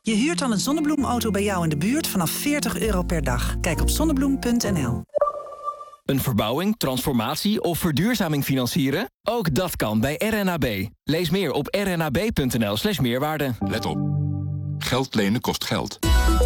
Je huurt dan een zonnebloemauto bij jou in de buurt vanaf €40 per dag. Kijk op zonnebloem.nl. Een verbouwing, transformatie of verduurzaming financieren? Ook dat kan bij RNAB. Lees meer op rnab.nl/meerwaarde. Let op. Geld lenen kost geld.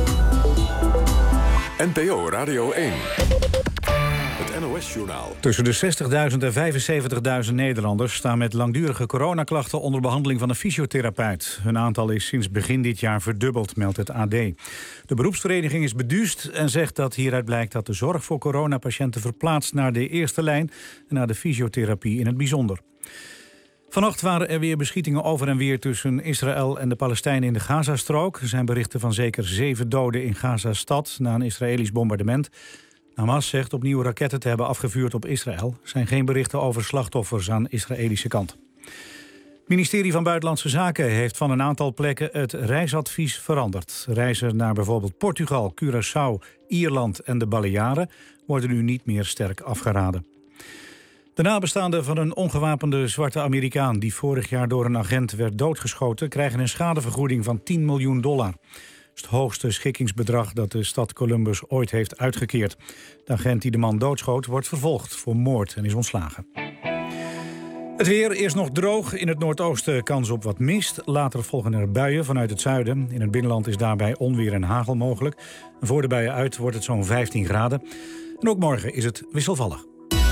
NPO Radio 1. Het NOS-journaal. Tussen de 60.000 en 75.000 Nederlanders staan met langdurige coronaklachten onder behandeling van een fysiotherapeut. Hun aantal is sinds begin dit jaar verdubbeld, meldt het AD. De beroepsvereniging is beduusd en zegt dat hieruit blijkt dat de zorg voor coronapatiënten verplaatst naar de eerste lijn en naar de fysiotherapie in het bijzonder. Vannacht waren er weer beschietingen over en weer tussen Israël en de Palestijnen in de Gazastrook. Er zijn berichten van zeker 7 doden in Gaza-stad na een Israëlisch bombardement. Hamas zegt opnieuw raketten te hebben afgevuurd op Israël. Er zijn geen berichten over slachtoffers aan de Israëlische kant. Het ministerie van Buitenlandse Zaken heeft van een aantal plekken het reisadvies veranderd. Reizen naar bijvoorbeeld Portugal, Curaçao, Ierland en de Balearen worden nu niet meer sterk afgeraden. De nabestaanden van een ongewapende zwarte Amerikaan die vorig jaar door een agent werd doodgeschoten krijgen een schadevergoeding van $10 miljoen. Dat is het hoogste schikkingsbedrag dat de stad Columbus ooit heeft uitgekeerd. De agent die de man doodschoot wordt vervolgd voor moord en is ontslagen. Het weer, eerst nog droog. In het noordoosten kans op wat mist. Later volgen er buien vanuit het zuiden. In het binnenland is daarbij onweer en hagel mogelijk. En voor de buien uit wordt het zo'n 15 graden. En ook morgen is het wisselvallig.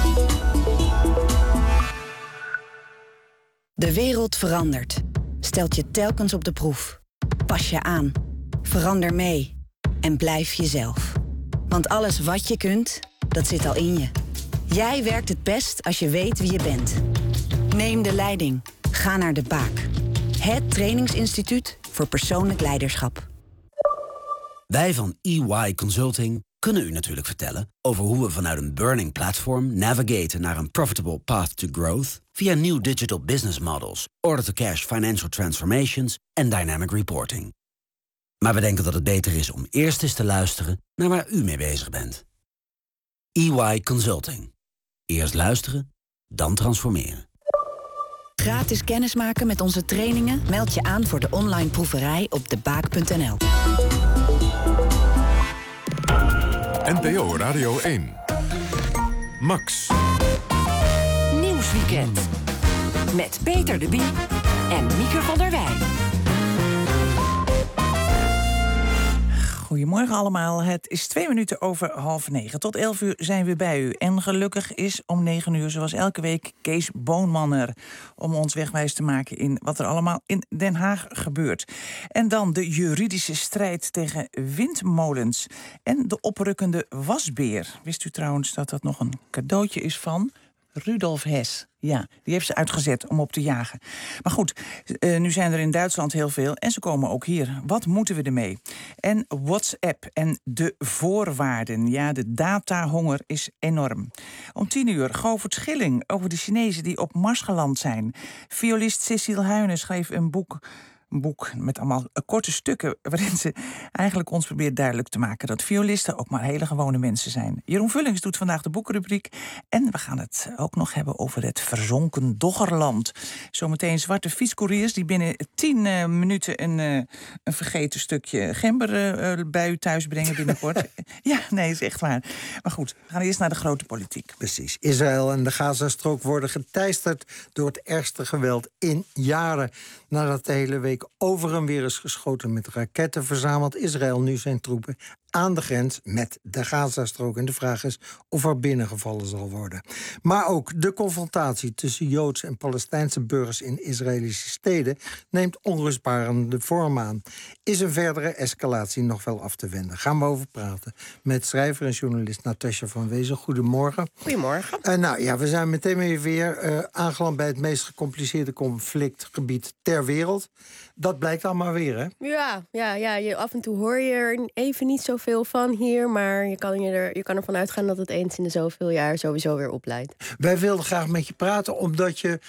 De wereld verandert. Stelt je telkens op de proef. Pas je aan. Verander mee. En blijf jezelf. Want alles wat je kunt, dat zit al in je. Jij werkt het best als je weet wie je bent. Neem de leiding. Ga naar de Baak. Het trainingsinstituut voor persoonlijk leiderschap. Wij van EY Consulting kunnen u natuurlijk vertellen over hoe we vanuit een burning platform navigaten naar een profitable path to growth via new digital business models, order-to-cash financial transformations en dynamic reporting. Maar we denken dat het beter is om eerst eens te luisteren naar waar u mee bezig bent. EY Consulting. Eerst luisteren, dan transformeren. Gratis kennismaken met onze trainingen? Meld je aan voor de online proeverij op debaak.nl. NPO Radio 1. Max. Nieuwsweekend. Met Peter de Bie en Mieke van der Wij. Goedemorgen allemaal. Het is 2 minuten over 8:30. Tot 11 uur zijn we bij u. En gelukkig is om 9 uur, zoals elke week, Kees Boonman er om ons wegwijs te maken in wat er allemaal in Den Haag gebeurt. En dan de juridische strijd tegen windmolens en de oprukkende wasbeer. Wist u trouwens dat dat nog een cadeautje is van Rudolf Hess? Ja, die heeft ze uitgezet om op te jagen. Maar goed, nu zijn er in Duitsland heel veel en ze komen ook hier. Wat moeten we ermee? En WhatsApp en de voorwaarden. Ja, de datahonger is enorm. Om 10 uur Govert Schilling over de Chinezen die op Mars geland zijn. Violist Cecile Huyne schreef een boek met allemaal korte stukken waarin ze eigenlijk ons probeert duidelijk te maken dat violisten ook maar hele gewone mensen zijn. Jeroen Vullings doet vandaag de boekrubriek en we gaan het ook nog hebben over het verzonken Doggerland. Zometeen zwarte fietscouriers die binnen 10 minuten een vergeten stukje gember bij u thuis brengen binnenkort. Ja, nee, is echt waar. Maar goed, we gaan eerst naar de grote politiek. Precies. Israël en de Gazastrook worden geteisterd door het ergste geweld in jaren. Nadat de hele week over en weer is geschoten met raketten, verzamelt Israël nu zijn troepen aan de grens met de Gazastrook. En de vraag is of er binnengevallen zal worden. Maar ook de confrontatie tussen Joodse en Palestijnse burgers in Israëlische steden neemt onrustbarende vorm aan. Is een verdere escalatie nog wel af te wenden? Gaan we over praten met schrijver en journalist Natasja van Wezel. Goedemorgen. Goedemorgen. Nou ja, we zijn meteen weer aangeland bij het meest gecompliceerde conflictgebied ter wereld. Dat blijkt allemaal weer, hè? Ja, af en toe hoor je er even niet zoveel van hier, maar je kan ervan uitgaan dat het eens in de zoveel jaar sowieso weer opleidt. Wij wilden graag met je praten, omdat je,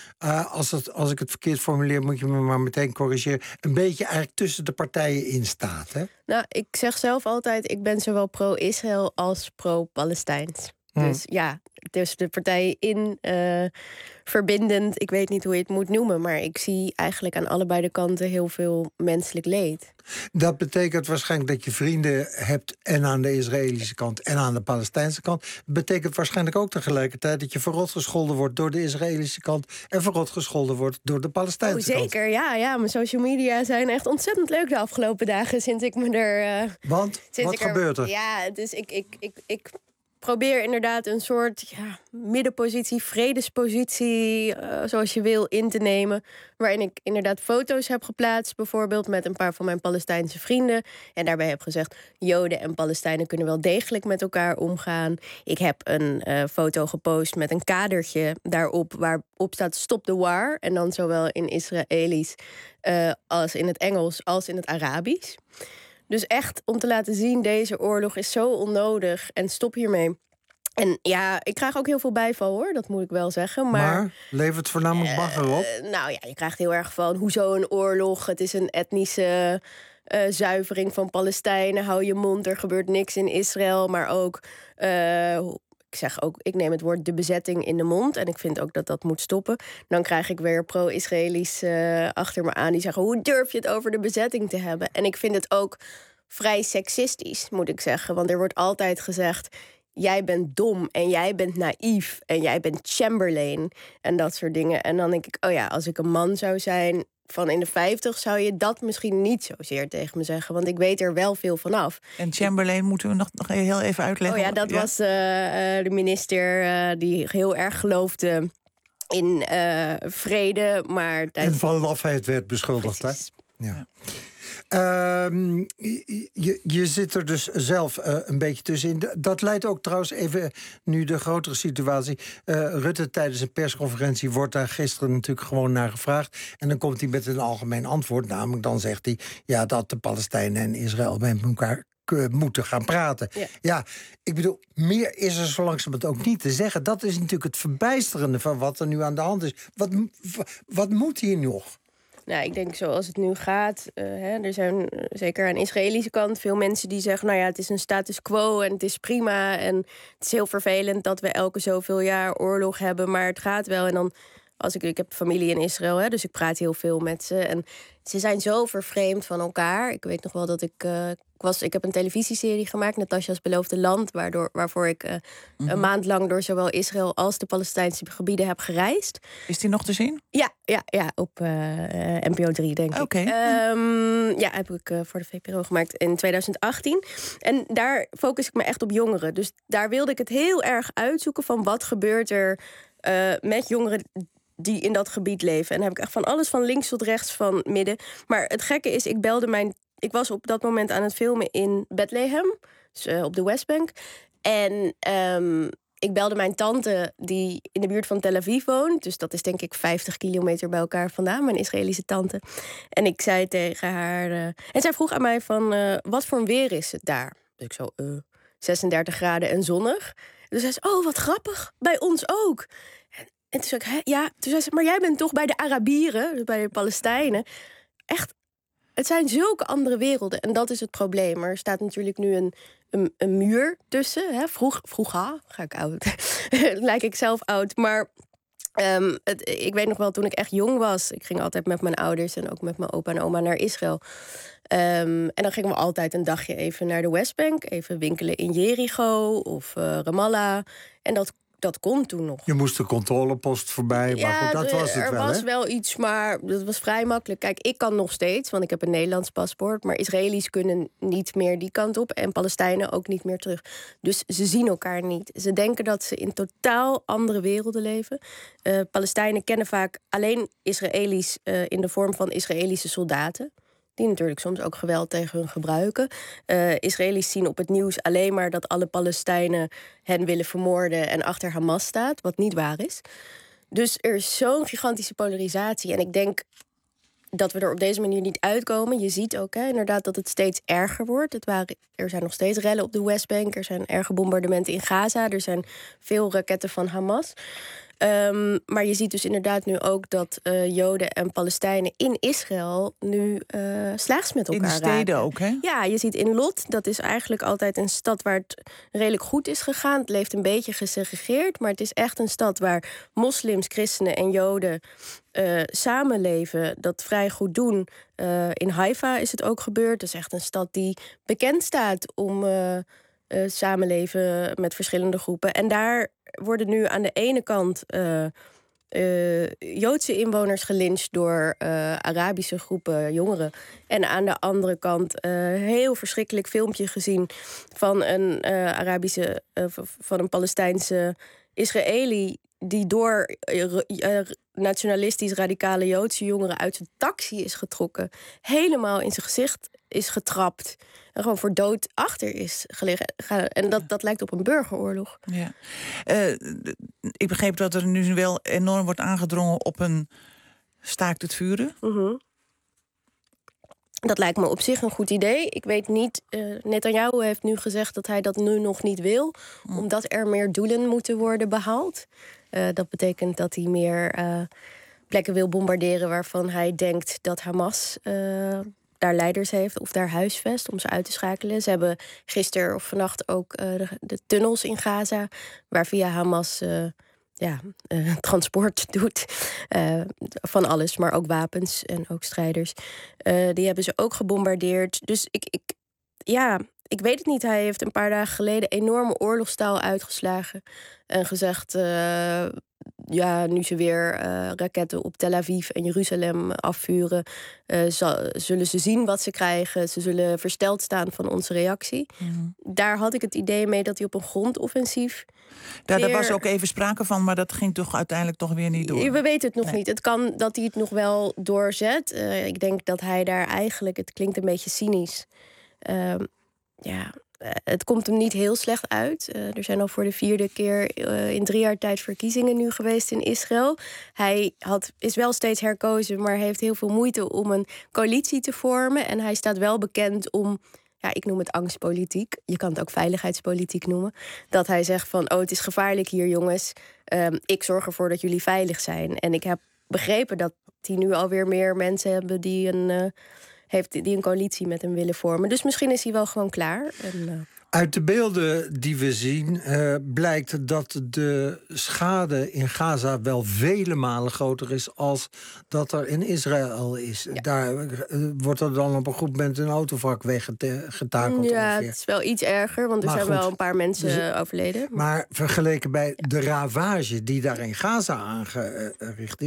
als ik het verkeerd formuleer, moet je me maar meteen corrigeren, een beetje eigenlijk tussen de partijen in staat, hè? Nou, ik zeg zelf altijd, ik ben zowel pro-Israël als pro-Palestijns. Dus ja, tussen de partijen in verbindend. Ik weet niet hoe je het moet noemen, maar ik zie eigenlijk aan allebei de kanten heel veel menselijk leed. Dat betekent waarschijnlijk dat je vrienden hebt en aan de Israëlische kant en aan de Palestijnse kant. Betekent waarschijnlijk ook tegelijkertijd dat je verrot gescholden wordt door de Israëlische kant en verrot gescholden wordt door de Palestijnse kant. Zeker, ja. Mijn social media zijn echt ontzettend leuk de afgelopen dagen sinds ik me er... Want? Wat gebeurt er? Ja, dus ik probeer inderdaad een soort middenpositie, vredespositie, zoals je wil, in te nemen. Waarin ik inderdaad foto's heb geplaatst, bijvoorbeeld met een paar van mijn Palestijnse vrienden. En daarbij heb gezegd, Joden en Palestijnen kunnen wel degelijk met elkaar omgaan. Ik heb een foto gepost met een kadertje daarop waarop staat Stop the War. En dan zowel in Israëlisch als in het Engels als in het Arabisch. Dus echt om te laten zien, deze oorlog is zo onnodig en stop hiermee. En ja, ik krijg ook heel veel bijval, hoor, dat moet ik wel zeggen. Maar levert voornamelijk bagger op? Nou ja, je krijgt heel erg van, hoezo een oorlog? Het is een etnische zuivering van Palestijnen. Hou je mond, er gebeurt niks in Israël. Maar ook, ik neem het woord de bezetting in de mond. En ik vind ook dat dat moet stoppen. Dan krijg ik weer pro-Israëli's achter me aan die zeggen, hoe durf je het over de bezetting te hebben? En ik vind het ook vrij seksistisch, moet ik zeggen. Want er wordt altijd gezegd, jij bent dom en jij bent naïef en jij bent Chamberlain en dat soort dingen. En dan denk ik, oh ja, als ik een man zou zijn van in de 50, zou je dat misschien niet zozeer tegen me zeggen. Want ik weet er wel veel vanaf. En Chamberlain moeten we nog heel even uitleggen. Oh ja, dat was de minister die heel erg geloofde in vrede. Maar en van lafheid werd beschuldigd, hè? Ja. Je zit er dus zelf een beetje tussenin. Dat leidt ook trouwens even nu de grotere situatie. Rutte tijdens een persconferentie wordt daar gisteren natuurlijk gewoon naar gevraagd. En dan komt hij met een algemeen antwoord. Namelijk dan zegt hij dat de Palestijnen en Israël met elkaar moeten gaan praten. Ja, ik bedoel, meer is er zo langzamerhand ook niet te zeggen. Dat is natuurlijk het verbijsterende van wat er nu aan de hand is. Wat moet hier nog? Nou, ik denk zoals het nu gaat, er zijn zeker aan de Israëlische kant veel mensen die zeggen, nou ja, het is een status quo en het is prima. En het is heel vervelend dat we elke zoveel jaar oorlog hebben, maar het gaat wel. En dan, ik heb familie in Israël, dus ik praat heel veel met ze. En ze zijn zo vervreemd van elkaar. Ik weet nog wel dat ik heb een televisieserie gemaakt, Natasja's Beloofde Land, waarvoor ik een maand lang door zowel Israël als de Palestijnse gebieden heb gereisd. Is die nog te zien? Ja, op NPO 3, denk ik. Ja, heb ik voor de VPRO gemaakt in 2018. En daar focus ik me echt op jongeren. Dus daar wilde ik het heel erg uitzoeken van wat gebeurt er met jongeren die in dat gebied leven. En dan heb ik echt van alles van links tot rechts, van midden. Maar het gekke is, ik was op dat moment aan het filmen in Bethlehem, dus op de Westbank. En ik belde mijn tante, die in de buurt van Tel Aviv woont. Dus dat is denk ik 50 kilometer bij elkaar vandaan, mijn Israëlische tante. En ik zei tegen haar, en zij vroeg aan mij van, wat voor een weer is het daar? Dus ik zo, 36 graden en zonnig. Dus zei ze, oh, wat grappig, bij ons ook. En toen zei ik, toen zei ze, maar jij bent toch bij de Arabieren, dus bij de Palestijnen. Echt, het zijn zulke andere werelden. En dat is het probleem. Er staat natuurlijk nu een muur tussen. Hè? Vroeger, ga ik oud. Lijk ik zelf oud. Maar ik weet nog wel, toen ik echt jong was, ik ging altijd met mijn ouders en ook met mijn opa en oma naar Israël. En dan gingen we altijd een dagje even naar de Westbank. Even winkelen in Jericho of Ramallah. En dat kon toen nog. Je moest de controlepost voorbij, maar goed, dat was het wel, er was wel iets, maar dat was vrij makkelijk. Kijk, ik kan nog steeds, want ik heb een Nederlands paspoort, maar Israëli's kunnen niet meer die kant op en Palestijnen ook niet meer terug. Dus ze zien elkaar niet. Ze denken dat ze in totaal andere werelden leven. Palestijnen kennen vaak alleen Israëli's in de vorm van Israëlische soldaten, die natuurlijk soms ook geweld tegen hun gebruiken. Israëli's zien op het nieuws alleen maar dat alle Palestijnen hen willen vermoorden en achter Hamas staat, wat niet waar is. Dus er is zo'n gigantische polarisatie. En ik denk dat we er op deze manier niet uitkomen. Je ziet ook inderdaad dat het steeds erger wordt. Er zijn nog steeds rellen op de Westbank. Er zijn erge bombardementen in Gaza. Er zijn veel raketten van Hamas. Maar je ziet dus inderdaad nu ook dat Joden en Palestijnen in Israël nu slaags met elkaar raken. In de steden ook, hè? Ja, je ziet in Lot, dat is eigenlijk altijd een stad waar het redelijk goed is gegaan. Het leeft een beetje gesegregeerd, maar het is echt een stad waar moslims, christenen en Joden samenleven, dat vrij goed doen. In Haifa is het ook gebeurd. Dat is echt een stad die bekend staat om samenleven met verschillende groepen. En daar worden nu aan de ene kant Joodse inwoners gelyncht door Arabische groepen jongeren. En aan de andere kant heel verschrikkelijk filmpje gezien van van een Palestijnse Israëli die door nationalistisch radicale Joodse jongeren uit zijn taxi is getrokken, helemaal in zijn gezicht is getrapt en gewoon voor dood achter is gelegen. En dat lijkt op een burgeroorlog. Ja. Ik begreep dat er nu wel enorm wordt aangedrongen op een staakt het vuren. Dat lijkt me op zich een goed idee. Ik weet niet, Netanyahu heeft nu gezegd dat hij dat nu nog niet wil, omdat er meer doelen moeten worden behaald. Dat betekent dat hij meer plekken wil bombarderen waarvan hij denkt dat Hamas daar leiders heeft of daar huisvest om ze uit te schakelen. Ze hebben gisteren of vannacht ook de tunnels in Gaza, waar via Hamas transport doet van alles, maar ook wapens en ook strijders. Die hebben ze ook gebombardeerd. Dus ik weet het niet. Hij heeft een paar dagen geleden enorme oorlogstaal uitgeslagen en gezegd, nu ze weer raketten op Tel Aviv en Jeruzalem afvuren, zullen ze zien wat ze krijgen. Ze zullen versteld staan van onze reactie. Daar had ik het idee mee dat hij op een grondoffensief... Daar was ook even sprake van, maar dat ging toch uiteindelijk toch weer niet door. We weten het nog niet. Het kan dat hij het nog wel doorzet. Ik denk dat hij daar eigenlijk, het klinkt een beetje cynisch, het komt hem niet heel slecht uit. Er zijn al voor de 4e keer in 3 jaar tijd verkiezingen nu geweest in Israël. Hij is wel steeds herkozen, maar heeft heel veel moeite om een coalitie te vormen. En hij staat wel bekend om, ik noem het angstpolitiek. Je kan het ook veiligheidspolitiek noemen. Dat hij zegt van, het is gevaarlijk hier, jongens. Ik zorg ervoor dat jullie veilig zijn. En ik heb begrepen dat hij nu alweer meer mensen hebben die een coalitie met hem willen vormen. Dus misschien is hij wel gewoon klaar. Uit de beelden die we zien blijkt dat de schade in Gaza wel vele malen groter is als dat er in Israël is. Ja. Daar wordt er dan op een goed moment een autovrak weggetakeld. Ja, ongeveer. het is wel iets erger, want er zijn wel een paar mensen overleden. Maar vergeleken bij de ravage die daar in Gaza aangericht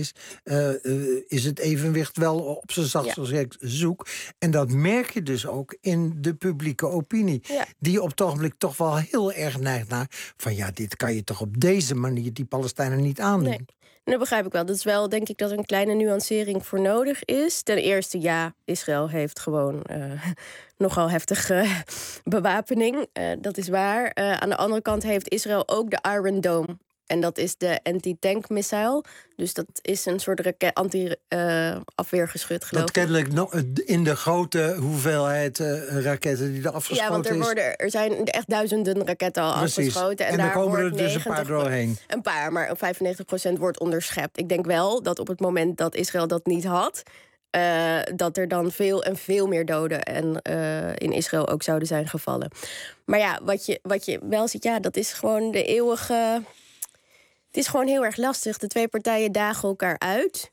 is het evenwicht wel op zijn zachtst gezegd zoek. En dat merk je dus ook in de publieke opinie. Ja. Die op het ogenblik toch wel heel erg neigt naar van dit kan je toch op deze manier die Palestijnen niet aandoen. Nee. En dat begrijp ik wel. Dat is wel, denk ik, dat er een kleine nuancering voor nodig is. Ten eerste, Israël heeft gewoon nogal heftige bewapening. Dat is waar. Aan de andere kant heeft Israël ook de Iron Dome. En dat is de anti-tankmissile. Dus dat is een soort anti-afweergeschut, geloof ik. Dat kennelijk in de grote hoeveelheid raketten die er afgeschoten want er zijn echt duizenden raketten al afgeschoten. En daar komen er dus een paar doorheen. Een paar, maar 95% wordt onderschept. Ik denk wel dat op het moment dat Israël dat niet had, dat er dan veel en veel meer doden in Israël ook zouden zijn gevallen. Maar wat je wel ziet, dat is gewoon de eeuwige. Het is gewoon heel erg lastig. De twee partijen dagen elkaar uit.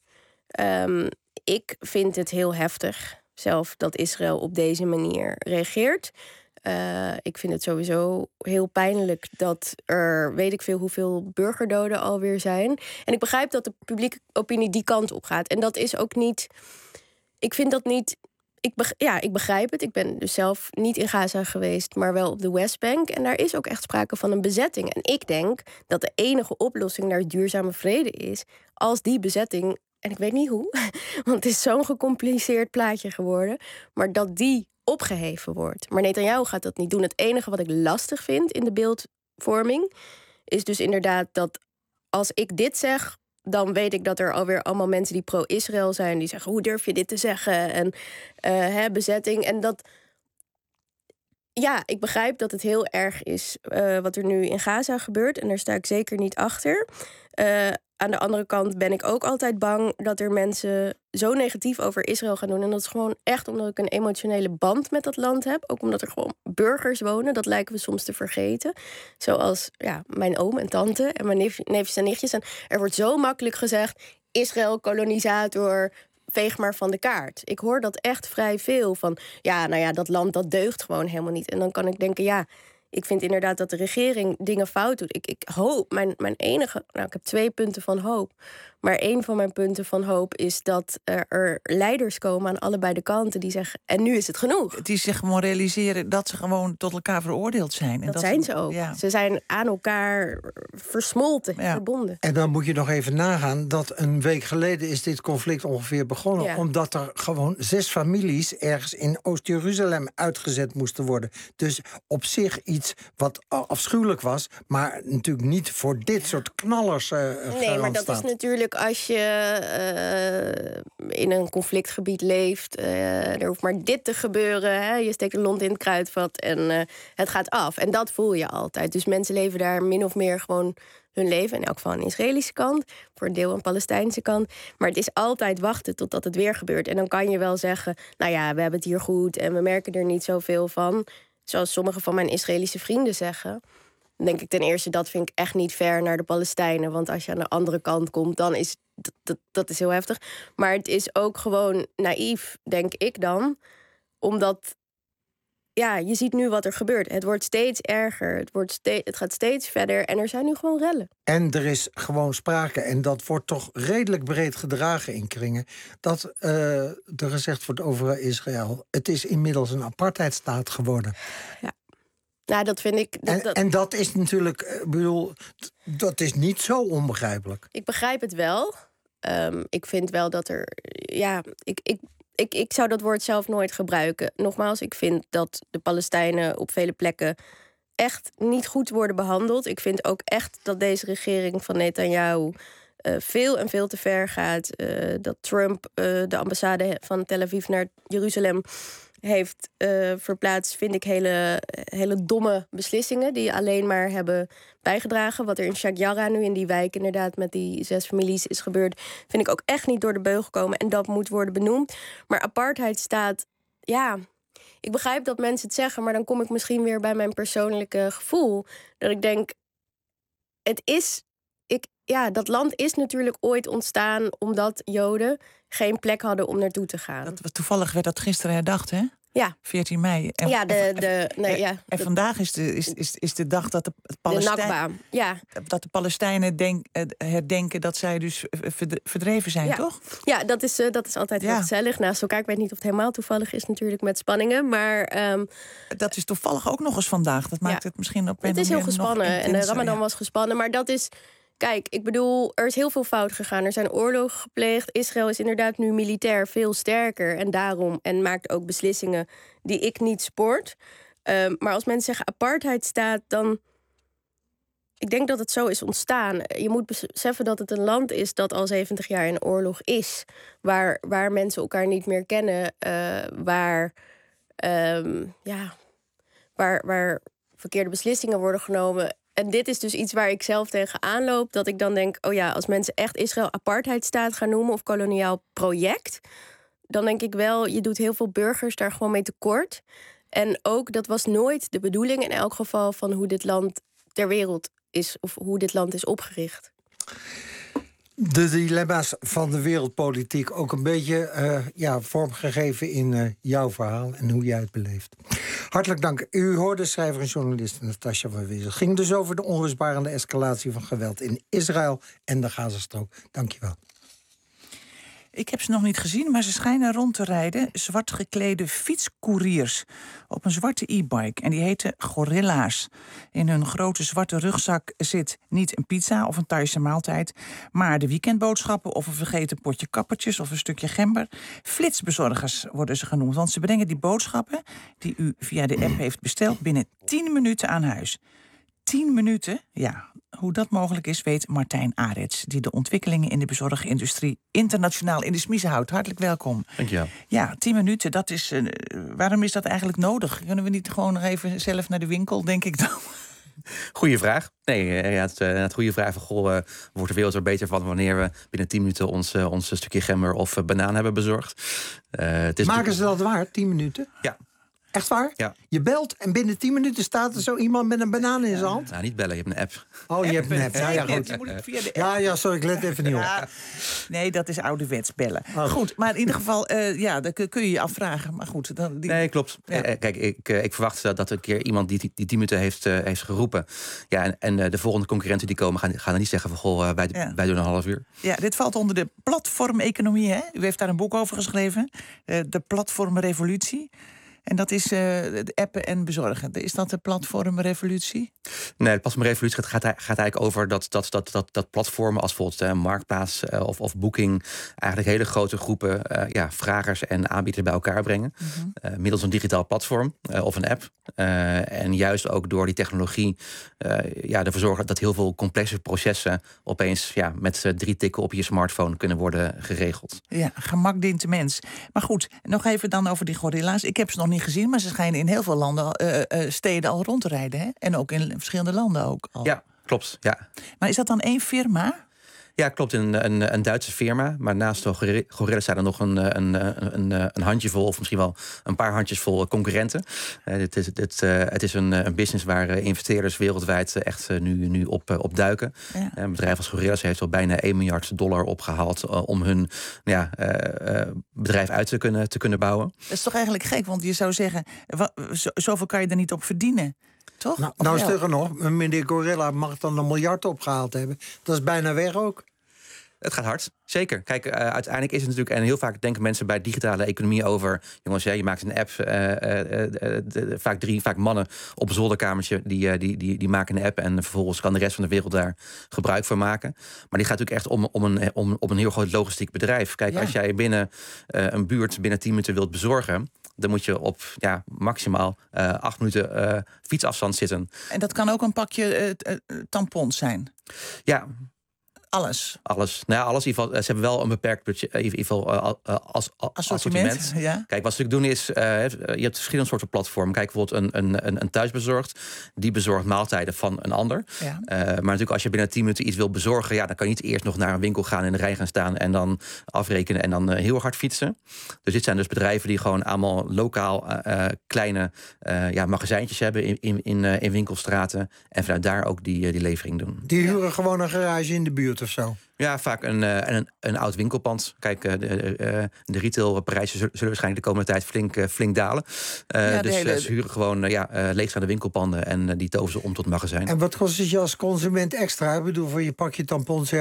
Ik vind het heel heftig zelf dat Israël op deze manier reageert. Ik vind het sowieso heel pijnlijk dat er weet ik veel hoeveel burgerdoden alweer zijn. En ik begrijp dat de publieke opinie die kant op gaat. En dat is ook niet. Ik vind dat niet. Ik begrijp het. Ik ben dus zelf niet in Gaza geweest, maar wel op de Westbank. En daar is ook echt sprake van een bezetting. En ik denk dat de enige oplossing naar duurzame vrede is als die bezetting, en ik weet niet hoe, want het is zo'n gecompliceerd plaatje geworden, maar dat die opgeheven wordt. Maar Netanyahu gaat dat niet doen. Het enige wat ik lastig vind in de beeldvorming is dus inderdaad dat als ik dit zeg, dan weet ik dat er alweer allemaal mensen die pro-Israël zijn, die zeggen, hoe durf je dit te zeggen? En bezetting. En dat. Ja, ik begrijp dat het heel erg is wat er nu in Gaza gebeurt. En daar sta ik zeker niet achter. aan de andere kant ben ik ook altijd bang dat er mensen zo negatief over Israël gaan doen. En dat is gewoon echt omdat ik een emotionele band met dat land heb. Ook omdat er gewoon burgers wonen. Dat lijken we soms te vergeten. Zoals mijn oom en tante en mijn neefjes en nichtjes. En er wordt zo makkelijk gezegd: Israël, kolonisator, veeg maar van de kaart. Ik hoor dat echt vrij veel van, dat land dat deugt gewoon helemaal niet. En dan kan ik denken, ik vind inderdaad dat de regering dingen fout doet. Ik hoop, mijn enige... ik heb 2 punten van hoop. Maar 1 van mijn punten van hoop is dat er leiders komen aan allebei de kanten die zeggen, en nu is het genoeg. Die zich gewoon realiseren dat ze gewoon tot elkaar veroordeeld zijn. Dat zijn ze ook. Ja. Ze zijn aan elkaar versmolten, verbonden. En dan moet je nog even nagaan dat een week geleden is dit conflict ongeveer begonnen. Ja. Omdat er gewoon 6 families ergens in Oost-Jeruzalem uitgezet moesten worden. Dus op zich iets wat afschuwelijk was, maar natuurlijk niet voor dit soort knallers nee, maar dat is natuurlijk als je in een conflictgebied leeft. Er hoeft maar dit te gebeuren. Hè? Je steekt een lont in het kruidvat en het gaat af. En dat voel je altijd. Dus mensen leven daar min of meer gewoon hun leven. In elk geval aan de Israëlische kant. Voor een deel aan de Palestijnse kant. Maar het is altijd wachten totdat het weer gebeurt. En dan kan je wel zeggen, we hebben het hier goed en we merken er niet zoveel van. Zoals sommige van mijn Israëlische vrienden zeggen. Dan denk ik ten eerste, dat vind ik echt niet fair naar de Palestijnen. Want als je aan de andere kant komt, dan is dat is heel heftig. Maar het is ook gewoon naïef, denk ik dan. Omdat, je ziet nu wat er gebeurt. Het wordt steeds erger, het gaat steeds verder. En er zijn nu gewoon rellen. En er is gewoon sprake, en dat wordt toch redelijk breed gedragen in kringen, dat er gezegd wordt over Israël, het is inmiddels een apartheidstaat geworden. Ja. Nou, dat vind ik... En dat is natuurlijk, dat is niet zo onbegrijpelijk. Ik begrijp het wel. Ik vind wel dat er... Ik zou dat woord zelf nooit gebruiken. Nogmaals, ik vind dat de Palestijnen op vele plekken echt niet goed worden behandeld. Ik vind ook echt dat deze regering van Netanyahu veel en veel te ver gaat. Dat Trump de ambassade van Tel Aviv naar Jeruzalem heeft verplaatst, vind ik hele domme beslissingen die alleen maar hebben bijgedragen. Wat er in Sheikh Jarrah nu in die wijk inderdaad met die 6 families is gebeurd, vind ik ook echt niet door de beugel komen en dat moet worden benoemd. Maar apartheidstaat, ik begrijp dat mensen het zeggen, maar dan kom ik misschien weer bij mijn persoonlijke gevoel. Dat ik denk, dat land is natuurlijk ooit ontstaan omdat Joden geen plek hadden om naartoe te gaan. Toevallig werd dat gisteren herdacht, hè? Ja. 14 mei. En vandaag is de dag dat dat de Palestijnen herdenken dat zij dus verdreven zijn, toch? Ja, dat is altijd heel gezellig. Naast elkaar, ik weet niet of het helemaal toevallig is natuurlijk met spanningen, maar dat is toevallig ook nog eens vandaag. Dat maakt het misschien op een Het is heel gespannen en de Ramadan was gespannen, maar dat is... Kijk, ik bedoel, er is heel veel fout gegaan. Er zijn oorlogen gepleegd. Israël is inderdaad nu militair veel sterker. En maakt ook beslissingen die ik niet support. Maar als mensen zeggen apartheidstaat, dan... Ik denk dat het zo is ontstaan. Je moet beseffen dat het een land is dat al 70 jaar in oorlog is. Waar mensen elkaar niet meer kennen. Waar verkeerde beslissingen worden genomen. En dit is dus iets waar ik zelf tegenaan loop. Dat ik dan denk, als mensen echt Israël apartheidstaat gaan noemen of koloniaal project, dan denk ik wel, je doet heel veel burgers daar gewoon mee tekort. En ook, dat was nooit de bedoeling in elk geval van hoe dit land ter wereld is of hoe dit land is opgericht. De dilemma's van de wereldpolitiek ook een beetje vormgegeven in jouw verhaal en hoe jij het beleeft. Hartelijk dank. U hoorde schrijver en journalist Natasja van Wezel. Het ging dus over de onrustbarende escalatie van geweld in Israël en de Gazastrook. Dank je wel. Ik heb ze nog niet gezien, maar ze schijnen rond te rijden. Zwart geklede fietscouriers op een zwarte e-bike. En die heten Gorilla's. In hun grote zwarte rugzak zit niet een pizza of een Thaise maaltijd, maar de weekendboodschappen of een vergeten potje kappertjes of een stukje gember. Flitsbezorgers worden ze genoemd, want ze brengen die boodschappen die u via de app heeft besteld binnen 10 minuten aan huis. 10 minuten? Ja, hoe dat mogelijk is, weet Martijn Arets, die de ontwikkelingen in de bezorgindustrie internationaal in de smiezen houdt. Hartelijk welkom. Dank je wel. Ja, 10 minuten, dat is... waarom is dat eigenlijk nodig? Kunnen we niet gewoon nog even zelf naar de winkel, denk ik dan? Goeie vraag. Nee, het goede vraag van... wordt de wereld er beter van wanneer we binnen 10 minuten ons stukje gember of banaan hebben bezorgd? Maken ze dat waar, 10 minuten? Ja. Echt waar? Ja. Je belt en binnen 10 minuten staat er zo iemand met een banaan in zijn hand? Nou, niet bellen, je hebt een app. Oh, je hebt een app. Ja, goed. Je moet het via de app. Ja, sorry, ik let even niet op. Ja, nee, dat is ouderwets bellen. Goed, maar in ieder geval, dan kun je je afvragen. Maar goed, Nee, klopt. Ja. Kijk, ik verwacht dat een keer iemand die 10 minuten heeft geroepen. Ja, en de volgende concurrenten die komen gaan er niet zeggen van... wij doen een half uur. Ja, dit valt onder de platformeconomie, hè? U heeft daar een boek over geschreven. De platformrevolutie. En dat is het appen en bezorgen. Is dat de platformrevolutie? Nee, de platformrevolutie gaat eigenlijk over dat platformen als bijvoorbeeld Marktplaats of Booking... eigenlijk hele grote groepen vragers en aanbieders bij elkaar brengen. Mm-hmm. Middels een digitaal platform of een app. En juist ook door die technologie ervoor zorgen dat heel veel complexe processen... opeens met 3 tikken op je smartphone kunnen worden geregeld. Ja, gemak dient de mens. Maar goed, nog even dan over die gorilla's. Ik heb ze nog niet gezien, maar ze schijnen in heel veel landen, steden al rond te rijden. Hè? En ook in verschillende landen ook al. Ja, klopt. Ja. Maar is dat dan 1 firma? Ja, klopt. Een Duitse firma. Maar naast de gorillas zijn er nog een handjevol... of misschien wel een paar handjesvol concurrenten. Het is een business waar investeerders wereldwijd echt nu op duiken. Ja. Een bedrijf als Gorillas heeft al bijna $1 miljard opgehaald... om hun bedrijf uit te kunnen bouwen. Dat is toch eigenlijk gek, want je zou zeggen... zoveel kan je er niet op verdienen. Toch? Nou sterker nog, meneer Gorilla mag dan $1 miljard opgehaald hebben. Dat is bijna weg ook. Het gaat hard, zeker. Kijk, uiteindelijk is het natuurlijk... en heel vaak denken mensen bij digitale economie over... jongens, je maakt een app... vaak mannen op een zolderkamertje... die maken een app... en vervolgens kan de rest van de wereld daar gebruik van maken. Maar die gaat natuurlijk echt om een heel groot logistiek bedrijf. Kijk, als jij binnen een buurt binnen 10 minuten wilt bezorgen... dan moet je op maximaal 8 minuten fietsafstand zitten. En dat kan ook een pakje tampons zijn? Ja. Alles? Alles. Nou ja, alles in ieder geval. Ze hebben wel een beperkt budget, in ieder geval assortiment. Ja. Kijk, wat ze doen is, je hebt verschillende soorten platformen. Kijk, bijvoorbeeld een thuisbezorgd. Die bezorgt maaltijden van een ander. Ja. Maar natuurlijk als je binnen 10 minuten iets wil bezorgen... dan kan je niet eerst nog naar een winkel gaan, in de rij gaan staan... en dan afrekenen en dan heel hard fietsen. Dus dit zijn dus bedrijven die gewoon allemaal lokaal kleine magazijntjes hebben... in winkelstraten. En vanuit daar ook die levering doen. Die huren gewoon een garage in de buurt of zo? Ja, vaak een oud winkelpand. Kijk, de retailprijzen zullen waarschijnlijk de komende tijd flink dalen. Ze huren gewoon leegstaande winkelpanden... en die toveren ze om tot magazijn. En wat kost het je als consument extra? Ik bedoel, voor je pakje tampons...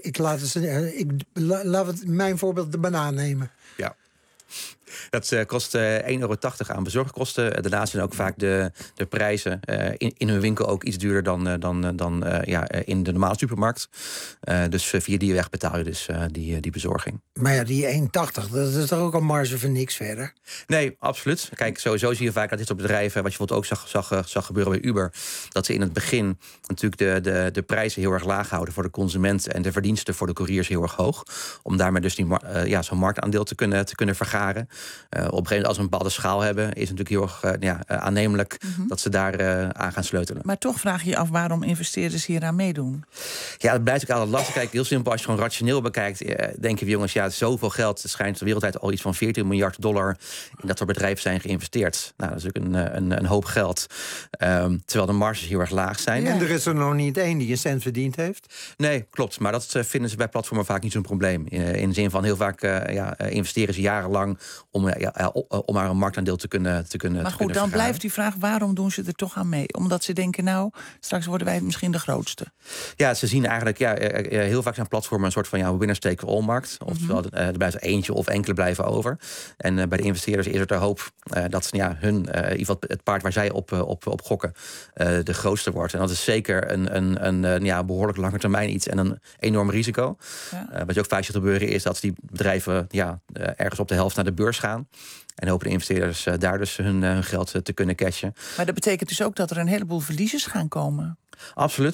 laat mijn voorbeeld de banaan nemen. Ja. Dat kost €1,80 aan bezorgkosten. Daarnaast zijn ook vaak de prijzen in hun winkel ook iets duurder dan in de normale supermarkt. Dus via die weg betaal je dus die bezorging. Maar ja, die €1,80, dat is toch ook een marge voor niks verder? Nee, absoluut. Kijk, sowieso zie je vaak dat dit soort bedrijven, wat je bijvoorbeeld ook zag gebeuren bij Uber, dat ze in het begin natuurlijk de prijzen heel erg laag houden voor de consument en de verdiensten voor de couriers heel erg hoog. Om daarmee dus zo'n marktaandeel te kunnen vergaren. Op een gegeven moment, als we een bepaalde schaal hebben, is het natuurlijk heel erg aannemelijk dat ze daar aan gaan sleutelen. Maar toch vraag je je af waarom investeerders hier aan meedoen. Ja, dat blijft ook altijd lastig. Kijk, heel simpel, als je gewoon rationeel bekijkt, denk je, jongens, zoveel geld. Het schijnt wereldwijd al iets van $14 miljard in dat soort bedrijven zijn geïnvesteerd. Nou, dat is natuurlijk een hoop geld. Terwijl de marges heel erg laag zijn. Ja. En er is er nog niet één die een cent verdiend heeft? Nee, klopt. Maar dat vinden ze bij platformen vaak niet zo'n probleem. In de zin van heel vaak investeren ze jarenlang om maar een marktaandeel te kunnen Maar goed, dan blijft die vraag, waarom doen ze er toch aan mee? Omdat ze denken, nou, straks worden wij misschien de grootste. Ja, ze zien eigenlijk, heel vaak zijn platformen een soort van winners take all markt. Oftewel, er blijft er eentje of enkele blijven over. En bij de investeerders is er de hoop dat hun, in ieder geval het paard waar zij op gokken, de grootste wordt. En dat is zeker een behoorlijk lange termijn iets en een enorm risico. Ja. Wat je ook vaak ziet gebeuren is dat die bedrijven ergens op de helft naar de beurs gaan. En hopen de investeerders daar dus hun geld te kunnen cashen. Maar dat betekent dus ook dat er een heleboel verliezers gaan komen. Absoluut.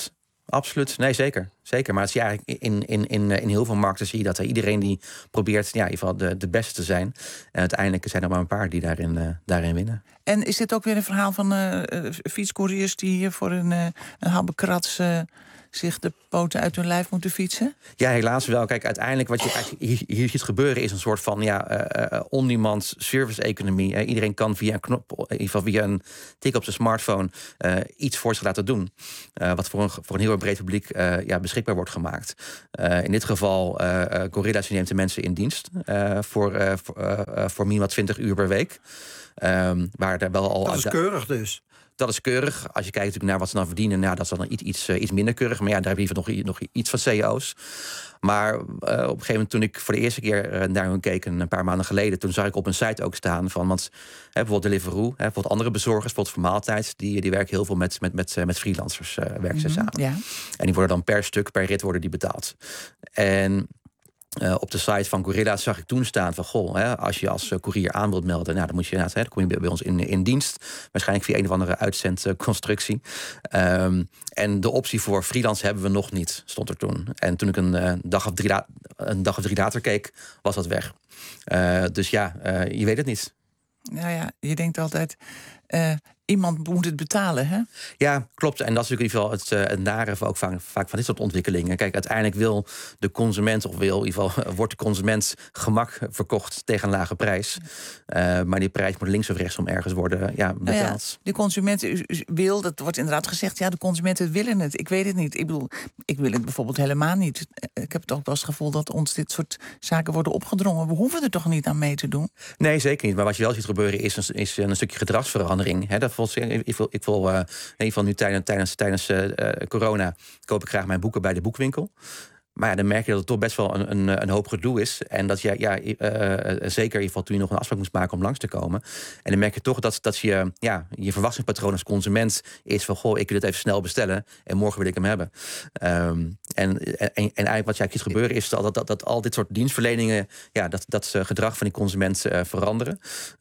Absoluut. Nee, zeker. Maar het zie je eigenlijk in heel veel markten zie je dat iedereen die probeert in ieder geval de beste te zijn. En uiteindelijk zijn er maar een paar die daarin winnen. En is dit ook weer een verhaal van fietscouriers die hier voor een habbekrats zich de poten uit hun lijf moeten fietsen? Ja, helaas wel. Kijk, uiteindelijk wat je hier ziet gebeuren is een soort van on-demand service-economie. Iedereen kan via een knop, in ieder geval via een tik op zijn smartphone, iets voor zich laten doen. Wat voor een heel breed publiek beschikbaar wordt gemaakt. In dit geval, Gorilla's neemt de mensen in dienst voor minimaal 20 uur per week. Waar er wel al. Dat is keurig dus. Dat is keurig. Als je kijkt natuurlijk naar wat ze dan verdienen, dat is dan iets minder keurig. Maar ja, daar heb je nog iets van CEO's. Maar op een gegeven moment, toen ik voor de eerste keer naar hun keek, een paar maanden geleden, toen zag ik op een site ook staan van, want bijvoorbeeld Deliveroo, bijvoorbeeld andere bezorgers, bijvoorbeeld voor maaltijd, die werken heel veel met freelancers, werken ze samen. Ja. En die worden dan per stuk, per rit worden die betaald. En op de site van Gorilla zag ik toen staan van, als je als courier aan wilt melden, dan moet je dan kom je bij ons in dienst. Waarschijnlijk via een of andere uitzendconstructie. En de optie voor freelance hebben we nog niet, stond er toen. En toen ik een dag of drie later keek, was dat weg. Dus je weet het niet. Nou ja, je denkt altijd, iemand moet het betalen, hè? Ja, klopt. En dat is natuurlijk in ieder geval het nare ook vaak van dit soort ontwikkelingen. Kijk, uiteindelijk wil de consument, of in ieder geval wordt de consument gemak verkocht tegen een lage prijs. Maar die prijs moet links of rechtsom ergens worden betaald. Nou ja, de consument wil, dat wordt inderdaad gezegd, de consumenten willen het. Ik weet het niet. Ik bedoel, ik wil het bijvoorbeeld helemaal niet. Ik heb het ook wel eens het gevoel dat ons dit soort zaken worden opgedrongen. We hoeven er toch niet aan mee te doen? Nee, zeker niet. Maar wat je wel ziet gebeuren is een stukje gedragsverandering. Ik wil in ieder geval nu tijdens corona koop ik graag mijn boeken bij de boekwinkel. Maar dan merk je dat het toch best wel een hoop gedoe is. En dat je, zeker in ieder geval toen je nog een afspraak moest maken om langs te komen. En dan merk je toch dat je verwachtingspatroon als consument is van, ik wil het even snel bestellen en morgen wil ik hem hebben. En eigenlijk wat jij ziet gebeuren is dat al dit soort dienstverleningen, dat gedrag van die consument veranderen.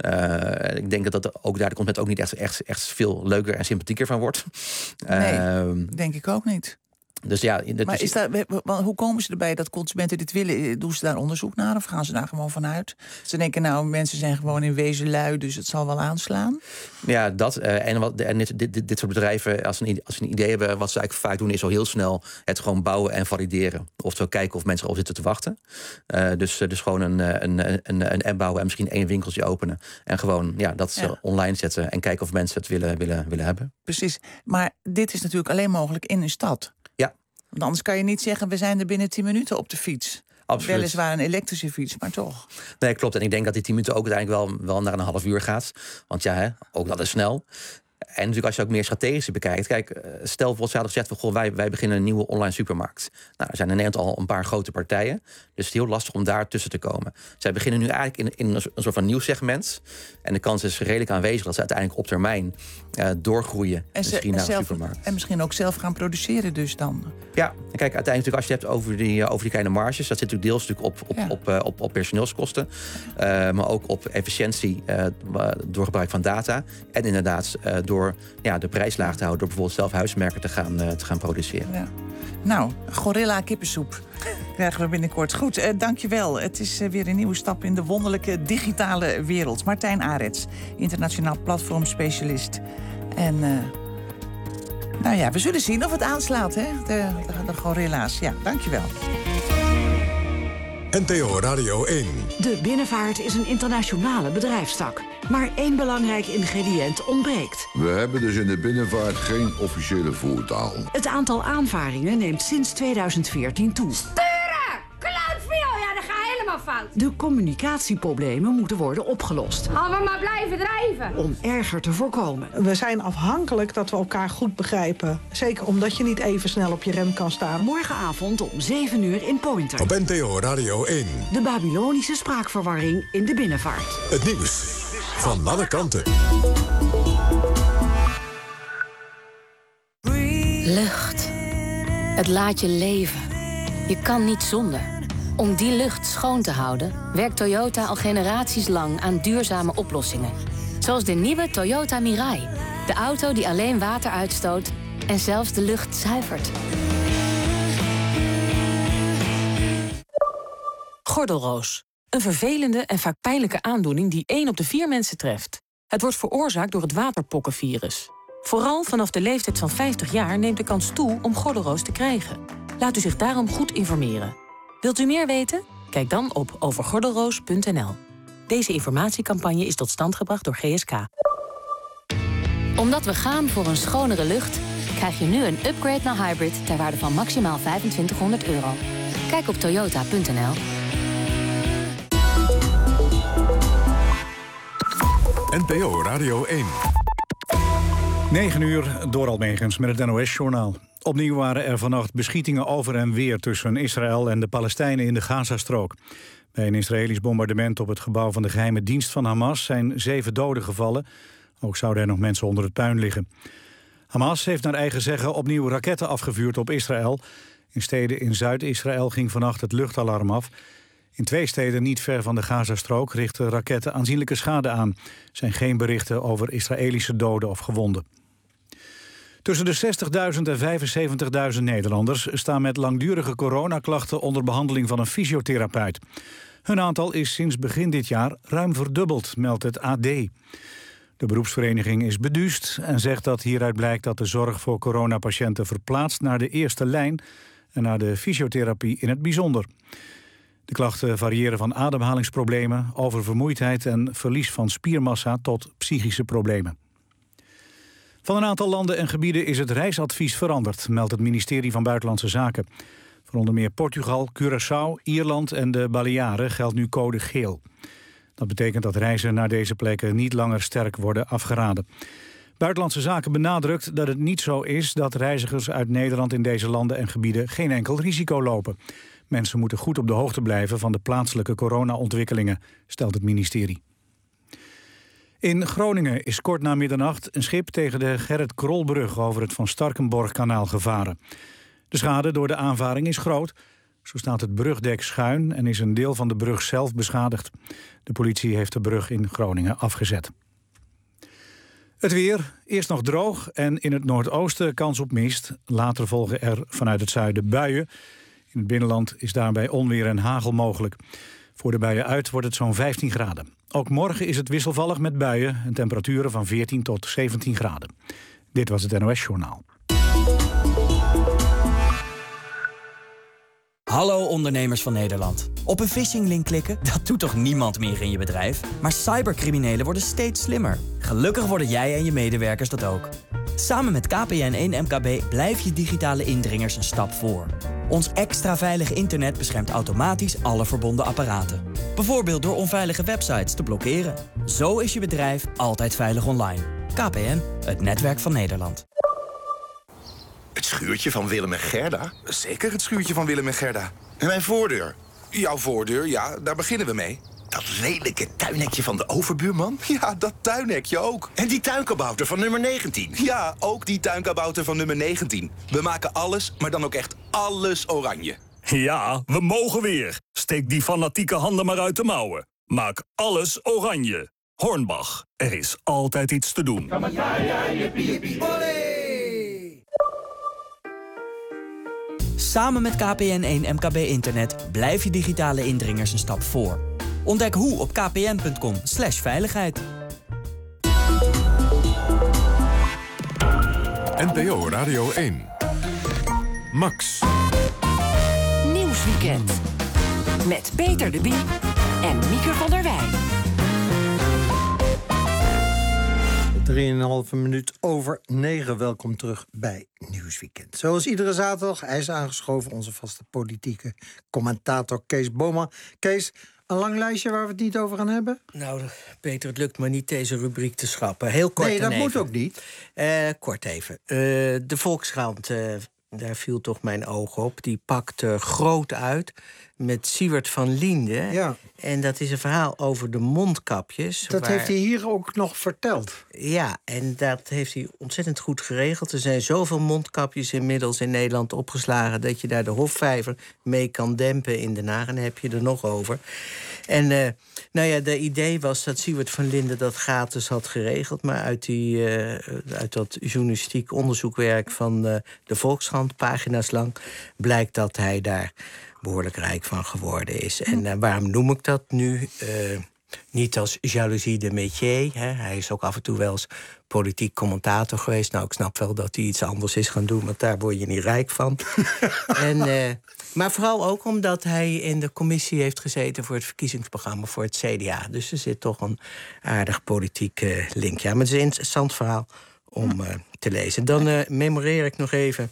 Ik denk dat ook daar de consument ook niet echt veel leuker en sympathieker van wordt. Nee, denk ik ook niet. Dus maar hoe komen ze erbij dat consumenten dit willen? Doen ze daar onderzoek naar of gaan ze daar gewoon vanuit? Ze denken, mensen zijn gewoon in wezen lui, dus het zal wel aanslaan. Ja, dat. En dit soort bedrijven, als ze een idee hebben, wat ze eigenlijk vaak doen, is al heel snel het gewoon bouwen en valideren. Oftewel kijken of mensen erop zitten te wachten. Dus gewoon een app bouwen en misschien 1 winkeltje openen. En gewoon online zetten en kijken of mensen het willen hebben. Precies. Maar dit is natuurlijk alleen mogelijk in een stad. Want anders kan je niet zeggen, we zijn er binnen 10 minuten op de fiets. Absoluut. Weliswaar een elektrische fiets, maar toch. Nee, klopt. En ik denk dat die 10 minuten ook uiteindelijk wel naar een half uur gaat. Want ook dat is snel. En natuurlijk als je ook meer strategisch bekijkt. Kijk, stel bijvoorbeeld, ze hadden gezegd, wij beginnen een nieuwe online supermarkt. Nou, er zijn in Nederland al een paar grote partijen. Dus het is heel lastig om daar tussen te komen. Zij beginnen nu eigenlijk in een soort van nieuw segment. En de kans is redelijk aanwezig dat ze uiteindelijk op termijn doorgroeien. En misschien naar een supermarkt. En misschien ook zelf gaan produceren dus dan. Ja, en kijk, uiteindelijk als je het hebt over die kleine marges, dat zit natuurlijk deels op personeelskosten. Maar ook op efficiëntie door gebruik van data. En inderdaad door de prijs laag te houden, door bijvoorbeeld zelf huismerken te gaan produceren. Ja. Nou, Gorilla kippensoep krijgen we binnenkort. Goed, dankjewel. Het is weer een nieuwe stap in de wonderlijke digitale wereld. Martijn Arets, internationaal platformspecialist. En we zullen zien of het aanslaat, hè? De gorilla's. Ja, dankjewel. NPO Radio 1. De binnenvaart is een internationale bedrijfstak. Maar 1 belangrijk ingrediënt ontbreekt. We hebben dus in de binnenvaart geen officiële voertaal. Het aantal aanvaringen neemt sinds 2014 toe. Sturen! Cloudville! Ja, dat gaat helemaal fout. De communicatieproblemen moeten worden opgelost. Gaan we maar blijven drijven. Om erger te voorkomen. We zijn afhankelijk dat we elkaar goed begrijpen. Zeker omdat je niet even snel op je rem kan staan. Morgenavond om 7 uur in Pointer. Op NPO Radio 1. De Babylonische spraakverwarring in de binnenvaart. Het nieuws van alle kanten. Lucht. Het laat je leven. Je kan niet zonder. Om die lucht schoon te houden, werkt Toyota al generaties lang aan duurzame oplossingen. Zoals de nieuwe Toyota Mirai. De auto die alleen water uitstoot en zelfs de lucht zuivert. Gordelroos. Een vervelende en vaak pijnlijke aandoening die 1 op de 4 mensen treft. Het wordt veroorzaakt door het waterpokkenvirus. Vooral vanaf de leeftijd van 50 jaar neemt de kans toe om gordelroos te krijgen. Laat u zich daarom goed informeren. Wilt u meer weten? Kijk dan op overgordelroos.nl. Deze informatiecampagne is tot stand gebracht door GSK. Omdat we gaan voor een schonere lucht, krijg je nu een upgrade naar hybrid ter waarde van maximaal €2500. Kijk op toyota.nl. NPO Radio 1. 9 uur, door Almegens met het NOS-journaal. Opnieuw waren er vannacht beschietingen over en weer tussen Israël en de Palestijnen in de Gazastrook. Bij een Israëlisch bombardement op het gebouw van de geheime dienst van Hamas zijn 7 doden gevallen. Ook zouden er nog mensen onder het puin liggen. Hamas heeft naar eigen zeggen opnieuw raketten afgevuurd op Israël. In steden in Zuid-Israël ging vannacht het luchtalarm af. In 2 steden niet ver van de Gazastrook richten raketten aanzienlijke schade aan. Er zijn geen berichten over Israëlische doden of gewonden. Tussen de 60.000 en 75.000 Nederlanders staan met langdurige coronaklachten onder behandeling van een fysiotherapeut. Hun aantal is sinds begin dit jaar ruim verdubbeld, meldt het AD. De beroepsvereniging is beduusd en zegt dat hieruit blijkt dat de zorg voor coronapatiënten verplaatst naar de eerste lijn en naar de fysiotherapie in het bijzonder. De klachten variëren van ademhalingsproblemen, oververmoeidheid en verlies van spiermassa tot psychische problemen. Van een aantal landen en gebieden is het reisadvies veranderd, meldt het ministerie van Buitenlandse Zaken. Voor onder meer Portugal, Curaçao, Ierland en de Balearen geldt nu code geel. Dat betekent dat reizen naar deze plekken niet langer sterk worden afgeraden. Buitenlandse Zaken benadrukt dat het niet zo is dat reizigers uit Nederland in deze landen en gebieden geen enkel risico lopen. Mensen moeten goed op de hoogte blijven van de plaatselijke corona-ontwikkelingen, stelt het ministerie. In Groningen is kort na middernacht een schip tegen de Gerrit Krolbrug over het Van Starkenborghkanaal gevaren. De schade door de aanvaring is groot. Zo staat het brugdek schuin en is een deel van de brug zelf beschadigd. De politie heeft de brug in Groningen afgezet. Het weer, eerst nog droog en in het noordoosten kans op mist. Later volgen er vanuit het zuiden buien. In het binnenland is daarbij onweer en hagel mogelijk. Voor de buien uit wordt het zo'n 15 graden. Ook morgen is het wisselvallig met buien en temperaturen van 14 tot 17 graden. Dit was het NOS-journaal. Hallo ondernemers van Nederland. Op een phishinglink klikken, dat doet toch niemand meer in je bedrijf? Maar cybercriminelen worden steeds slimmer. Gelukkig worden jij en je medewerkers dat ook. Samen met KPN1 MKB blijf je digitale indringers een stap voor. Ons extra veilige internet beschermt automatisch alle verbonden apparaten. Bijvoorbeeld door onveilige websites te blokkeren. Zo is je bedrijf altijd veilig online. KPN, het netwerk van Nederland. Het schuurtje van Willem en Gerda? Zeker het schuurtje van Willem en Gerda. En mijn voordeur? Jouw voordeur, ja, daar beginnen we mee. Dat lelijke tuinhekje van de overbuurman? Ja, dat tuinhekje ook. En die tuinkabouter van nummer 19? Ja, ook die tuinkabouter van nummer 19. We maken alles, maar dan ook echt alles oranje. Ja, we mogen weer. Steek die fanatieke handen maar uit de mouwen. Maak alles oranje. Hornbach, er is altijd iets te doen. Samen met KPN1 MKB Internet blijf je digitale indringers een stap voor. Ontdek hoe op kpn.com/veiligheid. NPO Radio 1. Max. Nieuwsweekend. Met Peter de Bie en Mieke van der Wij. 3,5 minuut over 9. Welkom terug bij Nieuwsweekend. Zoals iedere zaterdag, hij is aangeschoven, onze vaste politieke commentator Kees Boman. Kees, een lang lijstje waar we het niet over gaan hebben? Nou, Peter, het lukt me niet deze rubriek te schrappen. Heel kort. Nee, dat moet ook niet. Kort even. De Volkskrant, daar viel toch mijn oog op. Die pakt groot uit met Siewert van Liende. Ja. En dat is een verhaal over de mondkapjes. Dat heeft hij hier ook nog verteld. Ja, en dat heeft hij ontzettend goed geregeld. Er zijn zoveel mondkapjes inmiddels in Nederland opgeslagen dat je daar de Hofvijver mee kan dempen in Den Haag. En daar heb je er nog over. En nou ja, de idee was dat Siewert van Liende dat gratis had geregeld. Maar uit dat journalistiek onderzoekwerk van de Volkskrant, pagina's lang, blijkt dat hij daar behoorlijk rijk van geworden is. En waarom noem ik dat nu? Niet als jaloezie de métier. Hè. Hij is ook af en toe wel eens politiek commentator geweest. Nou, ik snap wel dat hij iets anders is gaan doen, want daar word je niet rijk van. Maar vooral ook omdat hij in de commissie heeft gezeten voor het verkiezingsprogramma voor het CDA. Dus er zit toch een aardig politieke link. Ja, maar het is een interessant verhaal om te lezen. Dan memoreer ik nog even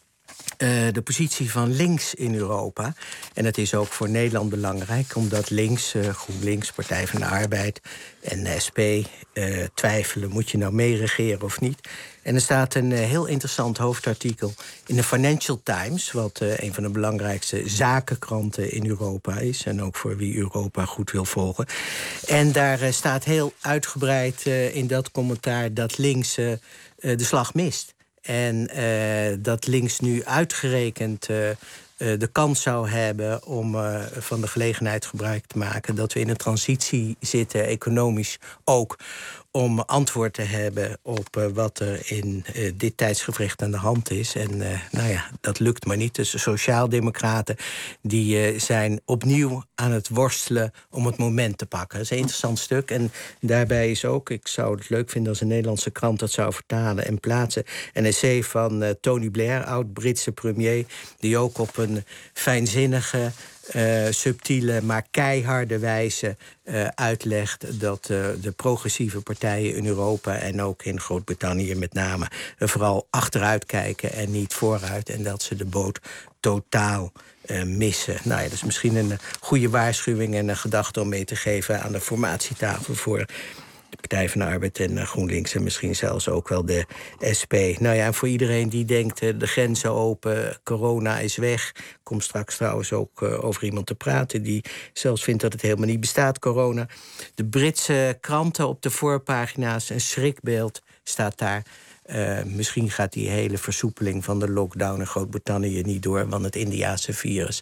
de positie van links in Europa. En dat is ook voor Nederland belangrijk, omdat links, GroenLinks, Partij van de Arbeid en de SP twijfelen, moet je nou meeregeren of niet? En er staat een heel interessant hoofdartikel in de Financial Times, wat een van de belangrijkste zakenkranten in Europa is, en ook voor wie Europa goed wil volgen. En daar staat heel uitgebreid in dat commentaar dat links de slag mist. En dat links nu uitgerekend de kans zou hebben om van de gelegenheid gebruik te maken dat we in een transitie zitten, economisch ook, om antwoord te hebben op wat er in dit tijdsgevricht aan de hand is. En nou ja, dat lukt maar niet. Dus de sociaaldemocraten die zijn opnieuw aan het worstelen om het moment te pakken. Dat is een interessant stuk. En daarbij is ook, ik zou het leuk vinden als een Nederlandse krant dat zou vertalen en plaatsen, een essay van Tony Blair, oud-Britse premier, die ook op een fijnzinnige, subtiele, maar keiharde wijze uitlegt dat de progressieve partijen in Europa en ook in Groot-Brittannië met name vooral achteruit kijken en niet vooruit, en dat ze de boot totaal missen. Nou ja, dat is misschien een goede waarschuwing en een gedachte om mee te geven aan de formatietafel voor de Partij van de Arbeid en GroenLinks en misschien zelfs ook wel de SP. Nou ja, en voor iedereen die denkt, de grenzen open, corona is weg. Ik kom straks trouwens ook over iemand te praten die zelfs vindt dat het helemaal niet bestaat, corona. De Britse kranten op de voorpagina's, een schrikbeeld staat daar. Misschien gaat die hele versoepeling van de lockdown in Groot-Brittannië niet door, want het Indiase virus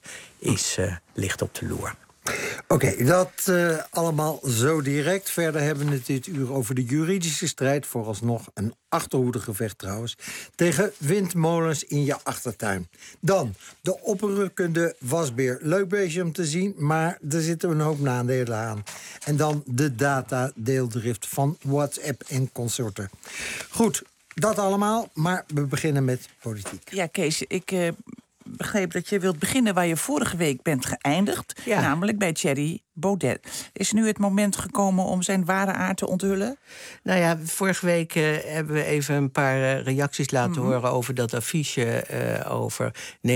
ligt op de loer. Oké, dat allemaal zo direct. Verder hebben we het dit uur over de juridische strijd, vooralsnog een achterhoedegevecht trouwens, tegen windmolens in je achtertuin. Dan de oprukkende wasbeer. Leuk beestje om te zien, maar er zitten een hoop nadelen aan. En dan de datadeeldrift van WhatsApp en consorten. Goed, dat allemaal, maar we beginnen met politiek. Ja, Kees, ik begreep dat je wilt beginnen waar je vorige week bent geëindigd. Ja. Namelijk bij Thierry Baudet. Is nu het moment gekomen om zijn ware aard te onthullen? Nou ja, vorige week hebben we even een paar reacties laten horen over dat affiche over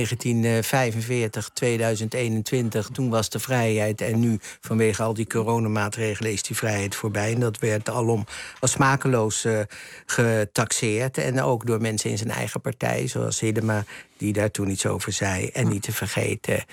1945, 2021. Toen was de vrijheid en nu vanwege al die coronamaatregelen is die vrijheid voorbij. En dat werd alom als smakeloos getaxeerd. En ook door mensen in zijn eigen partij, zoals Hiddema, die daar toen iets over zei. En niet te vergeten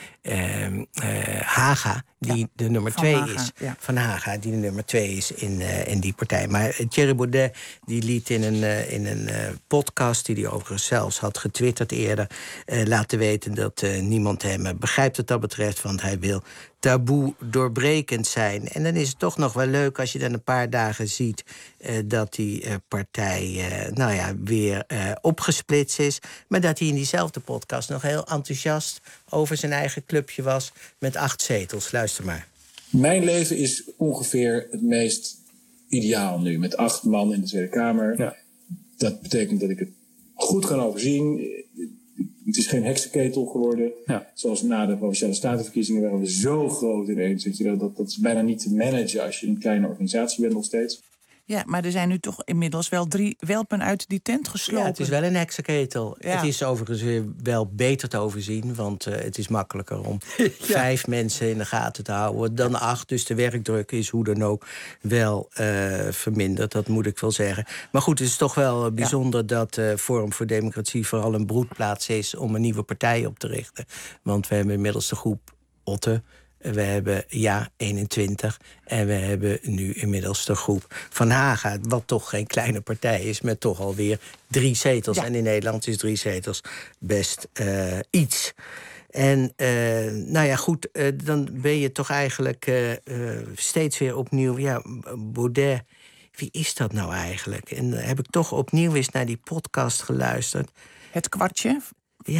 Haga, die de nummer 2 is. Ja. Van Haga, die de nummer 2 is in die partij. Maar Thierry Baudet die liet in een podcast, die hij overigens zelfs had getwitterd eerder, laten weten dat niemand hem begrijpt wat dat betreft, want hij wil taboe doorbrekend zijn. En dan is het toch nog wel leuk als je dan een paar dagen ziet dat die partij weer opgesplitst is, maar dat hij in diezelfde podcast nog heel enthousiast over zijn eigen clubje was met 8 zetels. Luister maar. Mijn leven is ongeveer het meest ideaal nu, met 8 man in de Tweede Kamer. Ja. Dat betekent dat ik het goed kan overzien. Het is geen heksenketel geworden. Ja. Zoals na de Provinciale Statenverkiezingen waren we zo groot ineens. Dat is bijna niet te managen als je een kleine organisatie bent nog steeds. Ja, maar er zijn nu toch inmiddels wel 3 welpen uit die tent geslopen. Ja, het is wel een heksenketel. Ja. Het is overigens weer wel beter te overzien, want het is makkelijker om 5 mensen in de gaten te houden dan 8. Dus de werkdruk is hoe dan ook wel verminderd, dat moet ik wel zeggen. Maar goed, het is toch wel bijzonder dat Forum voor Democratie vooral een broedplaats is om een nieuwe partij op te richten. Want we hebben inmiddels de groep Otte. We hebben Ja21 en we hebben nu inmiddels de groep Van Haga, wat toch geen kleine partij is, met toch alweer 3 zetels. Ja. En in Nederland is 3 zetels best iets. En nou ja, goed, dan ben je toch eigenlijk steeds weer opnieuw, ja, Baudet, wie is dat nou eigenlijk? En heb ik toch opnieuw eens naar die podcast geluisterd. Het kwartje? Ja.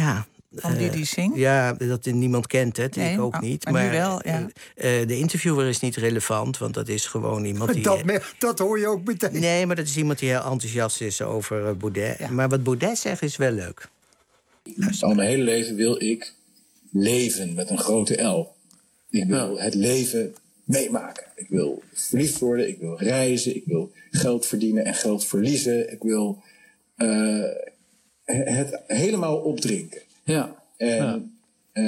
Van Didi Singh? Ja, dat niemand kent het. Nee, ik ook niet. Maar nu wel, ja. De interviewer is niet relevant, want dat is gewoon iemand die... Dat hoor je ook meteen. Nee, maar dat is iemand die heel enthousiast is over Baudet. Ja. Maar wat Baudet zegt is wel leuk. Al mijn hele leven wil ik leven met een grote L. Ik wil het leven meemaken. Ik wil verliefd worden, ik wil reizen, ik wil geld verdienen en geld verliezen. Ik wil het helemaal opdrinken. Ja. En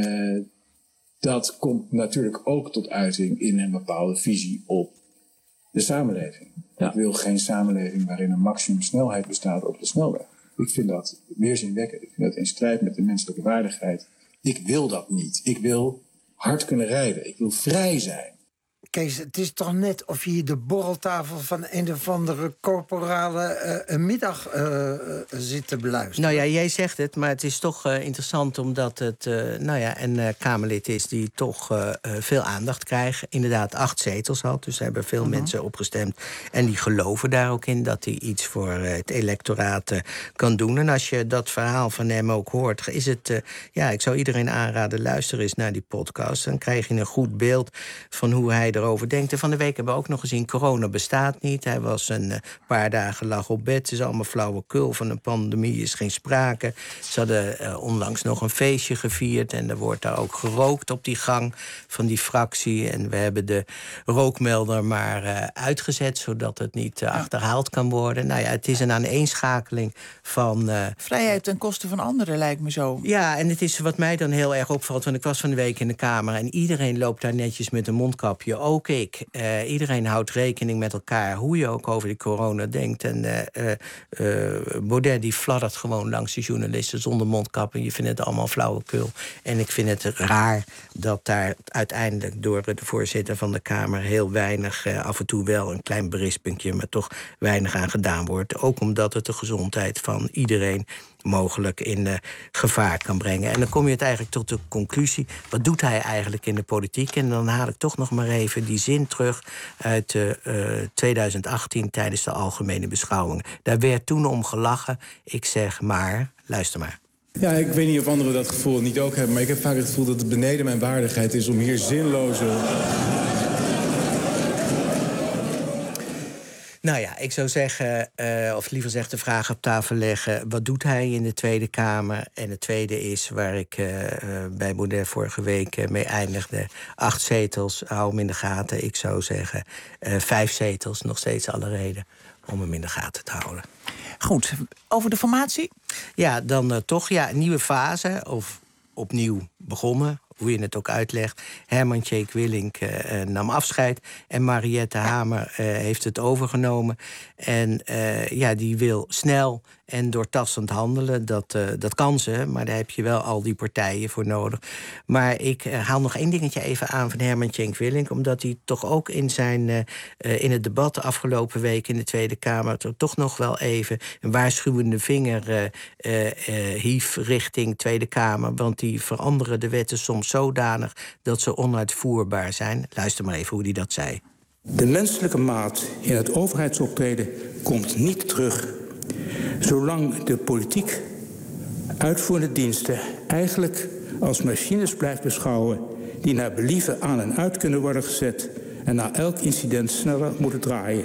dat komt natuurlijk ook tot uiting in een bepaalde visie op de samenleving. Ja. Ik wil geen samenleving waarin een maximumsnelheid bestaat op de snelweg. Ik vind dat weerzinwekkend. Ik vind dat in strijd met de menselijke waardigheid. Ik wil dat niet. Ik wil hard kunnen rijden. Ik wil vrij zijn. Kees, het is toch net of je hier de borreltafel van een of andere corporale middag zit te beluisteren. Nou ja, jij zegt het, maar het is toch interessant omdat het een Kamerlid is die toch veel aandacht krijgt. Inderdaad 8 zetels had, dus daar hebben veel mensen opgestemd. En die geloven daar ook in dat hij iets voor het electoraat kan doen. En als je dat verhaal van hem ook hoort, is het... ik zou iedereen aanraden, luister eens naar die podcast. Dan krijg je een goed beeld van hoe hij erover denkt. En van de week hebben we ook nog gezien, corona bestaat niet. Hij was een paar dagen lag op bed. Het is allemaal flauwekul. Van een pandemie is geen sprake. Ze hadden onlangs nog een feestje gevierd. En er wordt daar ook gerookt op die gang van die fractie. En we hebben de rookmelder maar uitgezet, zodat het niet achterhaald kan worden. Nou ja, het is een aaneenschakeling van... vrijheid ten koste van anderen, lijkt me zo. Ja, en het is wat mij dan heel erg opvalt. Want ik was van de week in de Kamer en iedereen loopt daar netjes met een mondkapje. Ook ik. Iedereen houdt rekening met elkaar, hoe je ook over die corona denkt. En Baudet die fladdert gewoon langs de journalisten zonder mondkap. En je vindt het allemaal flauwekul. En ik vind het raar dat daar uiteindelijk door de voorzitter van de Kamer heel weinig, af en toe wel een klein berispingje, maar toch weinig aan gedaan wordt. Ook omdat het de gezondheid van iedereen mogelijk in gevaar kan brengen. En dan kom je het eigenlijk tot de conclusie, wat doet hij eigenlijk in de politiek? En dan haal ik toch nog maar even die zin terug uit 2018 tijdens de algemene beschouwingen. Daar werd toen om gelachen. Ik zeg maar, luister maar. Ja, ik weet niet of anderen dat gevoel niet ook hebben, maar ik heb vaak het gevoel dat het beneden mijn waardigheid is om hier zinloze... Nou ja, ik zou zeggen, of liever gezegd de vraag op tafel leggen, wat doet hij in de Tweede Kamer? En het tweede is, waar ik bij Baudet vorige week mee eindigde, 8 zetels, hou hem in de gaten. Ik zou zeggen 5 zetels, nog steeds alle reden om hem in de gaten te houden. Goed, over de formatie? Ja, dan toch een nieuwe fase, of opnieuw begonnen, hoe je het ook uitlegt. Herman Tjeek Willink nam afscheid en Mariette Hamer heeft het overgenomen. En die wil snel en doortastend handelen. Dat kan ze, maar daar heb je wel al die partijen voor nodig. Maar ik haal nog 1 dingetje even aan van Herman Tjeek Willink, omdat hij toch ook in het debat de afgelopen week in de Tweede Kamer toch nog wel even een waarschuwende vinger hief richting Tweede Kamer. Want die veranderen de wetten soms zodanig dat ze onuitvoerbaar zijn. Luister maar even hoe hij dat zei. De menselijke maat in het overheidsoptreden komt niet terug. Zolang de politiek uitvoerende diensten eigenlijk als machines blijft beschouwen die naar believen aan en uit kunnen worden gezet en na elk incident sneller moeten draaien.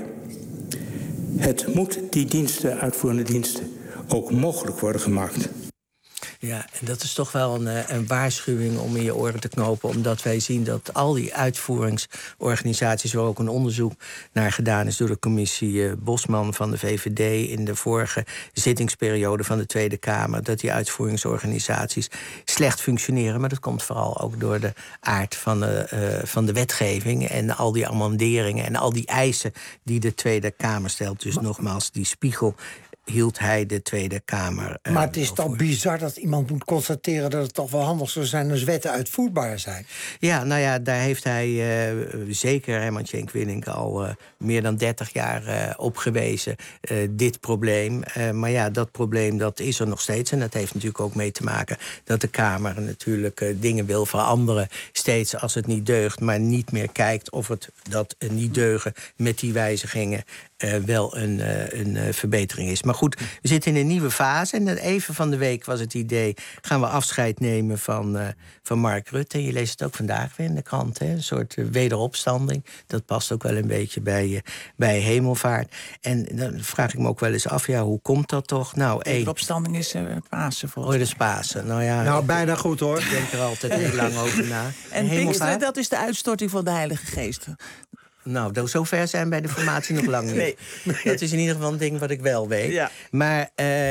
Het moet die diensten, uitvoerende diensten, ook mogelijk worden gemaakt. Ja, en dat is toch wel een waarschuwing om in je oren te knopen, omdat wij zien dat al die uitvoeringsorganisaties, waar ook een onderzoek naar gedaan is door de commissie Bosman van de VVD in de vorige zittingsperiode van de Tweede Kamer, dat die uitvoeringsorganisaties slecht functioneren. Maar dat komt vooral ook door de aard van de wetgeving en al die amenderingen en al die eisen die de Tweede Kamer stelt. Dus nogmaals, die spiegel hield hij de Tweede Kamer. Maar het is toch bizar dat iemand moet constateren dat het toch wel handig zou zijn als wetten uitvoerbaar zijn. Ja, nou ja, daar heeft hij zeker Herman Tjeek Willink al meer dan 30 jaar op gewezen, dit probleem. Maar ja, dat probleem dat is er nog steeds. En dat heeft natuurlijk ook mee te maken dat de Kamer natuurlijk dingen wil veranderen. Steeds als het niet deugt, maar niet meer kijkt of het dat niet deugen met die wijzigingen wel een verbetering is. Maar goed, we zitten in een nieuwe fase. En even van de week was het idee, gaan we afscheid nemen van Mark Rutte. En je leest het ook vandaag weer in de krant, hè? Een soort wederopstanding. Dat past ook wel een beetje bij hemelvaart. En dan vraag ik me ook wel eens af, hoe komt dat toch? Nou, wederopstanding is Pasen volgens mij. Dat is Pasen. Nou, bijna goed hoor. Ik denk er altijd heel lang over na. En Pinksteren, dat is de uitstorting van de Heilige Geest. Nou, zover zijn bij de formatie nog lang niet. Nee. Dat is in ieder geval een ding wat ik wel weet. Ja. Maar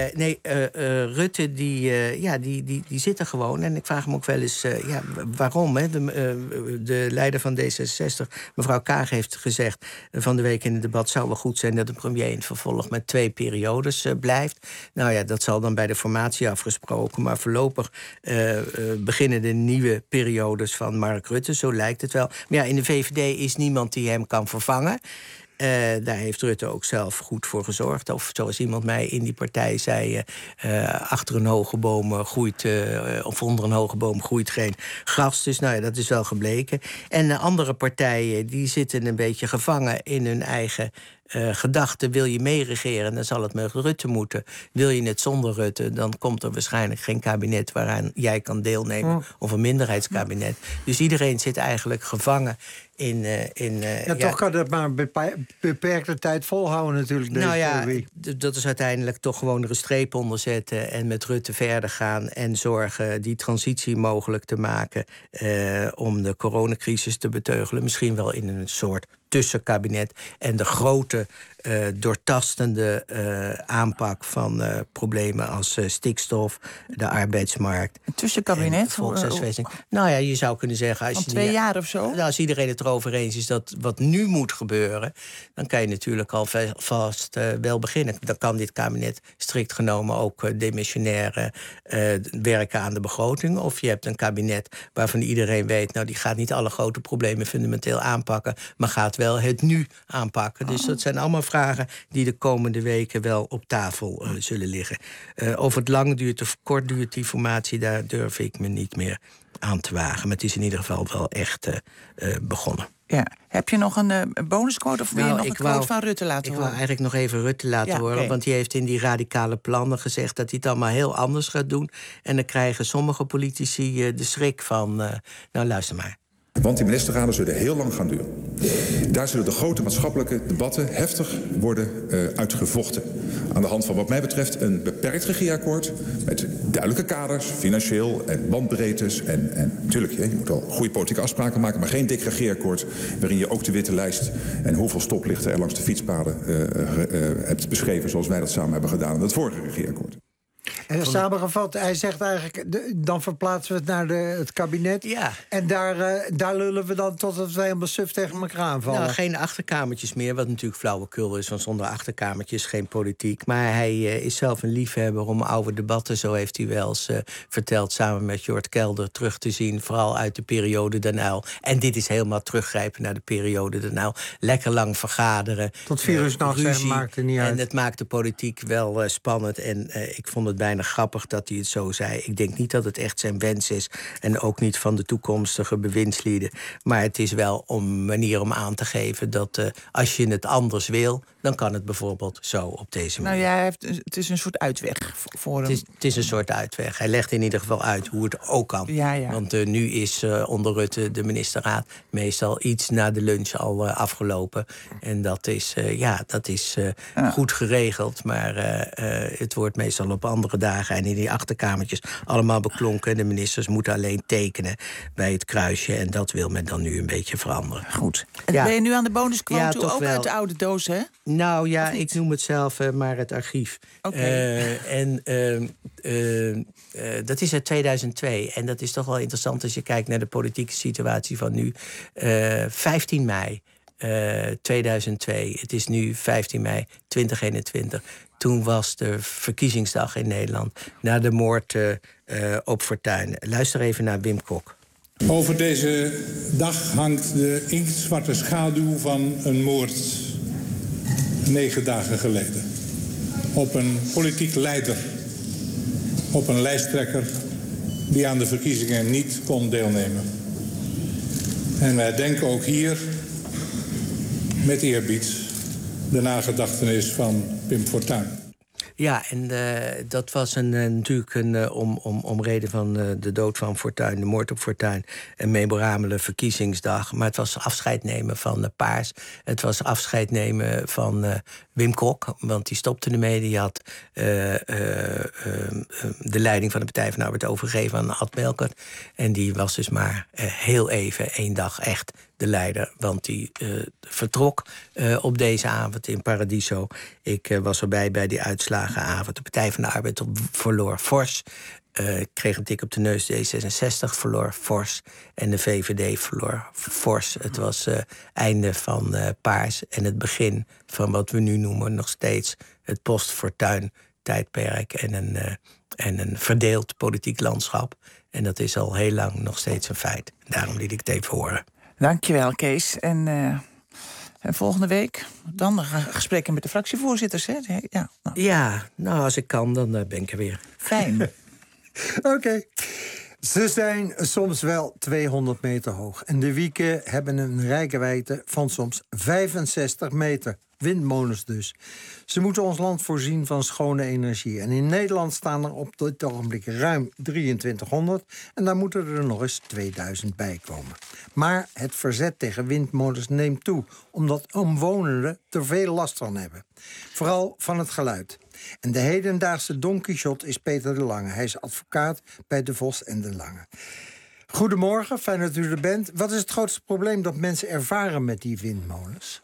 Rutte, die zit er gewoon. En ik vraag me ook wel eens, waarom? Hè? De leider van D66, mevrouw Kaag, heeft gezegd van de week in het debat, zou wel goed zijn dat de premier in het vervolg met 2 periodes blijft. Nou ja, dat zal dan bij de formatie afgesproken. Maar voorlopig beginnen de nieuwe periodes van Mark Rutte. Zo lijkt het wel. Maar ja, in de VVD is niemand die hem kan vervangen. Daar heeft Rutte ook zelf goed voor gezorgd. Of zoals iemand mij in die partij zei, achter een hoge boom groeit, of onder een hoge boom groeit geen gras. Dus nou ja, dat is wel gebleken. En andere partijen die zitten een beetje gevangen in hun eigen gedachten. Wil je meeregeren, dan zal het met Rutte moeten. Wil je het zonder Rutte, dan komt er waarschijnlijk geen kabinet waaraan jij kan deelnemen. Of een minderheidskabinet. Dus iedereen zit eigenlijk gevangen toch kan dat maar een beperkte tijd volhouden natuurlijk. Dat is uiteindelijk toch gewoon er een streep onder zetten en met Rutte verder gaan en zorgen die transitie mogelijk te maken om de coronacrisis te beteugelen. Misschien wel in een soort tussenkabinet en de grote doortastende aanpak van problemen als stikstof, de arbeidsmarkt. Een tussenkabinet? Volkshuisvesting. Nou ja, je zou kunnen zeggen, als van 2 jaar of zo? Als iedereen het erover eens is dat wat nu moet gebeuren, dan kan je natuurlijk alvast wel beginnen. Dan kan dit kabinet strikt genomen ook demissionair werken aan de begroting. Of je hebt een kabinet waarvan iedereen weet, nou, die gaat niet alle grote problemen fundamenteel aanpakken, maar gaat wel het nu aanpakken. Dus dat zijn allemaal vragen die de komende weken wel op tafel zullen liggen. Of het lang duurt of kort duurt, die formatie, daar durf ik me niet meer aan te wagen. Maar het is in ieder geval wel echt begonnen. Ja. Heb je nog een bonusquote of wil je nog een quote van Rutte laten horen? Ik wil eigenlijk nog even Rutte laten horen. Want die heeft in die radicale plannen gezegd dat hij het allemaal heel anders gaat doen. En dan krijgen sommige politici de schrik van, nou luister maar. Want die ministerraden zullen heel lang gaan duren. Daar zullen de grote maatschappelijke debatten heftig worden uitgevochten. Aan de hand van wat mij betreft een beperkt regeerakkoord met duidelijke kaders, financieel en bandbreedtes. En natuurlijk, je moet wel goede politieke afspraken maken, maar geen dik regeerakkoord waarin je ook de witte lijst en hoeveel stoplichten er langs de fietspaden hebt beschreven zoals wij dat samen hebben gedaan in het vorige regeerakkoord. En samengevat, hij zegt eigenlijk, dan verplaatsen we het naar het kabinet. Ja. En daar lullen we dan totdat wij helemaal suf tegen elkaar aanvallen. Nou, geen achterkamertjes meer, wat natuurlijk flauwekul is. Want zonder achterkamertjes geen politiek. Maar hij is zelf een liefhebber om oude debatten, zo heeft hij wel eens verteld, samen met Jort Kelder terug te zien. Vooral uit de periode Den Uyl. En dit is helemaal teruggrijpen naar de periode Den Uyl. Lekker lang vergaderen. Tot 4 uur 's nachts maakte niet uit. En het maakt de politiek wel spannend. En ik vond het bijna grappig dat hij het zo zei. Ik denk niet dat het echt zijn wens is. En ook niet van de toekomstige bewindslieden. Maar het is wel een manier om aan te geven dat als je het anders wil, dan kan het bijvoorbeeld zo op deze manier. Nou ja, het is een soort uitweg voor hem. Het is een soort uitweg. Hij legt in ieder geval uit hoe het ook kan. Ja. Want nu is onder Rutte de ministerraad meestal iets na de lunch al afgelopen. En dat is goed geregeld. Maar het wordt meestal op andere dagen en in die achterkamertjes allemaal beklonken. De ministers moeten alleen tekenen bij het kruisje. En dat wil men dan nu een beetje veranderen. Goed. En ben je nu aan de bonusquote ook wel. uit de oude doos, hè? Nou ja, ik noem het zelf maar het archief. Dat is uit 2002. En dat is toch wel interessant als je kijkt naar de politieke situatie van nu. 15 mei 2002. Het is nu 15 mei 2021. Toen was de verkiezingsdag in Nederland na de moord op Fortuyn. Luister even naar Wim Kok. Over deze dag hangt de inktzwarte schaduw van een moord 9 dagen geleden. Op een politiek leider. Op een lijsttrekker die aan de verkiezingen niet kon deelnemen. En wij denken ook hier met eerbied de nagedachtenis van Pim Fortuyn. Ja, en dat was natuurlijk om reden van de dood van Fortuyn, de moord op Fortuyn, een memorabele verkiezingsdag. Maar het was afscheid nemen van Paars. Het was afscheid nemen van Wim Kok, want die stopte ermee. Die had de leiding van de Partij van de Arbeid overgegeven aan Ad Melkert. En die was dus maar heel even, 1 dag echt de leider. Want die vertrok op deze avond in Paradiso. Ik was erbij bij die uitslagenavond. De Partij van de Arbeid verloor fors. Kreeg een tik op de neus. D66 verloor fors. En de VVD verloor fors. Het was einde van Paars. En het begin van wat we nu noemen nog steeds het post-Fortuyn-tijdperk. En een verdeeld politiek landschap. En dat is al heel lang nog steeds een feit. Daarom liet ik het even horen. Dankjewel, Kees. En volgende week dan gesprekken met de fractievoorzitters, hè? Ja, nou, als ik kan, dan ben ik er weer. Fijn. Oké. Ze zijn soms wel 200 meter hoog. En de wieken hebben een reikwijdte van soms 65 meter. Windmolens dus. Ze moeten ons land voorzien van schone energie. En in Nederland staan er op dit ogenblik ruim 2300. En daar moeten er nog eens 2000 bij komen. Maar het verzet tegen windmolens neemt toe, omdat omwonenden er veel last van hebben. Vooral van het geluid. En de hedendaagse Don Quixote is Peter de Lange. Hij is advocaat bij De Vos en de Lange. Goedemorgen, fijn dat u er bent. Wat is het grootste probleem dat mensen ervaren met die windmolens?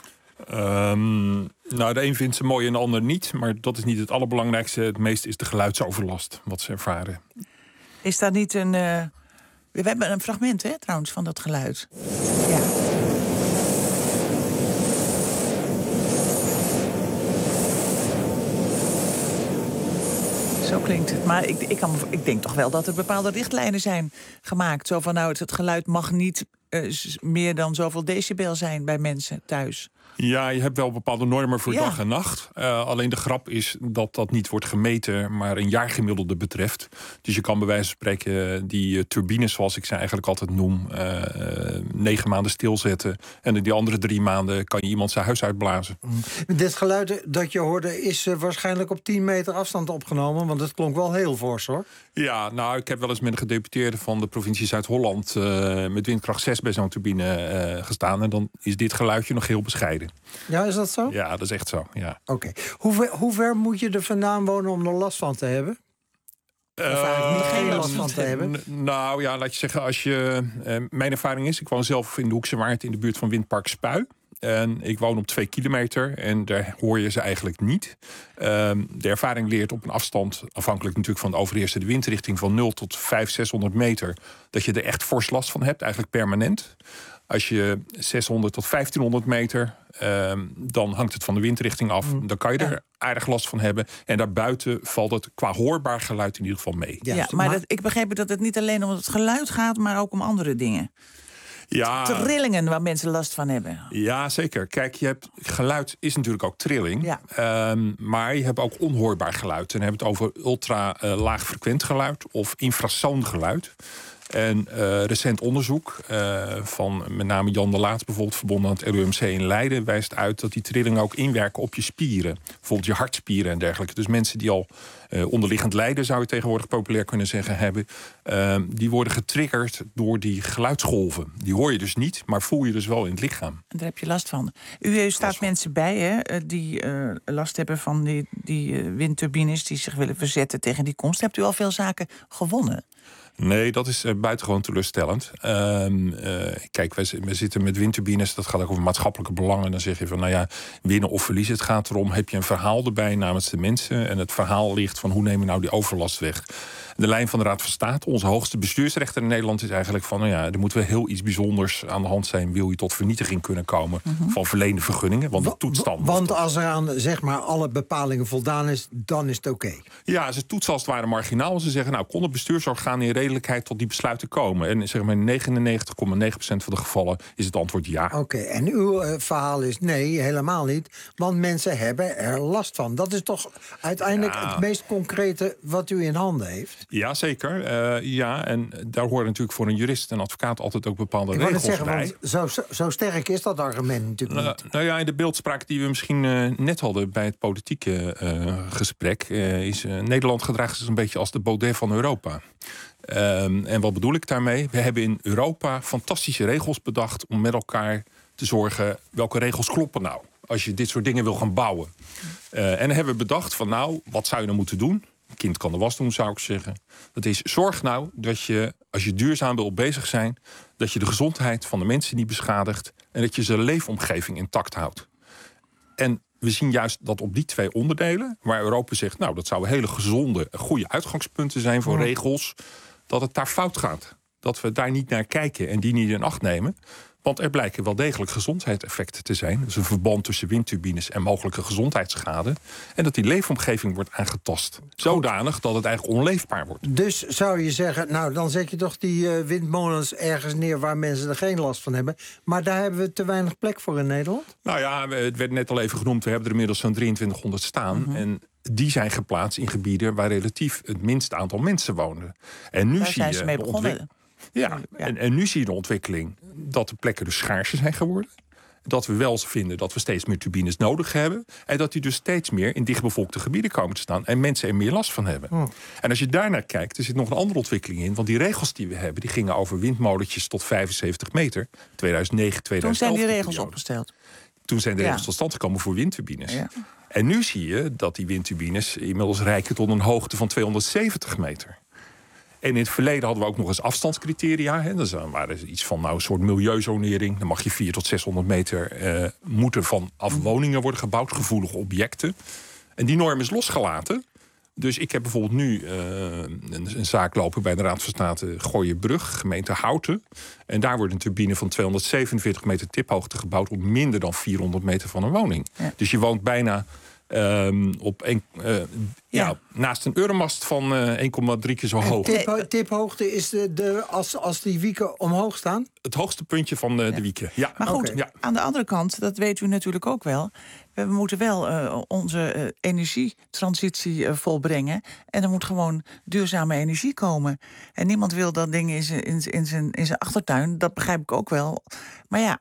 Nou, de een vindt ze mooi en de ander niet. Maar dat is niet het allerbelangrijkste. Het meeste is de geluidsoverlast wat ze ervaren. Is dat niet een... We hebben een fragment, hè, trouwens, van dat geluid. Ja. Zo klinkt het. Maar ik denk toch wel dat er bepaalde richtlijnen zijn gemaakt. Zo van, nou, het geluid mag niet meer dan zoveel decibel zijn bij mensen thuis. Ja, je hebt wel bepaalde normen voor dag en nacht. Alleen de grap is dat dat niet wordt gemeten, maar een jaargemiddelde betreft. Dus je kan bij wijze van spreken die turbines, zoals ik ze eigenlijk altijd noem, 9 maanden stilzetten. En in die andere 3 maanden kan je iemand zijn huis uitblazen. Dit geluid dat je hoorde is waarschijnlijk op 10 meter afstand opgenomen, want het klonk wel heel fors, hoor. Ja, nou, ik heb wel eens met een gedeputeerde van de provincie Zuid-Holland met windkracht 6 bij zo'n turbine gestaan. En dan is dit geluidje nog heel bescheiden. Ja, is dat zo? Ja, dat is echt zo, ja. Oké. Hoe ver moet je er vandaan wonen om er last van te hebben? Of eigenlijk geen last van te hebben? Nou ja, laat je zeggen, als je... mijn ervaring is, ik woon zelf in de Hoekse Waard in de buurt van Windpark Spui. En ik woon op 2 kilometer en daar hoor je ze eigenlijk niet. De ervaring leert op een afstand, afhankelijk natuurlijk van de overheersende windrichting, van 0 tot 500, 600 meter, dat je er echt fors last van hebt, eigenlijk permanent. Als je 600 tot 1500 meter, dan hangt het van de windrichting af. Dan kan je er aardig last van hebben. En daarbuiten valt het qua hoorbaar geluid in ieder geval mee. Ja, maar ik begreep dat het niet alleen om het geluid gaat, maar ook om andere dingen. Ja, trillingen waar mensen last van hebben. Ja, zeker. Kijk, geluid is natuurlijk ook trilling. Ja. Maar je hebt ook onhoorbaar geluid. En dan hebben we het over ultra laagfrequent geluid of infrasoongeluid. En recent onderzoek van met name Jan de Laat, bijvoorbeeld verbonden aan het RUMC in Leiden, wijst uit dat die trillingen ook inwerken op je spieren. Bijvoorbeeld je hartspieren en dergelijke. Dus mensen die al onderliggend lijden, zou je tegenwoordig populair kunnen zeggen, hebben, die worden getriggerd door die geluidsgolven. Die hoor je dus niet, maar voel je dus wel in het lichaam. En daar heb je last van. U staat mensen bij, hè, die last hebben van die windturbines, die zich willen verzetten tegen die komst. Hebt u al veel zaken gewonnen? Nee, dat is buitengewoon teleurstellend. Kijk, we zitten met windturbines, dat gaat ook over maatschappelijke belangen. Dan zeg je van, nou ja, winnen of verliezen. Het gaat erom, heb je een verhaal erbij namens de mensen? En het verhaal ligt van, hoe nemen we nou die overlast weg? De lijn van de Raad van State, onze hoogste bestuursrechter in Nederland, is eigenlijk van, nou ja, er moet wel heel iets bijzonders aan de hand zijn, wil je tot vernietiging kunnen komen van verleende vergunningen. Want de toetsstand. Want als er aan, zeg maar, alle bepalingen voldaan is, dan is het oké. Ja, ze toetsen als het ware marginaal. Ze zeggen, nou, kon het bestuursorgaan in redelijkheid tot die besluiten komen? En zeg maar, in 99,9% van de gevallen is het antwoord ja. Oké, en uw verhaal is nee, helemaal niet. Want mensen hebben er last van. Dat is toch uiteindelijk het meest concrete wat u in handen heeft? Ja, zeker. En daar horen natuurlijk voor een jurist en advocaat altijd ook bepaalde Ik regels zeggen, bij. Zo sterk is dat argument natuurlijk niet. Nou ja, in de beeldspraak die we misschien net hadden bij het politieke gesprek, is Nederland gedraagt zich een beetje als de Baudet van Europa. En wat bedoel ik daarmee? We hebben in Europa fantastische regels bedacht om met elkaar te zorgen welke regels kloppen nou als je dit soort dingen wil gaan bouwen. En dan hebben we bedacht van wat zou je nou moeten doen? Een kind kan de was doen, zou ik zeggen. Dat is, zorg nou dat je, als je duurzaam wil bezig zijn, dat je de gezondheid van de mensen niet beschadigt en dat je zijn leefomgeving intact houdt. En we zien juist dat op die 2 onderdelen, waar Europa zegt, dat zouden hele gezonde, goede uitgangspunten zijn voor regels, dat het daar fout gaat. Dat we daar niet naar kijken en die niet in acht nemen. Want er blijken wel degelijk gezondheidseffecten te zijn. Dus een verband tussen windturbines en mogelijke gezondheidsschade. En dat die leefomgeving wordt aangetast. Zodanig dat het eigenlijk onleefbaar wordt. Dus zou je zeggen, dan zet je toch die windmolens ergens neer waar mensen er geen last van hebben. Maar daar hebben we te weinig plek voor in Nederland? Nou ja, het werd net al even genoemd. We hebben er inmiddels zo'n 2300 staan. En die zijn geplaatst in gebieden waar relatief het minste aantal mensen woonden. En nu daar zijn ze mee begonnen. Ja. En nu zie je de ontwikkeling dat de plekken dus schaarser zijn geworden. Dat we wel vinden dat we steeds meer turbines nodig hebben. En dat die dus steeds meer in dichtbevolkte gebieden komen te staan. En mensen er meer last van hebben. En als je daarnaar kijkt, er zit nog een andere ontwikkeling in. Want die regels die we hebben, die gingen over windmolentjes tot 75 meter. 2009, 2011. Toen zijn die regels opgesteld. Toen zijn de regels tot stand gekomen voor windturbines. Ja. En nu zie je dat die windturbines inmiddels reiken tot een hoogte van 270 meter. En in het verleden hadden we ook nog eens afstandscriteria. Dus dan waren iets van een soort milieuzonering. Dan mag je 400 tot 600 meter moeten vanaf woningen worden gebouwd. Gevoelige objecten. En die norm is losgelaten. Dus ik heb bijvoorbeeld nu een zaak lopen bij de Raad van State Gooienbrug, gemeente Houten. En daar wordt een turbine van 247 meter tiphoogte gebouwd op minder dan 400 meter van een woning. Ja. Dus je woont bijna naast een euromast van 1,3 keer zo hoog. Tiphoogte is als die wieken omhoog staan? Het hoogste puntje van de wieken. Ja. Maar goed, aan de andere kant, dat weet u natuurlijk ook wel. We moeten wel onze energietransitie volbrengen. En er moet gewoon duurzame energie komen. En niemand wil dat ding in zijn achtertuin. Dat begrijp ik ook wel. Maar ja.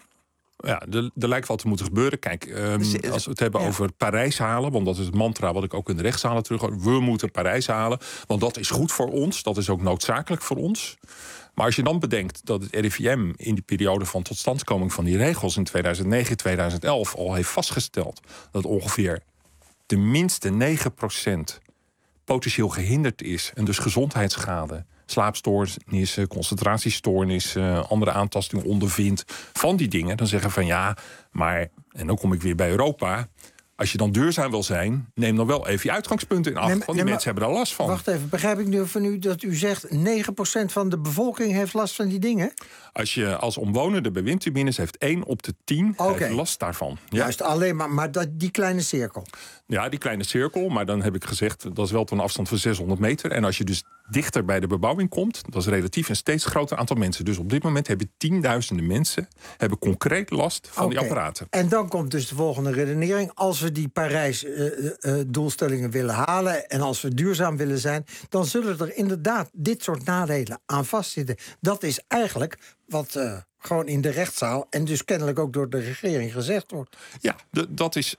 Ja, er lijkt wat te moeten gebeuren. Kijk, als we het hebben over Parijs halen, want dat is het mantra wat ik ook in de rechtszalen terug hoor. We moeten Parijs halen, want dat is goed voor ons. Dat is ook noodzakelijk voor ons. Maar als je dan bedenkt dat het RIVM in die periode van totstandkoming van die regels in 2009, 2011 al heeft vastgesteld dat ongeveer de minste 9% potentieel gehinderd is en dus gezondheidsschade, slaapstoornissen, concentratiestoornissen, andere aantastingen ondervindt van die dingen, dan zeggen van maar, en dan kom ik weer bij Europa, als je dan duurzaam wil zijn, neem dan wel even je uitgangspunten in acht, want die mensen hebben daar last van. Wacht even, begrijp ik nu van u dat u zegt 9% van de bevolking heeft last van die dingen? Als je als omwonende bij windturbines heeft 1 op de 10 heeft last daarvan. Ja. Juist, alleen maar die kleine cirkel. Ja, die kleine cirkel, maar dan heb ik gezegd, dat is wel tot een afstand van 600 meter. En als je dus dichter bij de bebouwing komt, dat is relatief een steeds groter aantal mensen. Dus op dit moment hebben tienduizenden mensen concreet last van die apparaten. En dan komt dus de volgende redenering. Als we die Parijs-doelstellingen willen halen en als we duurzaam willen zijn, dan zullen er inderdaad dit soort nadelen aan vastzitten. Dat is eigenlijk wat gewoon in de rechtszaal en dus kennelijk ook door de regering gezegd wordt. Ja, dat is,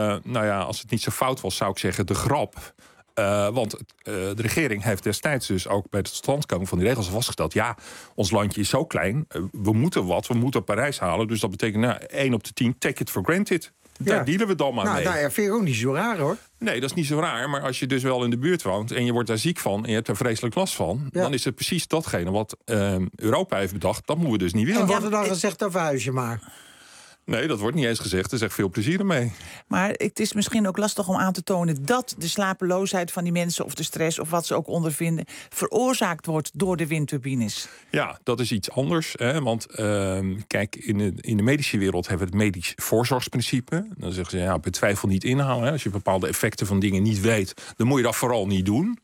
als het niet zo fout was, zou ik zeggen, de grap. Want de regering heeft destijds dus ook bij de totstandkoming van die regels vastgesteld, ons landje is zo klein, we moeten Parijs halen. Dus dat betekent 1 op de 10, take it for granted. Daar dealen we dan maar mee. Nou, vind ik ook niet zo raar, hoor. Nee, dat is niet zo raar. Maar als je dus wel in de buurt woont en je wordt daar ziek van en je hebt er vreselijk last van, dan is het precies datgene wat Europa heeft bedacht. Dat moeten we dus niet willen. En wordt er dan gezegd, dan verhuis je maar. Nee, dat wordt niet eens gezegd. Er is echt veel plezier ermee. Maar het is misschien ook lastig om aan te tonen dat de slapeloosheid van die mensen of de stress of wat ze ook ondervinden veroorzaakt wordt door de windturbines. Ja, dat is iets anders. Want kijk, in de medische wereld hebben we het medisch voorzorgsprincipe. Dan zeggen ze, bij twijfel niet inhalen. Als je bepaalde effecten van dingen niet weet, dan moet je dat vooral niet doen.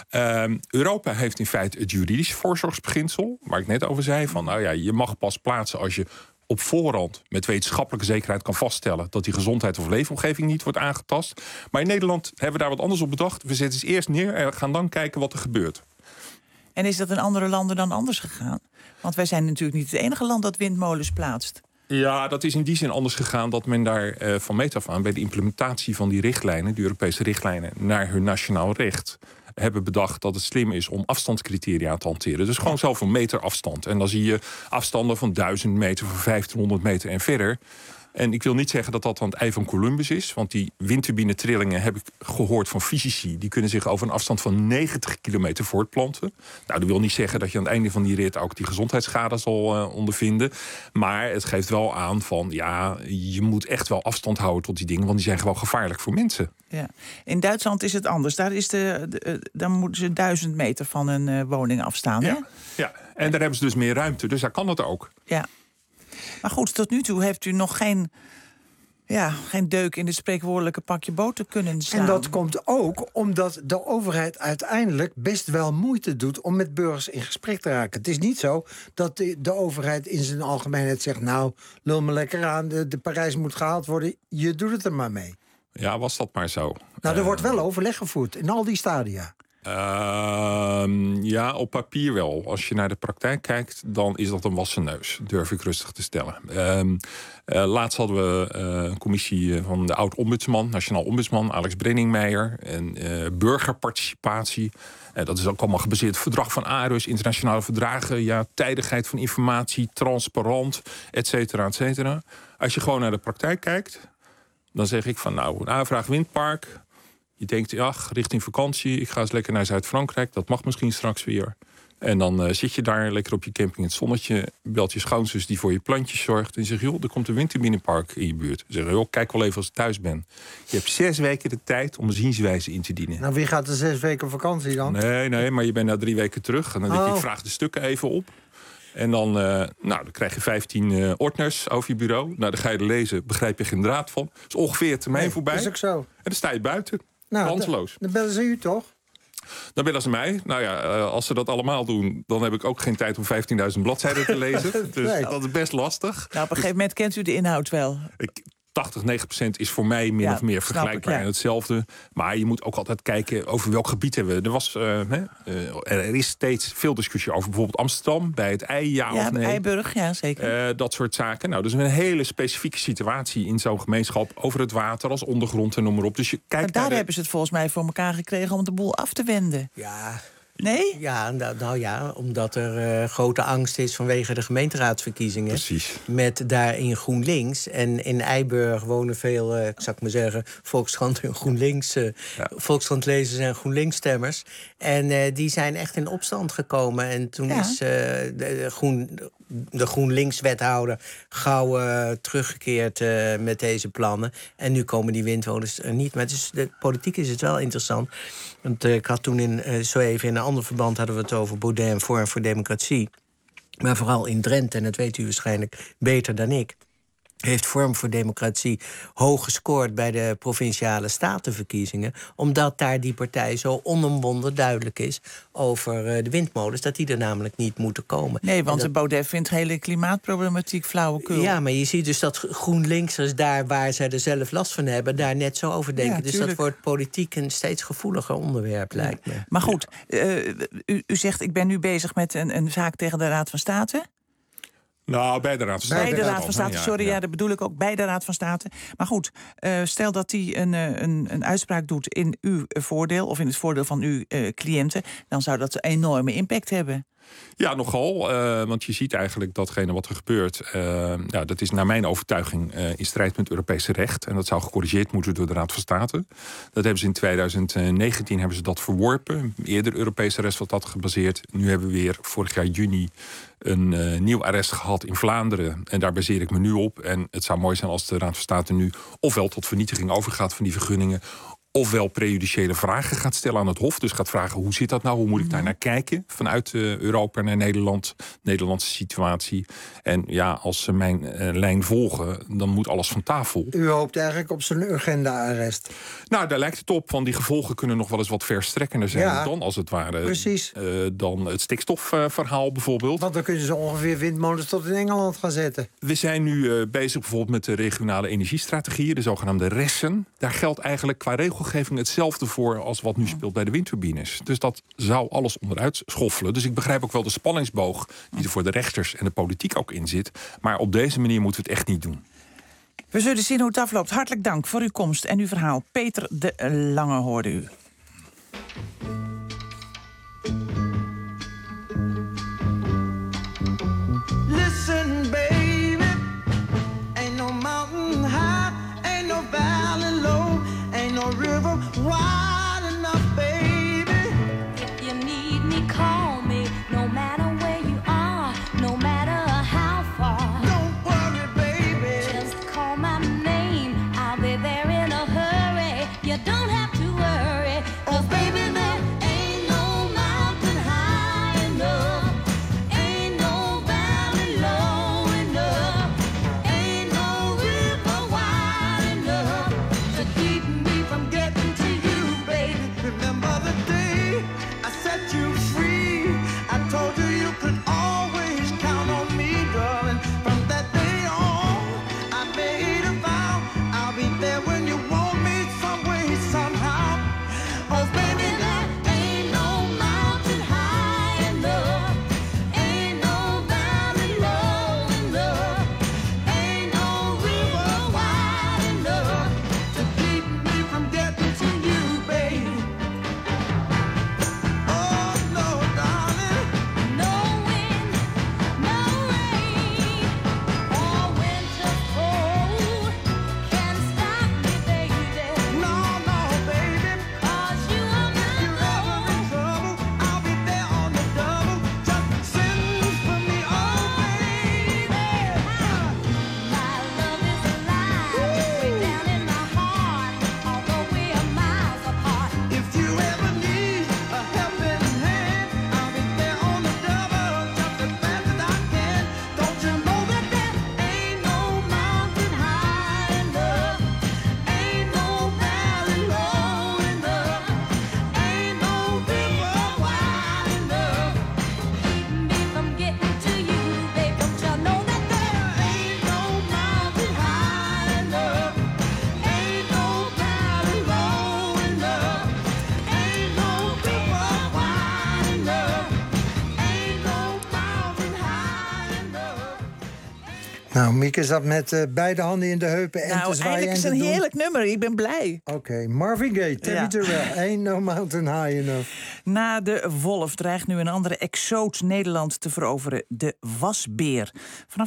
Europa heeft in feite het juridisch voorzorgsbeginsel, waar ik net over zei, van je mag pas plaatsen als je op voorhand met wetenschappelijke zekerheid kan vaststellen dat die gezondheid of leefomgeving niet wordt aangetast. Maar in Nederland hebben we daar wat anders op bedacht. We zetten ze eerst neer en we gaan dan kijken wat er gebeurt. En is dat in andere landen dan anders gegaan? Want wij zijn natuurlijk niet het enige land dat windmolens plaatst. Ja, dat is in die zin anders gegaan dat men daar van meet af aan bij de implementatie van die richtlijnen, die Europese richtlijnen, naar hun nationaal recht, hebben bedacht dat het slim is om afstandscriteria te hanteren. Dus gewoon zoveel meter afstand. En dan zie je afstanden van 1000 meter, van 1500 meter en verder. En ik wil niet zeggen dat dat aan het ei van Columbus is. Want die windturbine-trillingen heb ik gehoord van fysici. Die kunnen zich over een afstand van 90 kilometer voortplanten. Nou, dat wil niet zeggen dat je aan het einde van die rit ook die gezondheidsschade zal ondervinden. Maar het geeft wel aan van, ja, je moet echt wel afstand houden tot die dingen. Want die zijn gewoon gevaarlijk voor mensen. Ja. In Duitsland is het anders. Daar is dan moeten ze 1000 meter van een woning afstaan. Ja, ja, en daar hebben ze dus meer ruimte. Dus daar kan het ook. Ja. Maar goed, tot nu toe heeft u nog geen deuk in het spreekwoordelijke pakje boter kunnen slaan. En dat komt ook omdat de overheid uiteindelijk best wel moeite doet om met burgers in gesprek te raken. Het is niet zo dat de overheid in zijn algemeenheid zegt, nou, lul me lekker aan, de Parijs moet gehaald worden, je doet het er maar mee. Ja, was dat maar zo. Nou, er wordt wel overleg gevoerd in al die stadia. Ja, op papier wel. Als je naar de praktijk kijkt, dan is dat een wassen neus. Durf ik rustig te stellen. Laatst hadden we een commissie van de oud-ombudsman, nationaal ombudsman, Alex Brenningmeijer. En burgerparticipatie. Dat is ook allemaal gebaseerd op het verdrag van Aarhus, internationale verdragen. Ja, tijdigheid van informatie, transparant, et cetera, et cetera. Als je gewoon naar de praktijk kijkt, dan zeg ik van, nou, een aanvraag windpark. Je denkt, ja, richting vakantie, ik ga eens lekker naar Zuid-Frankrijk. Dat mag misschien straks weer. En dan zit je daar lekker op je camping in het zonnetje. Belt je schoonzus die voor je plantjes zorgt. En zegt, joh, er komt een windturbinepark in je buurt. Zeg, joh, kijk wel even als ik thuis ben. Je hebt 6 weken de tijd om een zienswijze in te dienen. Nou, wie gaat er 6 weken vakantie dan? Nee, maar je bent na 3 weken terug. En dan denk ik vraag de stukken even op. En dan, dan krijg je 15 ordners over je bureau. Nou, dan ga je er lezen, begrijp je geen draad van. Is ongeveer termijn voorbij. Dat is ook zo. En dan sta je buiten. Nou, kansloos. Dan bellen ze u toch? Dan bellen ze mij. Nou ja, als ze dat allemaal doen, dan heb ik ook geen tijd om 15.000 bladzijden te lezen. Dus nee, dat is best lastig. Nou, op een gegeven moment kent u de inhoud wel. 80-90% is voor mij min of meer vergelijkbaar en hetzelfde. Maar je moet ook altijd kijken over welk gebied hebben we. Er is steeds veel discussie over bijvoorbeeld Amsterdam, bij het IJ, ja of nee. Eiburg, ja zeker. Dat soort zaken. Nou, dus een hele specifieke situatie in zo'n gemeenschap over het water als ondergrond en noem maar op. Dus je kijkt daar hebben ze het volgens mij voor elkaar gekregen om de boel af te wenden. Ja. Nee? Ja, nou ja, omdat er grote angst is vanwege de gemeenteraadsverkiezingen. Precies. Met daarin GroenLinks. En in Eiburg wonen veel, zou ik maar zeggen, Volkskrant en GroenLinks. Volkskrant-lezers en GroenLinks-stemmers. En die zijn echt in opstand gekomen. En toen is de GroenLinks-wethouder gauw teruggekeerd met deze plannen. En nu komen die windmolens er niet. Maar politiek is het wel interessant. Want ik had toen zo even in een ander verband hadden we het over Baudet en Forum voor Democratie. Maar vooral in Drenthe, en dat weet u waarschijnlijk beter dan ik, heeft Forum voor Democratie hoog gescoord bij de provinciale statenverkiezingen, omdat daar die partij zo onomwonden duidelijk is over de windmolens, dat die er namelijk niet moeten komen. Nee, want de Baudet vindt hele klimaatproblematiek flauwekul. Ja, maar je ziet dus dat GroenLinksers daar waar zij er zelf last van hebben, daar net zo over denken. Ja, dus dat wordt politiek een steeds gevoeliger onderwerp, lijkt me. Maar goed, u zegt, ik ben nu bezig met een zaak tegen de Raad van State. Nou, bij de Raad van State. Bij de Raad van State, sorry, ja, dat bedoel ik ook, bij de Raad van State. Maar goed, stel dat die een uitspraak doet in uw voordeel, of in het voordeel van uw cliënten, dan zou dat een enorme impact hebben. Ja, nogal. Want je ziet eigenlijk datgene wat er gebeurt. Dat is naar mijn overtuiging in strijd met het Europese recht. En dat zou gecorrigeerd moeten door de Raad van State. Dat hebben ze in 2019 hebben ze dat verworpen. Eerder Europese arrest was dat gebaseerd. Nu hebben we weer vorig jaar juni een nieuw arrest gehad in Vlaanderen. En daar baseer ik me nu op. En het zou mooi zijn als de Raad van State nu ofwel tot vernietiging overgaat van die vergunningen, ofwel prejudiciële vragen gaat stellen aan het Hof. Dus gaat vragen, hoe zit dat nou? Hoe moet ik daar naar kijken? Vanuit Europa naar Nederland, Nederlandse situatie. En ja, als ze mijn lijn volgen, dan moet alles van tafel. U hoopt eigenlijk op zijn agenda-arrest. Nou, daar lijkt het op, want die gevolgen kunnen nog wel eens wat verstrekkender zijn dan, als het ware, precies. Dan het stikstofverhaal bijvoorbeeld. Want dan kunnen ze ongeveer windmolens tot in Engeland gaan zetten. We zijn nu bezig bijvoorbeeld met de regionale energiestrategieën, de zogenaamde RES'en. Daar geldt eigenlijk qua regelgeving hetzelfde voor als wat nu speelt bij de windturbines. Dus dat zou alles onderuit schoffelen. Dus ik begrijp ook wel de spanningsboog die er voor de rechters en de politiek ook in zit. Maar op deze manier moeten we het echt niet doen. We zullen zien hoe het afloopt. Hartelijk dank voor uw komst en uw verhaal. Peter de Lange hoorde u. Listen, baby, ain't no mountain high, ain't no valley low, ain't no river wide enough, baby. If you need me, call me, no matter where you are, no matter how far. Don't worry, baby, just call my name, I'll be there in a hurry. You don't have to worry, 'cause baby, there ain't no mountain high enough, ain't no valley low enough, ain't no river wide enough to keep me from getting to you, baby. remember the day I set you free. I told you you could always count on me, darling. From that day on, I made a vow I'll be there when you want me, some way, somehow. Oh, baby, there ain't no mountain high enough, ain't no valley low enough, ain't no river wide enough to keep me from getting to you, baby. Oh, no, darling. No wind, no rain, or winter cold can stop me, baby. No, no, baby. 'Cause you are If you're ever in trouble, I'll be there on the double. Just send for me, oh, baby. my love is alive, way down in my heart, although we are miles apart. If you ever need a helping hand, I'll be there on the double, just as fast as I can. Don't you know that there ain't no mountain high enough, ain't no valley low enough, ain't no river wide enough Keep me from getting to you, babe. Don't you know that there ain't no mountain high enough, ain't no valley low enough, ain't no river wide enough, ain't no mountain high enough. Nou, Mieke zat met beide handen in de heupen en te Nou, zwaaien eigenlijk en is te het een doen. heerlijk nummer. Ik ben blij. Oké, Marvin Gaye, Tammy Terrell, Ain't No Mountain High Enough. Na de wolf dreigt nu een andere exoot Nederland te veroveren, de wasbeer. Vanaf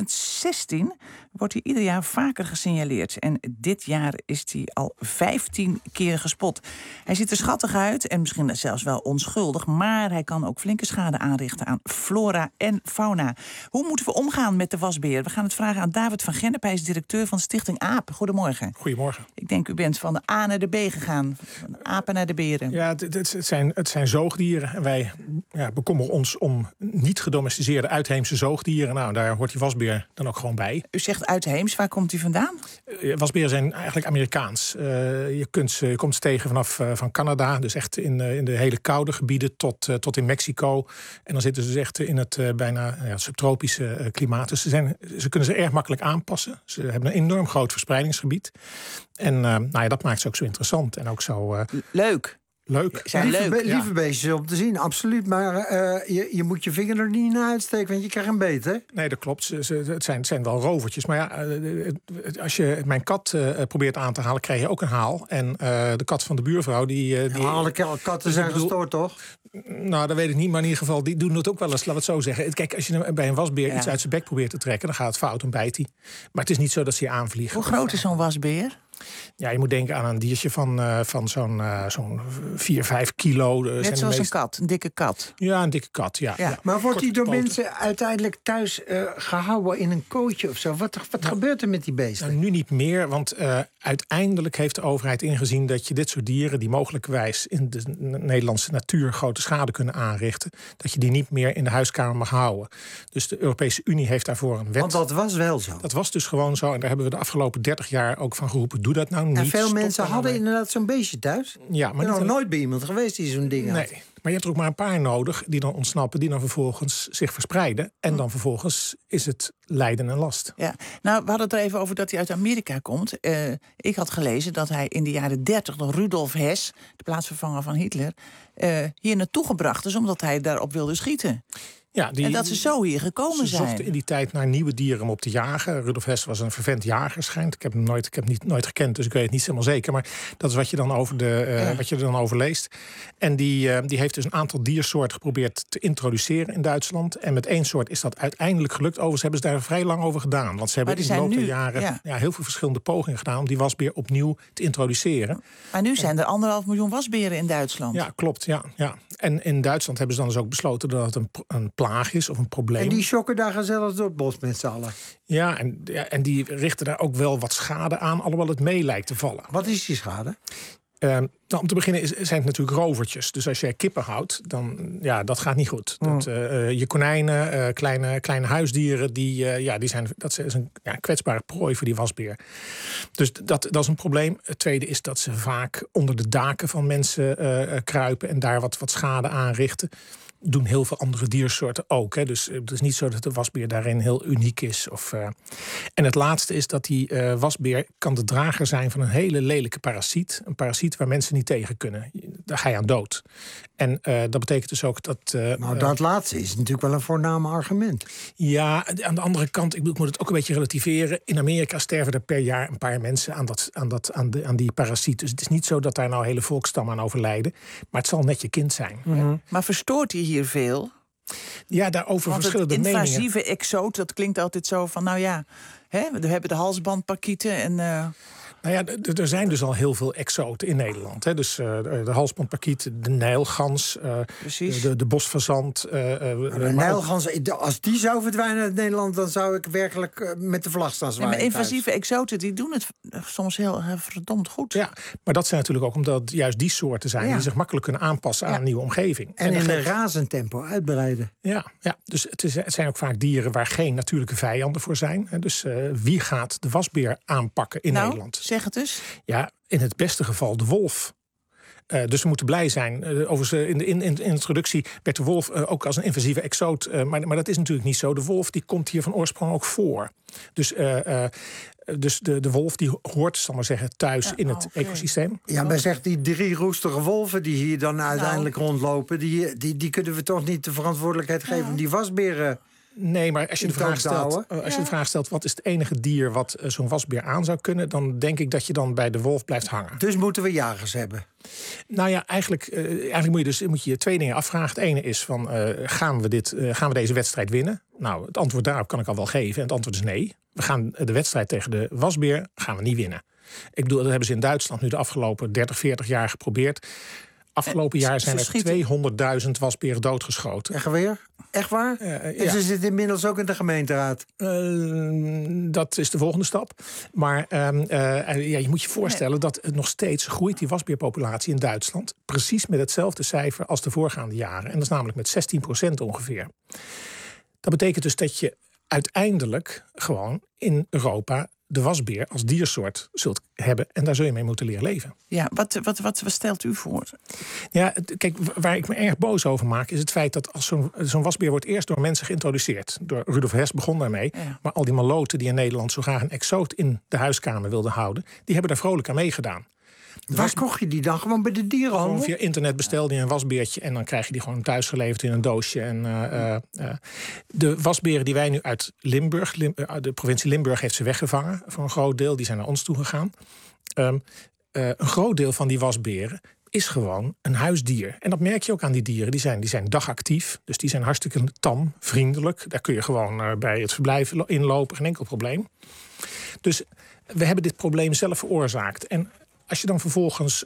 2016 wordt hij ieder jaar vaker gesignaleerd. En dit jaar is hij al 15 keer gespot. Hij ziet er schattig uit en misschien zelfs wel onschuldig, maar hij kan ook flinke schade aanrichten aan flora en fauna. Hoe moeten we omgaan met de wasbeer? We gaan het vragen aan David van Gennep. Hij is directeur van Stichting AAP. Goedemorgen. Goedemorgen. Ik denk u bent van de A naar de B gegaan. Van de apen naar de beren. Ja, het zijn zoogdieren. En wij bekommeren ons om niet gedomesticeerde uitheemse zoogdieren. Nou, daar hoort die wasbeer dan ook gewoon bij. U zegt uitheems, waar komt u vandaan? Wasberen zijn eigenlijk Amerikaans. Je komt ze tegen vanaf van Canada. Dus echt in de hele koude gebieden tot in Mexico. En dan zitten ze dus echt in het bijna subtropische klimaat. Dus ze kunnen ze erg makkelijk aanpassen. Ze hebben een enorm groot verspreidingsgebied. En dat maakt ze ook zo interessant. En ook zo... leuk. Lieve beestjes om te zien, absoluut. Maar je moet je vinger er niet naar uitsteken, want je krijgt een beet, hè? Nee, dat klopt. Het zijn wel rovertjes. Maar ja, als je mijn kat probeert aan te halen, krijg je ook een haal. En de kat van de buurvrouw, alle katten zijn gestoord, toch? Nou, dat weet ik niet. Maar in ieder geval, die doen het ook wel eens, laat het zo zeggen. Kijk, als je bij een wasbeer iets uit zijn bek probeert te trekken, dan gaat het fout en bijt hij. Maar het is niet zo dat ze je aanvliegen. Hoe groot is zo'n wasbeer? Ja, je moet denken aan een diertje van zo'n 4-5 kilo. Net zoals een kat, een dikke kat. Ja, een dikke kat, ja. Maar wordt die door poten. mensen uiteindelijk thuis gehouden in een kootje of zo? Wat gebeurt er met die beesten? Nou, nu niet meer, want uiteindelijk heeft de overheid ingezien dat je dit soort dieren, die mogelijkerwijs in de Nederlandse natuur grote schade kunnen aanrichten, dat je die niet meer in de huiskamer mag houden. Dus de Europese Unie heeft daarvoor een wet. Want dat was wel zo. Dat was dus gewoon zo. En daar hebben we de afgelopen 30 jaar ook van geroepen. Doe dat nou niet. En veel Stop mensen daar hadden nou mee. inderdaad zo'n beestje thuis. Ja, Ik maar ben niet nog nooit bij iemand geweest die zo'n ding had. Nee, maar je hebt er ook maar een paar nodig die dan ontsnappen, die dan vervolgens zich verspreiden. En dan vervolgens is het lijden en last. Ja, nou, we hadden het er even over dat hij uit Amerika komt. Ik had gelezen dat hij in de jaren 30 door Rudolf Hess, de plaatsvervanger van Hitler, hier naartoe gebracht is omdat hij daarop wilde schieten. Ja, en dat ze zo hier gekomen Ze zijn. zochten in die tijd naar nieuwe dieren om op te jagen. Rudolf Hess was een vervent jager, schijnt. Ik heb hem nooit gekend, dus ik weet het niet helemaal zeker. Maar dat is wat je dan wat je er dan over leest. En die heeft dus een aantal diersoorten geprobeerd te introduceren in Duitsland. En met één soort is dat uiteindelijk gelukt. Overigens hebben ze daar vrij lang over gedaan. Want ze hebben in de loop der jaren heel veel verschillende pogingen gedaan om die wasbeer opnieuw te introduceren. Maar nu zijn er 1,5 miljoen wasberen in Duitsland. Ja, klopt. Ja. En in Duitsland hebben ze dan dus ook besloten dat het een plaag is of een probleem. En die schokken daar gezellig door het bos met z'n allen. Ja, en die richten daar ook wel wat schade aan, alhoewel het mee lijkt te vallen. Wat is die schade? Om te beginnen zijn het natuurlijk rovertjes. Dus als jij kippen houdt, dan dat gaat niet goed. Je konijnen, kleine huisdieren, die is een kwetsbare prooi voor die wasbeer. Dus dat is een probleem. Het tweede is dat ze vaak onder de daken van mensen kruipen en daar wat schade aanrichten. Doen heel veel andere diersoorten ook. Hè. Dus het is niet zo dat de wasbeer daarin heel uniek is. En het laatste is dat die wasbeer kan de drager zijn van een hele lelijke parasiet. Een parasiet waar mensen niet tegen kunnen. Daar ga je aan dood. En dat betekent dus ook dat... dat laatste is natuurlijk wel een voornaam argument. Ja, aan de andere kant, ik moet het ook een beetje relativeren. In Amerika sterven er per jaar een paar mensen aan die parasiet. Dus het is niet zo dat daar nou hele volksstammen aan overlijden. Maar het zal net je kind zijn. Mm-hmm. Maar verstoort hij hier veel? Ja, daarover verschillende meningen. Invasieve exoot, dat klinkt altijd zo van, we hebben de halsbandparkieten en... Nou ja, er zijn dus al heel veel exoten in Nederland. Hè. Dus de halsbandparkiet, de nijlgans, de bosfazant. De nijlgans, als die zou verdwijnen uit Nederland, dan zou ik werkelijk met de vlag staan zwaaien. Maar invasieve exoten, die doen het soms heel verdomd goed. Ja, maar dat zijn natuurlijk ook omdat het juist die soorten zijn die zich makkelijk kunnen aanpassen aan een nieuwe omgeving. En in een razend tempo uitbreiden. Ja, dus het zijn ook vaak dieren waar geen natuurlijke vijanden voor zijn. Dus wie gaat de wasbeer aanpakken in Nederland? Zeg het dus. Ja, in het beste geval de wolf. Dus we moeten blij zijn. Overigens, in de introductie werd de wolf ook als een invasieve exoot. Maar dat is natuurlijk niet zo. De wolf die komt hier van oorsprong ook voor. Dus de wolf die hoort, zal maar zeggen, thuis in het ecosysteem. Ja, maar zegt die 3 roestige wolven die hier dan uiteindelijk rondlopen, die kunnen we toch niet de verantwoordelijkheid geven om die wasberen... Nee, maar als je de vraag stelt, wat is het enige dier wat zo'n wasbeer aan zou kunnen, dan denk ik dat je dan bij de wolf blijft hangen. Dus moeten we jagers hebben? Nou ja, eigenlijk moet je 2 dingen afvragen. Het ene is van, gaan we deze wedstrijd winnen? Nou, het antwoord daarop kan ik al wel geven. En het antwoord is nee. We gaan de wedstrijd tegen de wasbeer gaan we niet winnen. Ik bedoel, dat hebben ze in Duitsland nu de afgelopen 30, 40 jaar geprobeerd. Afgelopen jaar zijn er 200.000 wasberen doodgeschoten. Echt waar? En ze zitten inmiddels ook in de gemeenteraad. Dat is de volgende stap. Maar je moet je voorstellen dat nog steeds groeit die wasbeerpopulatie in Duitsland precies met hetzelfde cijfer als de voorgaande jaren. En dat is namelijk met 16% ongeveer. Dat betekent dus dat je uiteindelijk gewoon in Europa de wasbeer als diersoort zult hebben. En daar zul je mee moeten leren leven. Ja, wat stelt u voor? Ja, kijk, waar ik me erg boos over maak is het feit dat als zo'n wasbeer wordt eerst door mensen geïntroduceerd. Door Rudolf Hess begon daarmee. Ja. Maar al die maloten die in Nederland zo graag een exoot in de huiskamer wilden houden, die hebben daar vrolijk aan meegedaan. Waar kocht je die dan? Gewoon bij de dierenhandel? Gewoon via internet bestelde je een wasbeertje en dan krijg je die gewoon thuis geleverd in een doosje. En de wasberen die wij nu uit Limburg, de provincie Limburg heeft ze weggevangen voor een groot deel. Die zijn naar ons toe gegaan. Een groot deel van die wasberen is gewoon een huisdier. En dat merk je ook aan die dieren. Die zijn dagactief, dus die zijn hartstikke tam, vriendelijk. Daar kun je gewoon bij het verblijf inlopen, geen enkel probleem. Dus we hebben dit probleem zelf veroorzaakt. En als je dan vervolgens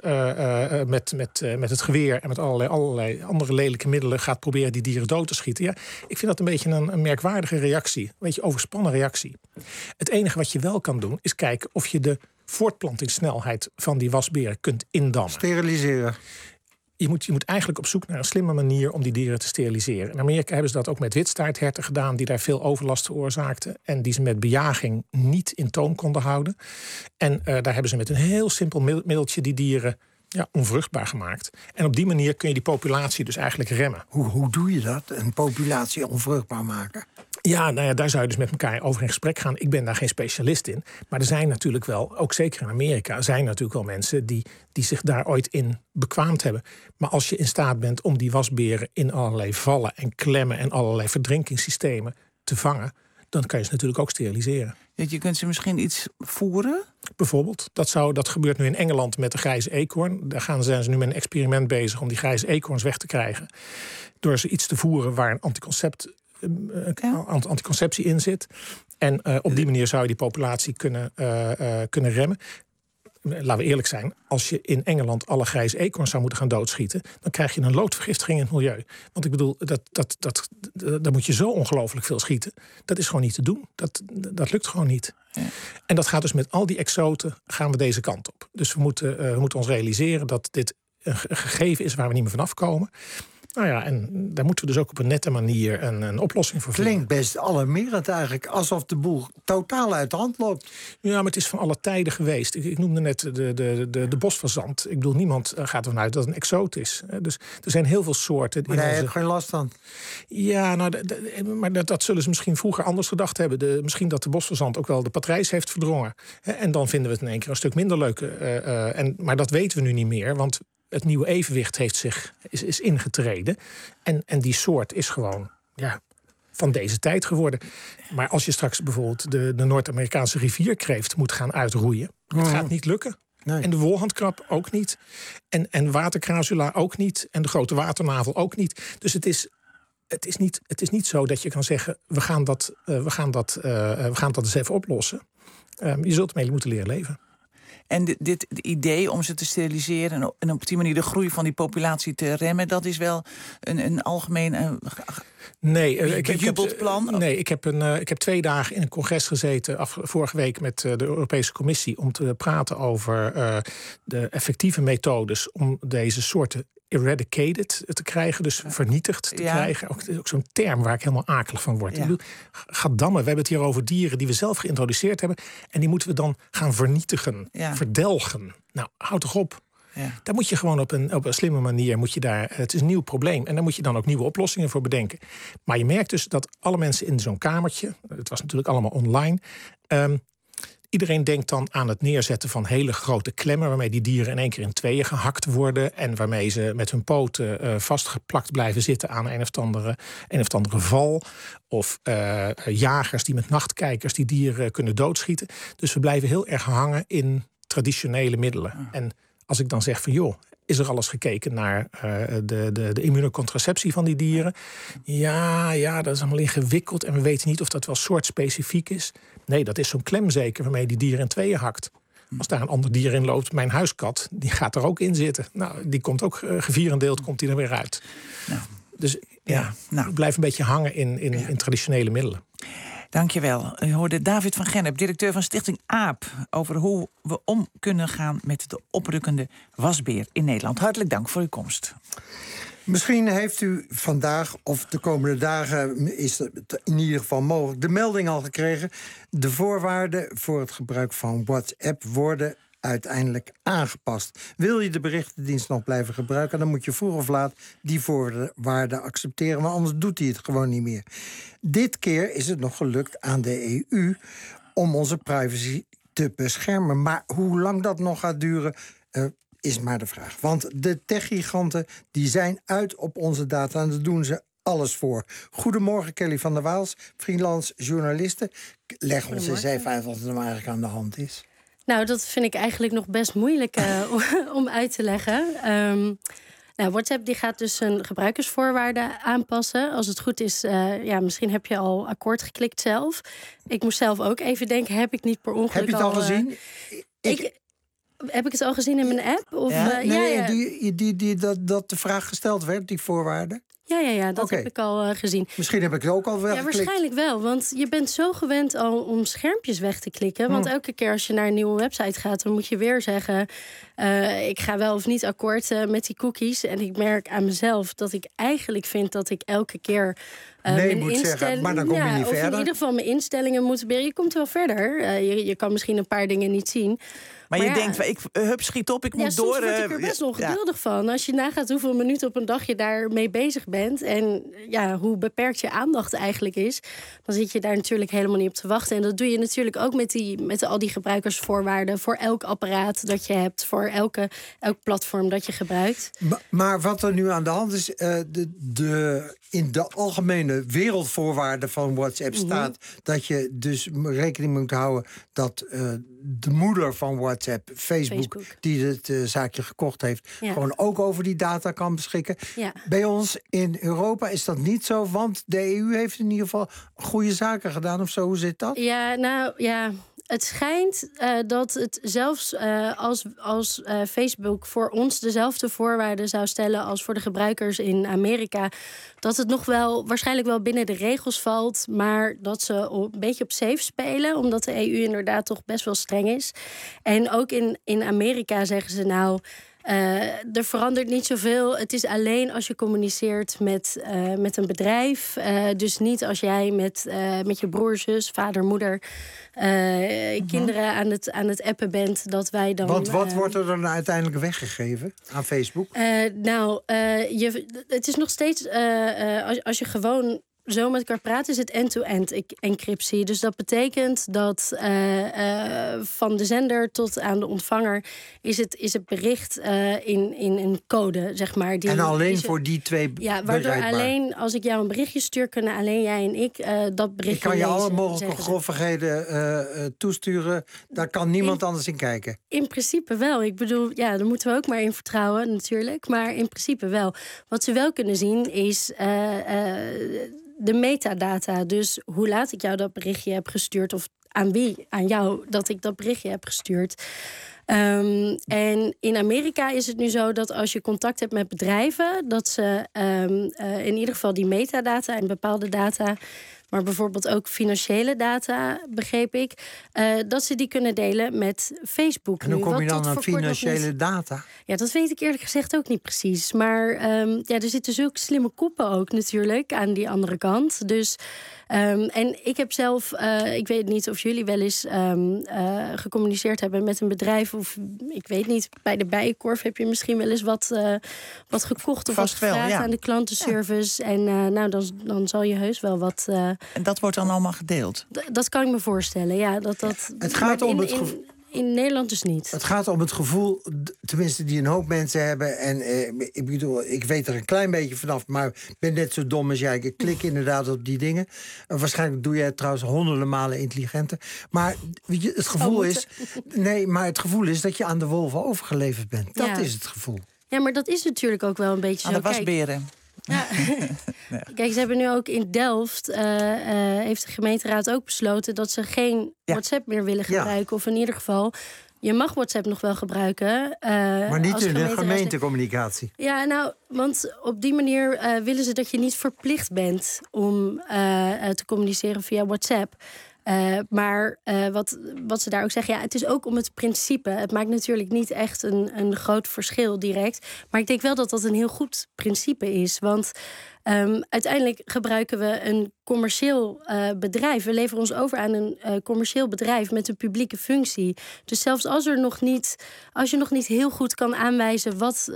met het geweer en met allerlei andere lelijke middelen gaat proberen die dieren dood te schieten. Ja, ik vind dat een beetje een merkwaardige reactie. Een beetje overspannen reactie. Het enige wat je wel kan doen is kijken of je de voortplantingssnelheid van die wasberen kunt indammen. Steriliseren. Je moet eigenlijk op zoek naar een slimme manier om die dieren te steriliseren. In Amerika hebben ze dat ook met witstaartherten gedaan, die daar veel overlast veroorzaakten en die ze met bejaging niet in toom konden houden. En daar hebben ze met een heel simpel middeltje die dieren onvruchtbaar gemaakt. En op die manier kun je die populatie dus eigenlijk remmen. Hoe doe je dat? Een populatie onvruchtbaar maken? Ja, nou ja, daar zou je dus met elkaar over in gesprek gaan. Ik ben daar geen specialist in. Maar er zijn natuurlijk wel, ook zeker in Amerika, zijn natuurlijk wel mensen die zich daar ooit in bekwaamd hebben. Maar als je in staat bent om die wasberen in allerlei vallen en klemmen en allerlei verdrinkingssystemen te vangen, dan kan je ze natuurlijk ook steriliseren. Je kunt ze misschien iets voeren? Bijvoorbeeld. Dat gebeurt nu in Engeland met de grijze eekhoorn. Zijn ze nu met een experiment bezig om die grijze eekhoorns weg te krijgen. Door ze iets te voeren waar een anticonceptie in zit. En op die manier zou je die populatie kunnen remmen. Laten we eerlijk zijn, als je in Engeland alle grijze eekhoorns zou moeten gaan doodschieten, dan krijg je een loodvergiftiging in het milieu. Want ik bedoel, daar moet je zo ongelooflijk veel schieten. Dat is gewoon niet te doen. Dat lukt gewoon niet. Ja. En dat gaat dus met al die exoten gaan we deze kant op. Dus we moeten ons realiseren dat dit een gegeven is waar we niet meer vanaf komen. Nou ja, en daar moeten we dus ook op een nette manier een oplossing voor vinden. Klinkt best alarmerend eigenlijk, alsof de boel totaal uit de hand loopt. Ja, maar het is van alle tijden geweest. Ik noemde net de bosfazant. Ik bedoel, niemand gaat ervan uit dat het een exoot is. Dus er zijn heel veel soorten. Maar daar heb je geen last van. Ja, maar dat zullen ze misschien vroeger anders gedacht hebben. Misschien dat de bosfazant ook wel de patrijs heeft verdrongen. En dan vinden we het in één keer een stuk minder leuk. Maar dat weten we nu niet meer, want het nieuwe evenwicht is ingetreden. En die soort is gewoon van deze tijd geworden. Maar als je straks bijvoorbeeld de Noord-Amerikaanse rivierkreeft moet gaan uitroeien, dat gaat niet lukken. Nee. En de wolhandkrab ook niet. En waterkrasula ook niet. En de grote waternavel ook niet. Dus het is niet zo dat je kan zeggen, we gaan dat eens even oplossen. Je zult ermee moeten leren leven. En dit idee om ze te steriliseren en op die manier de groei van die populatie te remmen, dat is wel een algemeen bejubeld plan? Nee, ik heb 2 dagen in een congres gezeten vorige week met de Europese Commissie om te praten over de effectieve methodes om deze soorten eradicated te krijgen, dus vernietigd te krijgen. Ook zo'n term waar ik helemaal akelig van word. Ja. Ik bedoel, gaddamme, we hebben het hier over dieren die we zelf geïntroduceerd hebben en die moeten we dan gaan vernietigen, verdelgen. Nou, houd toch op. Ja. Daar moet je gewoon op een slimme manier, het is een nieuw probleem en daar moet je dan ook nieuwe oplossingen voor bedenken. Maar je merkt dus dat alle mensen in zo'n kamertje, het was natuurlijk allemaal online, iedereen denkt dan aan het neerzetten van hele grote klemmen waarmee die dieren in één keer in tweeën gehakt worden en waarmee ze met hun poten vastgeplakt blijven zitten aan een of andere val. Of jagers die met nachtkijkers die dieren kunnen doodschieten. Dus we blijven heel erg hangen in traditionele middelen. En als ik dan zeg van joh, is er alles gekeken naar de immunocontraceptie van die dieren? Ja, dat is allemaal ingewikkeld en we weten niet of dat wel soortspecifiek is. Nee, dat is zo'n klemzeker waarmee die dieren in tweeën hakt. Als daar een ander dier in loopt, mijn huiskat, die gaat er ook in zitten. Nou, die komt ook gevierendeeld, komt die er weer uit. Nou, dus ik blijf een beetje hangen in traditionele middelen. Dankjewel. U hoorde David van Gennep, directeur van Stichting AAP, over hoe we om kunnen gaan met de oprukkende wasbeer in Nederland. Hartelijk dank voor uw komst. Misschien heeft u vandaag of de komende dagen, is het in ieder geval mogelijk, de melding al gekregen. De voorwaarden voor het gebruik van WhatsApp worden uiteindelijk aangepast. Wil je de berichtendienst nog blijven gebruiken, dan moet je vroeg of laat die voorwaarden accepteren, want anders doet hij het gewoon niet meer. Dit keer is het nog gelukt aan de EU om onze privacy te beschermen. Maar hoe lang dat nog gaat duren, is maar de vraag. Want de techgiganten die zijn uit op onze data en daar doen ze alles voor. Goedemorgen, Kelly van der Waals, freelance journaliste. Leg ons eens even uit wat er nou eigenlijk aan de hand is. Nou, dat vind ik eigenlijk nog best moeilijk om uit te leggen. Nou, WhatsApp die gaat dus zijn gebruikersvoorwaarden aanpassen. Als het goed is, misschien heb je al akkoord geklikt zelf. Ik moest zelf ook even denken, heb ik niet per ongeluk Heb je het al gezien? Heb ik het al gezien in mijn app? Of, dat de vraag gesteld werd, die voorwaarden? Ja, dat heb ik al gezien. Misschien heb ik het ook al wel geklikt. Waarschijnlijk wel, want je bent zo gewend al om schermpjes weg te klikken. Want elke keer als je naar een nieuwe website gaat, dan moet je weer zeggen, ik ga wel of niet akkoord met die cookies. En ik merk aan mezelf dat ik eigenlijk vind dat ik elke keer nee moet zeggen, maar dan kom je niet verder. Of in ieder geval mijn instellingen moeten beheren. Je komt wel verder. Je kan misschien een paar dingen niet zien. Maar je denkt, schiet op, ik moet door. Soms word ik er best ongeduldig van. Als je nagaat hoeveel minuten op een dag je daarmee bezig bent en hoe beperkt je aandacht eigenlijk is, dan zit je daar natuurlijk helemaal niet op te wachten. En dat doe je natuurlijk ook met al die gebruikersvoorwaarden voor elk apparaat dat je hebt, voor elk platform dat je gebruikt. Maar wat er nu aan de hand is, in de algemene wereldvoorwaarden van WhatsApp staat dat je dus rekening moet houden dat de moeder van WhatsApp, Facebook. Die het zaakje gekocht heeft, gewoon ook over die data kan beschikken. Ja. Bij ons in Europa is dat niet zo, want de EU heeft in ieder geval goede zaken gedaan of zo. Hoe zit dat? Het schijnt dat het zelfs als Facebook voor ons dezelfde voorwaarden zou stellen als voor de gebruikers in Amerika, dat het nog wel waarschijnlijk wel binnen de regels valt, maar dat ze een beetje op safe spelen, omdat de EU inderdaad toch best wel streng is. En ook in Amerika zeggen ze er verandert niet zoveel. Het is alleen als je communiceert met een bedrijf. Dus niet als jij met je broer, zus, vader, moeder, kinderen aan het appen bent, dat wij dan. Want wat wordt er dan uiteindelijk weggegeven aan Facebook? Het is nog steeds als je gewoon zo met elkaar praat, is het end-to-end encryptie. Dus dat betekent dat van de zender tot aan de ontvanger is het bericht in een code, zeg maar. En alleen voor die twee waardoor alleen, als ik jou een berichtje stuur, kunnen alleen jij en ik dat berichtje ik kan je lezen, alle mogelijke groffigheden toesturen. Daar kan niemand anders in kijken. In principe wel. Ik bedoel, daar moeten we ook maar in vertrouwen natuurlijk. Maar in principe wel. Wat ze wel kunnen zien is de metadata. Dus hoe laat ik jou dat berichtje heb gestuurd, of aan wie, aan jou, dat ik dat berichtje heb gestuurd. En in Amerika is het nu zo dat als je contact hebt met bedrijven, dat ze in ieder geval die metadata en bepaalde data, maar bijvoorbeeld ook financiële data, begreep ik, dat ze die kunnen delen met Facebook. En hoe kom je dan aan financiële data? Ja, dat weet ik eerlijk gezegd ook niet precies. Maar er zitten zulke slimme koppen ook natuurlijk aan die andere kant. Dus en ik heb zelf, ik weet niet of jullie wel eens gecommuniceerd hebben met een bedrijf, of ik weet niet, bij de Bijenkorf heb je misschien wel eens wat gekocht of wat gevraagd aan de klantenservice. En dan zal je heus wel wat. En dat wordt dan allemaal gedeeld? Dat kan ik me voorstellen, ja. Het gaat om het gevoel. In Nederland dus niet. Het gaat om het gevoel, tenminste die een hoop mensen hebben. En ik bedoel, ik weet er een klein beetje vanaf, maar ik ben net zo dom als jij. Ik klik inderdaad op die dingen. Waarschijnlijk doe jij het trouwens honderden malen intelligenter. Maar het gevoel is. Nee, maar het gevoel is dat je aan de wolven overgeleverd bent. Dat is het gevoel. Ja, maar dat is natuurlijk ook wel een beetje zo. Dat was beren. Ja. Kijk, ze hebben nu ook in Delft, heeft de gemeenteraad ook besloten dat ze geen WhatsApp meer willen gebruiken. Of in ieder geval, je mag WhatsApp nog wel gebruiken. Maar niet in de gemeentecommunicatie. Ja, want op die manier willen ze dat je niet verplicht bent om te communiceren via WhatsApp. Maar wat ze daar ook zeggen, het is ook om het principe. Het maakt natuurlijk niet echt een groot verschil direct. Maar ik denk wel dat dat een heel goed principe is. Want uiteindelijk gebruiken we een commercieel bedrijf. We leveren ons over aan een commercieel bedrijf met een publieke functie. Dus zelfs als je nog niet heel goed kan aanwijzen wat,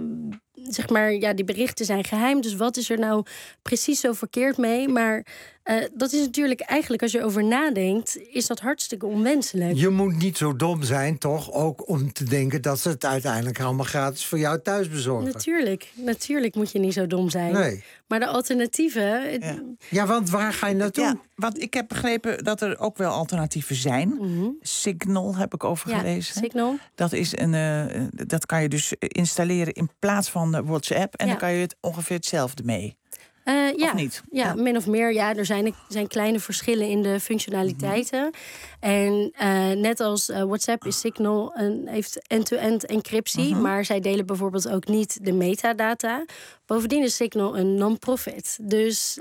zeg maar, die berichten zijn geheim. Dus wat is er nou precies zo verkeerd mee? Maar dat is natuurlijk eigenlijk, als je over nadenkt, is dat hartstikke onwenselijk. Je moet niet zo dom zijn, toch? Ook om te denken dat ze het uiteindelijk allemaal gratis voor jou thuis bezorgen. Natuurlijk moet je niet zo dom zijn. Nee. Maar de alternatieven... Ja, want waar ga je naartoe? Ja, want ik heb begrepen dat er ook wel alternatieven zijn. Signal heb ik over gelezen. Signal. Dat is dat kan je dus installeren in plaats van WhatsApp. En dan kan je het ongeveer hetzelfde mee. Of niet? Ja, min of meer. Ja, er zijn kleine verschillen in de functionaliteiten. En net als WhatsApp is Signal heeft end-to-end encryptie. Maar zij delen bijvoorbeeld ook niet de metadata. Bovendien is Signal een non-profit. Dus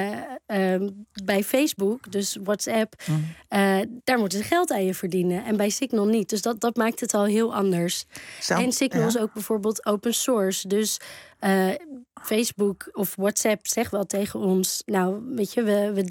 bij Facebook, dus WhatsApp, daar moeten ze geld aan je verdienen. En bij Signal niet. Dus dat maakt het al heel anders. En Signal is ook bijvoorbeeld open source. Dus Facebook of WhatsApp zegt wel tegen ons... nou, weet je,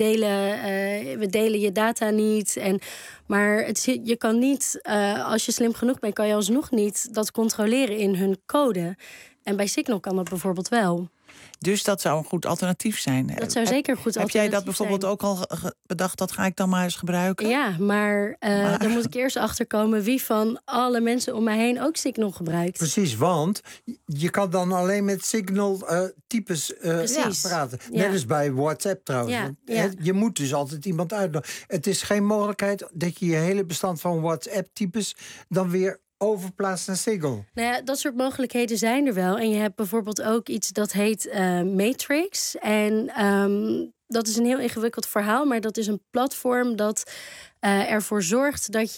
we delen je data niet. Maar je kan niet, als je slim genoeg bent... kan je alsnog niet dat controleren in hun code. En bij Signal kan dat bijvoorbeeld wel. Dus dat zou een goed alternatief zijn. Dat zou zeker een goed alternatief zijn. Heb jij dat bijvoorbeeld ook al bedacht? Dat ga ik dan maar eens gebruiken? Ja, maar dan moet ik eerst achterkomen... wie van alle mensen om mij heen ook Signal gebruikt. Precies, want je kan dan alleen met Signal-types praten. Net als bij WhatsApp trouwens. Ja. Je moet dus altijd iemand uitnodigen. Het is geen mogelijkheid dat je hele bestand van WhatsApp-types... dan weer overplaatst naar Signal. Nou ja, dat soort mogelijkheden zijn er wel. En je hebt bijvoorbeeld ook iets dat heet Matrix. En dat is een heel ingewikkeld verhaal, maar dat is een platform dat ervoor zorgt dat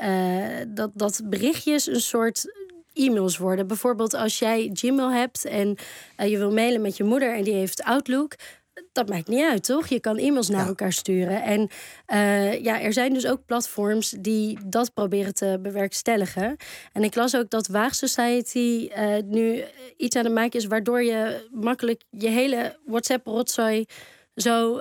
dat berichtjes een soort e-mails worden. Bijvoorbeeld als jij Gmail hebt en je wil mailen met je moeder en die heeft Outlook. Dat maakt niet uit, toch? Je kan e-mails naar elkaar sturen. En er zijn dus ook platforms die dat proberen te bewerkstelligen. En ik las ook dat Waag Society nu iets aan het maken is... waardoor je makkelijk je hele WhatsApp-rotzooi zo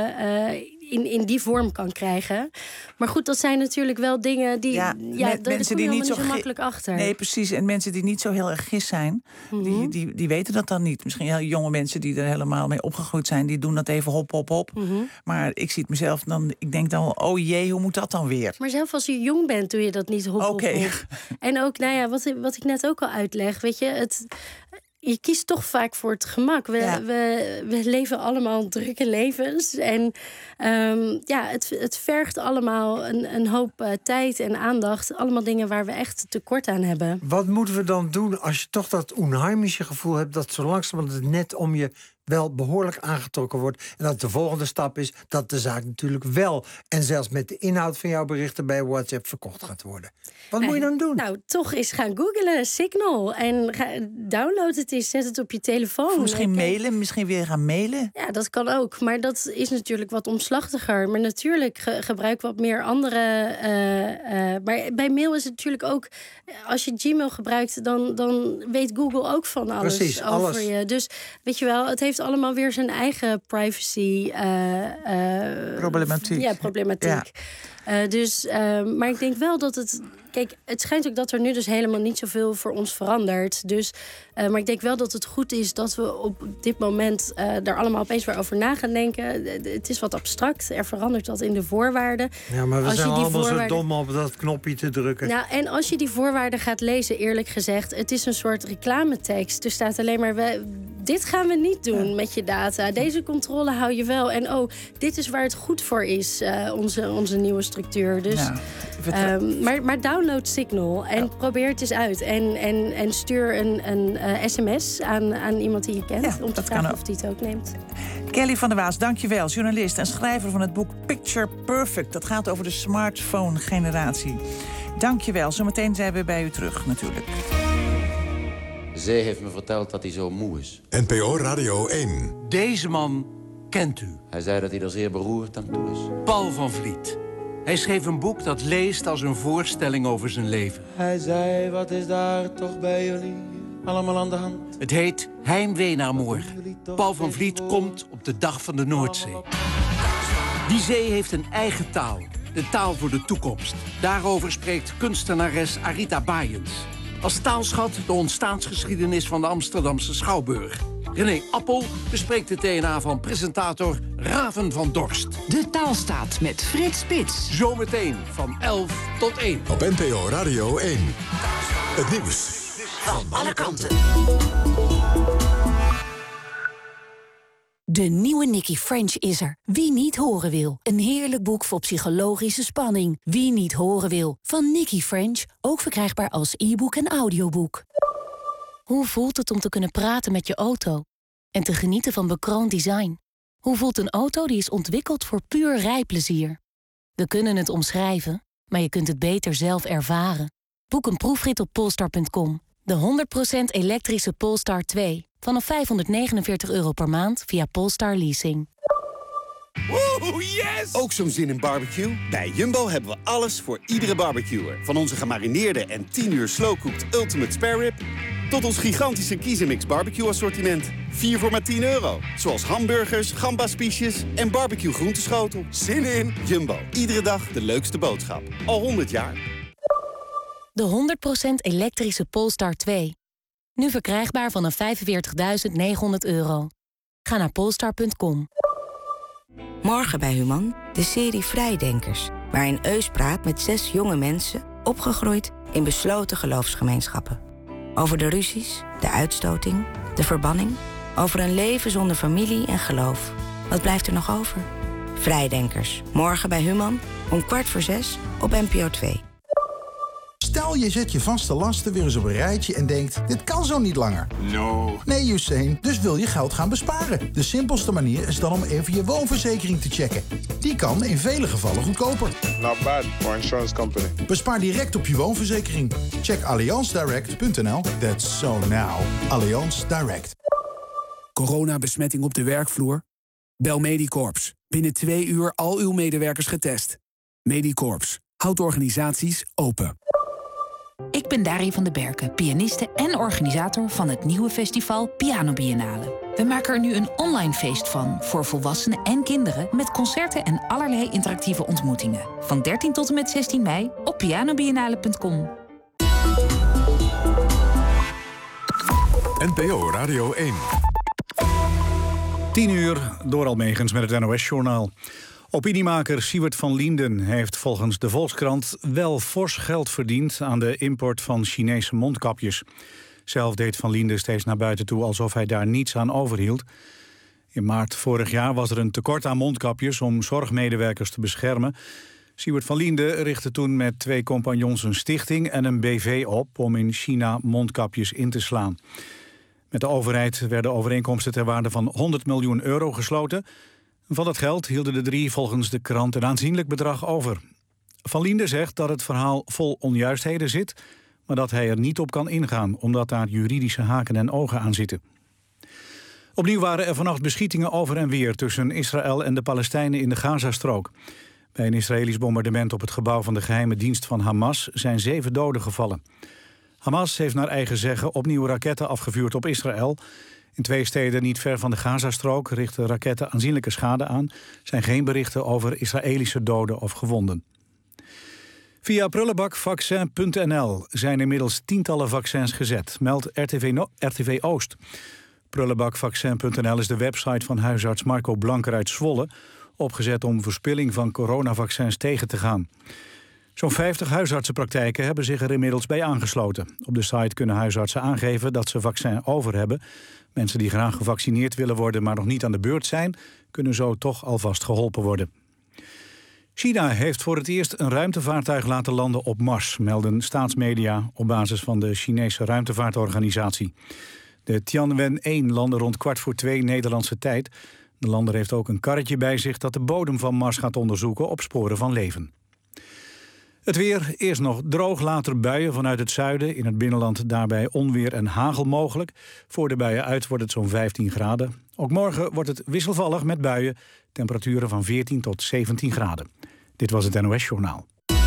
in die vorm kan krijgen. Maar goed, dat zijn natuurlijk wel dingen die... mensen die niet zo makkelijk achter. Nee, precies. En mensen die niet zo heel erg gis zijn, die weten dat dan niet. Misschien heel jonge mensen die er helemaal mee opgegroeid zijn, die doen dat even hop. Maar ik zie het mezelf dan, ik denk dan, oh jee, hoe moet dat dan weer? Maar zelf als je jong bent, doe je dat niet hop. En ook, wat ik net ook al uitleg, weet je, je kiest toch vaak voor het gemak. We leven allemaal drukke levens. En het vergt allemaal een hoop tijd en aandacht. Allemaal dingen waar we echt tekort aan hebben. Wat moeten we dan doen als je toch dat onheimische gevoel hebt... dat zo langzamerhand het net om je wel behoorlijk aangetrokken wordt... en dat de volgende stap is dat de zaak natuurlijk wel... en zelfs met de inhoud van jouw berichten bij WhatsApp verkocht gaat worden. Wat moet je dan doen? Nou, toch eens gaan googlen, Signal. En download het eens, zet het op je telefoon. Of misschien mailen, misschien weer gaan mailen. Ja, dat kan ook. Maar dat is natuurlijk wat omslachtiger. Maar natuurlijk gebruik wat meer andere... maar bij mail is het natuurlijk ook... als je Gmail gebruikt, dan weet Google ook van alles. Precies, over alles. je. Dus weet je wel, het heeft allemaal weer zijn eigen privacy... problematiek. Ja, problematiek. Ja. Maar ik denk wel dat het... Kijk, het schijnt ook dat er nu dus helemaal niet zoveel voor ons verandert. Dus, maar ik denk wel dat het goed is dat we op dit moment daar allemaal opeens weer over na gaan denken. Het is wat abstract. Er verandert wat in de voorwaarden. Ja, maar we zijn allemaal zo dom op dat knopje te drukken. Nou, en als je die voorwaarden gaat lezen, eerlijk gezegd, het is een soort reclametekst. Er staat alleen maar, dit gaan we niet doen met je data. Deze controle hou je wel. En dit is waar het goed voor is, onze nieuwe structuur. Dus, maar download Signal en probeer het eens uit. En stuur een sms aan iemand die je kent... om te vragen of die het ook neemt. Kelly van der Waas, dankjewel. Journalist en schrijver van het boek Picture Perfect. Dat gaat over de smartphone-generatie. Dankjewel. Zometeen zijn we bij u terug, natuurlijk. Zij heeft me verteld dat hij zo moe is. NPO Radio 1. Deze man kent u. Hij zei dat hij er zeer beroerd aan toe is. Paul van Vliet. Hij schreef een boek dat leest als een voorstelling over zijn leven. Hij zei, wat is daar toch bij jullie allemaal aan de hand? Het heet Heimwee naar morgen. Paul van Vliet komt op de dag van de Noordzee. Die zee heeft een eigen taal. De taal voor de toekomst. Daarover spreekt kunstenares Arita Bayens. Als taalschat de ontstaansgeschiedenis van de Amsterdamse Schouwburg. René Appel bespreekt het DNA van presentator Raven van Dorst. De Taalstaat met Frits Spits. Zometeen van 11 tot 1. Op NPO Radio 1. Het nieuws van alle kanten. De nieuwe Nicky French is er. Wie niet horen wil. Een heerlijk boek vol psychologische spanning. Wie niet horen wil. Van Nicky French. Ook verkrijgbaar als e-book en audioboek. Hoe voelt het om te kunnen praten met je auto? En te genieten van bekroond design? Hoe voelt een auto die is ontwikkeld voor puur rijplezier? We kunnen het omschrijven, maar je kunt het beter zelf ervaren. Boek een proefrit op Polestar.com. De 100% elektrische Polestar 2. Vanaf €549 per maand via Polestar Leasing. Woehoe, yes! Ook zo'n zin in barbecue? Bij Jumbo hebben we alles voor iedere barbecuer. Van onze gemarineerde en 10 uur slowcooked Ultimate Spare Rib... tot ons gigantische Kiezenmix barbecue assortiment. 4 voor maar €10. Zoals hamburgers, gambaspiesjes en barbecue groenteschotel. Zin in! Jumbo. Iedere dag de leukste boodschap. Al 100 jaar. De 100% elektrische Polestar 2. Nu verkrijgbaar vanaf €45.900. Ga naar Polestar.com. Morgen bij Human, de serie Vrijdenkers. Waarin Eus praat met 6 jonge mensen, opgegroeid in besloten geloofsgemeenschappen. Over de ruzies, de uitstoting, de verbanning. Over een leven zonder familie en geloof. Wat blijft er nog over? Vrijdenkers. Morgen bij Human, om 5:15 op NPO 2. Stel, je zet je vaste lasten weer eens op een rijtje en denkt, dit kan zo niet langer. No. Nee, Usain, dus wil je geld gaan besparen. De simpelste manier is dan om even je woonverzekering te checken. Die kan in vele gevallen goedkoper. Not bad for insurance company. Bespaar direct op je woonverzekering. Check allianzdirect.nl. That's so now. Allianz Direct. Coronabesmetting op de werkvloer? Bel Medicorps. Binnen 2 uur al uw medewerkers getest. Medicorps. Houdt organisaties open. Ik ben Darie van den Berken, pianiste en organisator van het nieuwe festival Piano Biennale. We maken er nu een online feest van, voor volwassenen en kinderen, met concerten en allerlei interactieve ontmoetingen. Van 13 tot en met 16 mei op pianobiennale.com. NPO Radio 1. 10 uur, door Almegens met het NOS-journaal. Opiniemaker Siewert van Lienden heeft volgens de Volkskrant wel fors geld verdiend aan de import van Chinese mondkapjes. Zelf deed Van Lienden steeds naar buiten toe alsof hij daar niets aan overhield. In maart vorig jaar was er een tekort aan mondkapjes om zorgmedewerkers te beschermen. Siewert van Lienden richtte toen met 2 compagnons een stichting en een BV op om in China mondkapjes in te slaan. Met de overheid werden overeenkomsten ter waarde van €100 miljoen gesloten. Van dat geld hielden de 3 volgens de krant een aanzienlijk bedrag over. Van Lienden zegt dat het verhaal vol onjuistheden zit, maar dat hij er niet op kan ingaan, omdat daar juridische haken en ogen aan zitten. Opnieuw waren er vannacht beschietingen over en weer tussen Israël en de Palestijnen in de Gazastrook. Bij een Israëlisch bombardement op het gebouw van de geheime dienst van Hamas zijn 7 doden gevallen. Hamas heeft naar eigen zeggen opnieuw raketten afgevuurd op Israël. In 2 steden niet ver van de Gazastrook richten raketten aanzienlijke schade aan. Er zijn geen berichten over Israëlische doden of gewonden. Via prullenbakvaccin.nl zijn inmiddels tientallen vaccins gezet, meldt RTV Oost. Prullenbakvaccin.nl is de website van huisarts Marco Blanker uit Zwolle, opgezet om verspilling van coronavaccins tegen te gaan. Zo'n 50 huisartsenpraktijken hebben zich er inmiddels bij aangesloten. Op de site kunnen huisartsen aangeven dat ze vaccin over hebben. Mensen die graag gevaccineerd willen worden, maar nog niet aan de beurt zijn, kunnen zo toch alvast geholpen worden. China heeft voor het eerst een ruimtevaartuig laten landen op Mars, melden staatsmedia op basis van de Chinese ruimtevaartorganisatie. De Tianwen-1 landde rond 1:15 Nederlandse tijd. De lander heeft ook een karretje bij zich dat de bodem van Mars gaat onderzoeken op sporen van leven. Het weer, eerst nog droog, later buien vanuit het zuiden. In het binnenland daarbij onweer en hagel mogelijk. Voor de buien uit wordt het zo'n 15 graden. Ook morgen wordt het wisselvallig met buien. Temperaturen van 14 tot 17 graden. Dit was het NOS Journaal.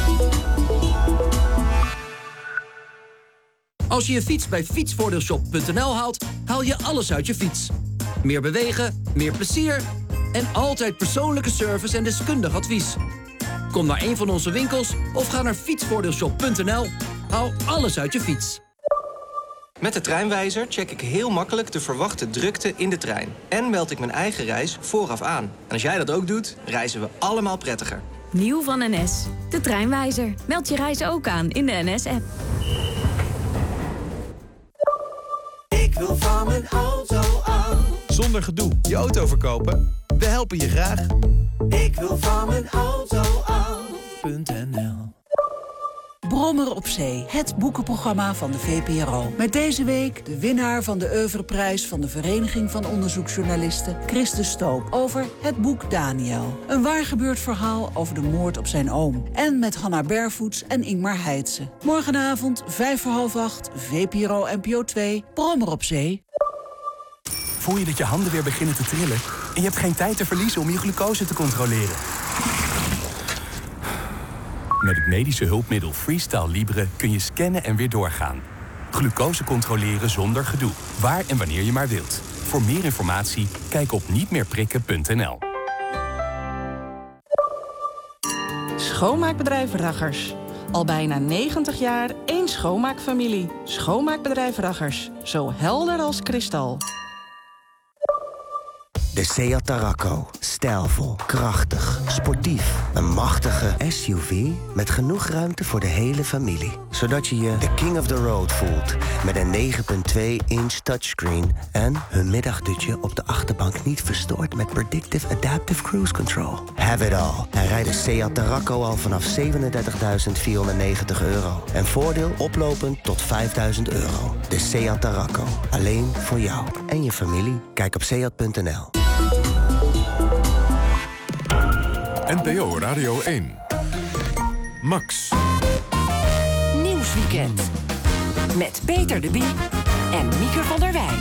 Als je je fiets bij fietsvoordeelshop.nl haalt, haal je alles uit je fiets. Meer bewegen, meer plezier en altijd persoonlijke service en deskundig advies. Kom naar een van onze winkels of ga naar fietsvoordeelshop.nl. Haal alles uit je fiets. Met de Treinwijzer check ik heel makkelijk de verwachte drukte in de trein. En meld ik mijn eigen reis vooraf aan. En als jij dat ook doet, reizen we allemaal prettiger. Nieuw van NS, de Treinwijzer. Meld je reis ook aan in de NS-app. Ik wil van mijn auto af zonder gedoe je auto verkopen? We helpen je graag. Ik wil van mijn auto af.nl. Brommer op Zee, het boekenprogramma van de VPRO. Met deze week de winnaar van de Oeuvreprijs van de Vereniging van Onderzoeksjournalisten, Chris de Stoop, over het boek Daniel. Een waargebeurd verhaal over de moord op zijn oom. En met Hanna Bervoets en Ingmar Heitse. Morgenavond, 7:55, VPRO NPO 2, Brommer op Zee. Voel je dat je handen weer beginnen te trillen? En je hebt geen tijd te verliezen om je glucose te controleren? Met het medische hulpmiddel Freestyle Libre kun je scannen en weer doorgaan. Glucose controleren zonder gedoe. Waar en wanneer je maar wilt. Voor meer informatie, kijk op nietmeerprikken.nl. Schoonmaakbedrijf Raggers. Al bijna 90 jaar één schoonmaakfamilie. Schoonmaakbedrijf Raggers. Zo helder als kristal. De Seat Tarraco. Stijlvol, krachtig, sportief. Een machtige SUV met genoeg ruimte voor de hele familie. Zodat je je de king of the road voelt. Met een 9.2-inch touchscreen en een middagdutje op de achterbank niet verstoord met Predictive Adaptive Cruise Control. Have it all. En rijd de Seat Tarraco al vanaf €37.490. En voordeel oplopend tot €5.000. De Seat Tarraco. Alleen voor jou en je familie. Kijk op seat.nl. NPO Radio 1. Max. Nieuwsweekend. Met Peter de Bie en Mieke van der Wij.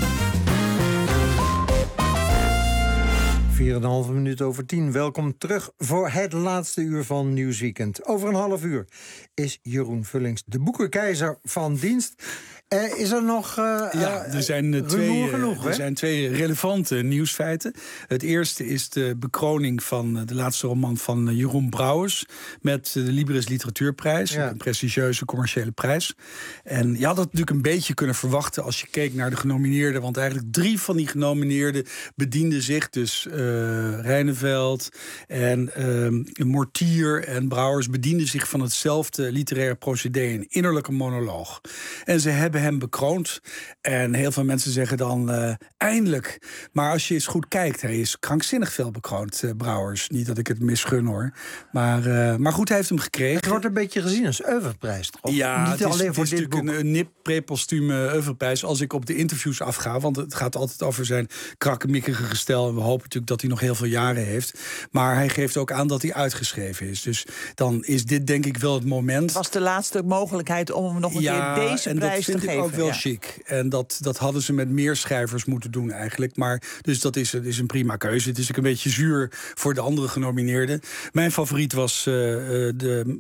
4,5 minuut over 10. Welkom terug voor het laatste uur van Nieuwsweekend. Over een half uur is Jeroen Vullings, de boekenkeizer, van dienst. Is er nog er zijn twee relevante nieuwsfeiten. Het eerste is de bekroning van de laatste roman van Jeroen Brouwers met de Libris Literatuurprijs. Een prestigieuze commerciële prijs. En je had dat natuurlijk een beetje kunnen verwachten als je keek naar de genomineerden. Want eigenlijk 3 van die genomineerden bedienden zich. Dus Reineveld en Mortier en Brouwers bedienden zich van hetzelfde literaire procedé, een innerlijke monoloog. En ze hebben hem bekroond. En heel veel mensen zeggen dan eindelijk. Maar als je eens goed kijkt, hij is krankzinnig veel bekroond, Brouwers. Niet dat ik het misgun hoor. Maar goed, hij heeft hem gekregen. Het wordt een beetje gezien als oeuvreprijs, toch? Ja, niet alleen voor dit boek. Een nip prepostume oeuvreprijs als ik op de interviews afga. Want het gaat altijd over zijn krakkemikkige gestel. En we hopen natuurlijk dat hij nog heel veel jaren heeft. Maar hij geeft ook aan dat hij uitgeschreven is. Dus dan is dit denk ik wel het moment. Het was de laatste mogelijkheid om hem nog een keer deze prijs te geven. Ook wel chic. En dat hadden ze met meer schrijvers moeten doen eigenlijk. Maar dus dat is een prima keuze. Het is ook een beetje zuur voor de andere genomineerden. Mijn favoriet was de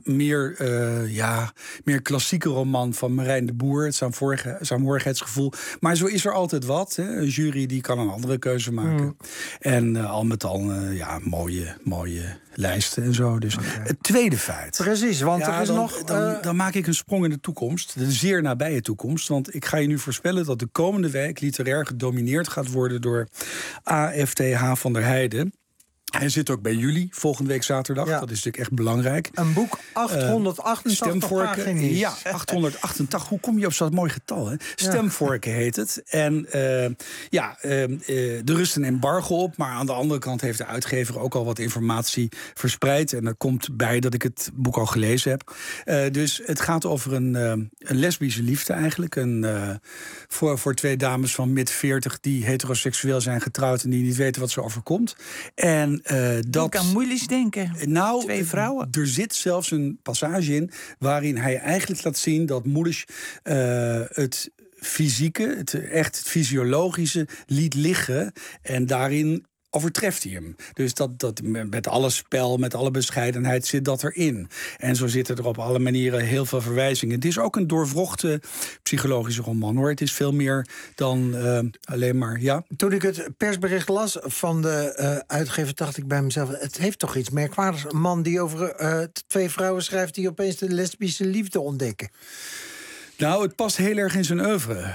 meer klassieke roman van Marijn de Boer. Het saamhorigheidsgevoel. Maar zo is er altijd wat. Hè. Een jury die kan een andere keuze maken. En al met al mooie lijsten en zo. Dus het tweede feit. Precies, want er is dan maak ik een sprong in de toekomst. De zeer nabije toekomst. Want ik ga je nu voorspellen dat de komende week literair gedomineerd gaat worden door A.F.T.H. van der Heijden. Hij zit ook bij jullie volgende week zaterdag. Dat is natuurlijk echt belangrijk. Een boek 888 pagina's. Ja, 888. Hoe kom je op zo'n mooi getal? Hè? Stemvorken heet het. En er rust een embargo op. Maar aan de andere kant heeft de uitgever ook al wat informatie verspreid. En er komt bij dat ik het boek al gelezen heb. Dus het gaat over een lesbische liefde eigenlijk. Voor 2 dames van mid-40 die heteroseksueel zijn getrouwd en die niet weten wat ze overkomt. En dat kan moeilijk denken. Nou, 2 vrouwen. Er zit zelfs een passage in waarin hij eigenlijk laat zien dat Moeders het fysieke, het fysiologische liet liggen en daarin overtreft hij hem. Dus dat met alle spel, met alle bescheidenheid zit dat erin. En zo zitten er op alle manieren heel veel verwijzingen. Het is ook een doorwrochte psychologische roman, hoor. Het is veel meer dan alleen maar, Toen ik het persbericht las van de uitgever, dacht ik bij mezelf, het heeft toch iets merkwaardigs. Een man die over 2 vrouwen schrijft die opeens de lesbische liefde ontdekken. Nou, het past heel erg in zijn oeuvre.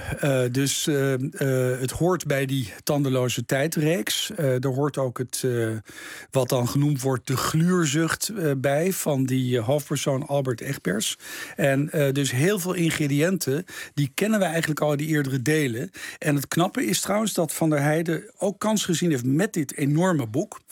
Het hoort bij die tandeloze tijdreeks. Er hoort ook het, wat dan genoemd wordt, de gluurzucht bij van die hoofdpersoon Albert Egbers. En dus heel veel ingrediënten, die kennen we eigenlijk al in die eerdere delen. En het knappe is trouwens dat Van der Heijden ook kans gezien heeft met dit enorme boek.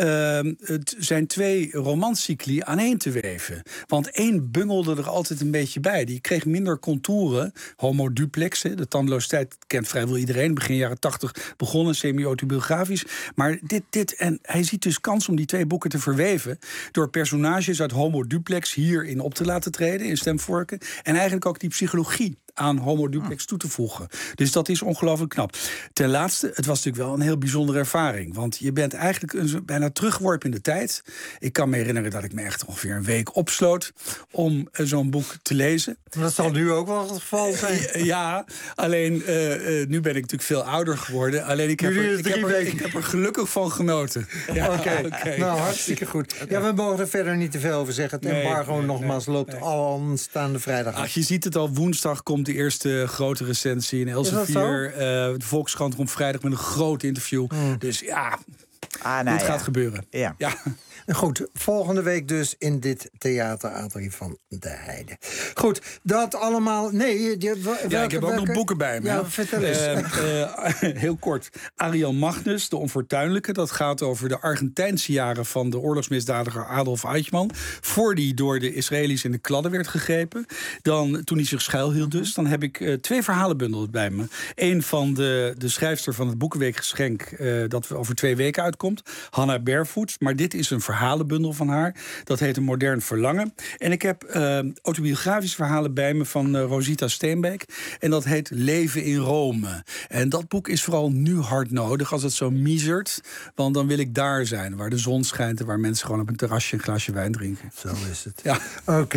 Het zijn 2 romancycli aaneen te weven. Want 1 bungelde er altijd een beetje bij. Die kreeg minder contouren. Homo duplex, de tandeloze tijd kent vrijwel iedereen. Begin jaren 80 begonnen, semi-autobiografisch. Maar en hij ziet dus kans om die 2 boeken te verweven door personages uit Homo duplex hierin op te laten treden, in stemvorken. En eigenlijk ook die psychologie aan Homo duplex toe te voegen. Dus dat is ongelooflijk knap. Ten laatste, het was natuurlijk wel een heel bijzondere ervaring. Want je bent eigenlijk bijna teruggeworpen in de tijd. Ik kan me herinneren dat ik me echt ongeveer een week opsloot om zo'n boek te lezen. Dat zal nu ook wel het geval zijn. Ja, alleen nu ben ik natuurlijk veel ouder geworden. Alleen ik heb er gelukkig van genoten. Ja, Oké. Nou, hartstikke goed. Ja, we mogen er verder niet te veel over zeggen. Het embargo nogmaals loopt al aanstaande vrijdag. Ach, je ziet het al, woensdag komt de eerste grote recensie in Elsevier. De Volkskrant komt vrijdag met een groot interview. Dus ja, dit gaat gebeuren. Ja. Goed, volgende week dus in dit theater Adrie van de Heijden. Goed, dat allemaal... Nee, ik heb ook nog boeken bij me. Ja, vertel eens. Heel kort. Ariel Magnus, De Onfortuinlijke. Dat gaat over de Argentijnse jaren van de oorlogsmisdadiger Adolf Eichmann. Voor die door de Israëli's in de kladden werd gegrepen. Toen hij zich schuilhield dus. Dan heb ik 2 verhalenbundels bij me. Eén van de schrijfster van het Boekenweekgeschenk, dat over 2 weken uitkomt. Hannah Barefoot. Maar dit is een verhalenbundel van haar. Dat heet Een modern verlangen. En ik heb autobiografische verhalen bij me van Rosita Steenbeek. En dat heet Leven in Rome. En dat boek is vooral nu hard nodig als het zo miezert. Want dan wil ik daar zijn, waar de zon schijnt en waar mensen gewoon op een terrasje een glaasje wijn drinken. Zo is het. Ja. Oké.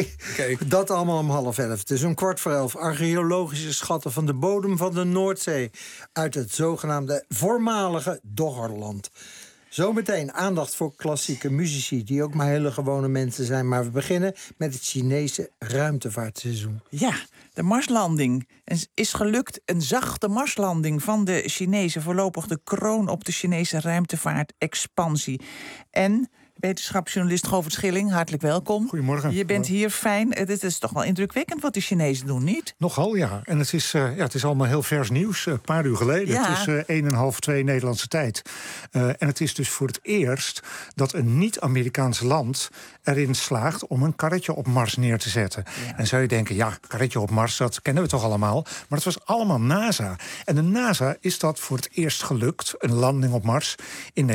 Dat allemaal om 10:30. Het is om 11:15. Archeologische schatten van de bodem van de Noordzee uit het zogenaamde voormalige Doggerland. Zometeen aandacht voor klassieke muzici, die ook maar hele gewone mensen zijn. Maar we beginnen met het Chinese ruimtevaartseizoen. Ja, de Marslanding is gelukt. Een zachte Marslanding van de Chinezen. Voorlopig de kroon op de Chinese ruimtevaartexpansie. En wetenschapsjournalist Govert Schilling, hartelijk welkom. Goedemorgen. Je bent hier fijn. Het is toch wel indrukwekkend wat de Chinezen doen, niet? Nogal, ja. En het is allemaal heel vers nieuws. Een paar uur geleden. Ja. Het is 1:30, 2 Nederlandse tijd. En het is dus voor het eerst dat een niet-Amerikaans land erin slaagt om een karretje op Mars neer te zetten. Ja. En zou je denken, ja, karretje op Mars, dat kennen we toch allemaal. Maar het was allemaal NASA. En de NASA is dat voor het eerst gelukt. Een landing op Mars in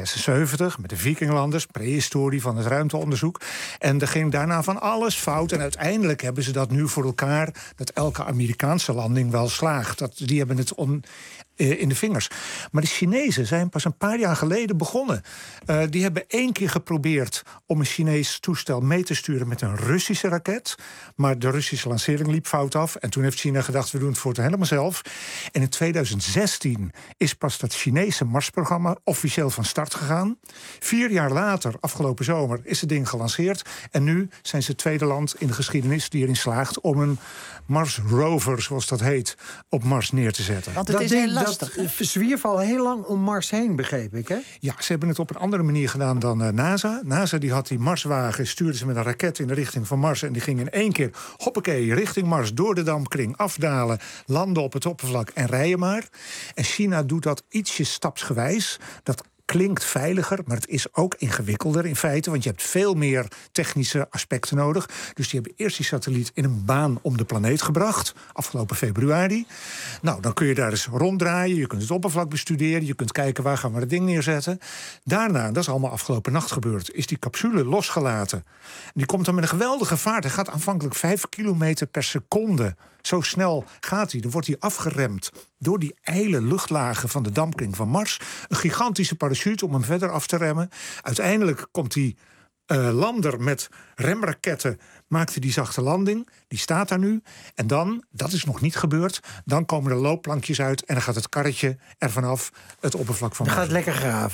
1976 met de Vikinglanders. Prehistorie van het ruimteonderzoek. En er ging daarna van alles fout. En uiteindelijk hebben ze dat nu voor elkaar, dat elke Amerikaanse landing wel slaagt. Die hebben het in de vingers. Maar de Chinezen zijn pas een paar jaar geleden begonnen. Die hebben 1 keer geprobeerd om een Chinees toestel mee te sturen met een Russische raket. Maar de Russische lancering liep fout af. En toen heeft China gedacht, we doen het voortaan helemaal zelf. En in 2016 is pas dat Chinese Marsprogramma officieel van start gegaan. 4 jaar later, afgelopen zomer, is het ding gelanceerd. En nu zijn ze het tweede land in de geschiedenis die erin slaagt om een Mars rover, zoals dat heet, op Mars neer te zetten. Want het is heel lastig. Dat zwierf al heel lang om Mars heen, begreep ik, hè? Ja, ze hebben het op een andere manier gedaan dan NASA. NASA die had die Marswagen, stuurde ze met een raket in de richting van Mars. En die ging in 1 keer, hoppakee, richting Mars, door de dampkring, afdalen, landen op het oppervlak en rijden maar. En China doet dat ietsje stapsgewijs. Dat klinkt veiliger, maar het is ook ingewikkelder in feite, want je hebt veel meer technische aspecten nodig. Dus die hebben eerst die satelliet in een baan om de planeet gebracht, afgelopen februari. Nou, dan kun je daar eens ronddraaien, je kunt het oppervlak bestuderen, je kunt kijken waar gaan we het ding neerzetten. Daarna, dat is allemaal afgelopen nacht gebeurd, is die capsule losgelaten. Die komt dan met een geweldige vaart. Hij gaat aanvankelijk 5 kilometer per seconde. Zo snel gaat hij. Dan wordt hij afgeremd door die ijle luchtlagen van de dampkring van Mars. Een gigantische parachute om hem verder af te remmen. Uiteindelijk komt die lander met remraketten, maakte die zachte landing. Die staat daar nu. En dan, dat is nog niet gebeurd, dan komen er loopplankjes uit en dan gaat het karretje er vanaf het oppervlak van Mars. Gaat lekker graven.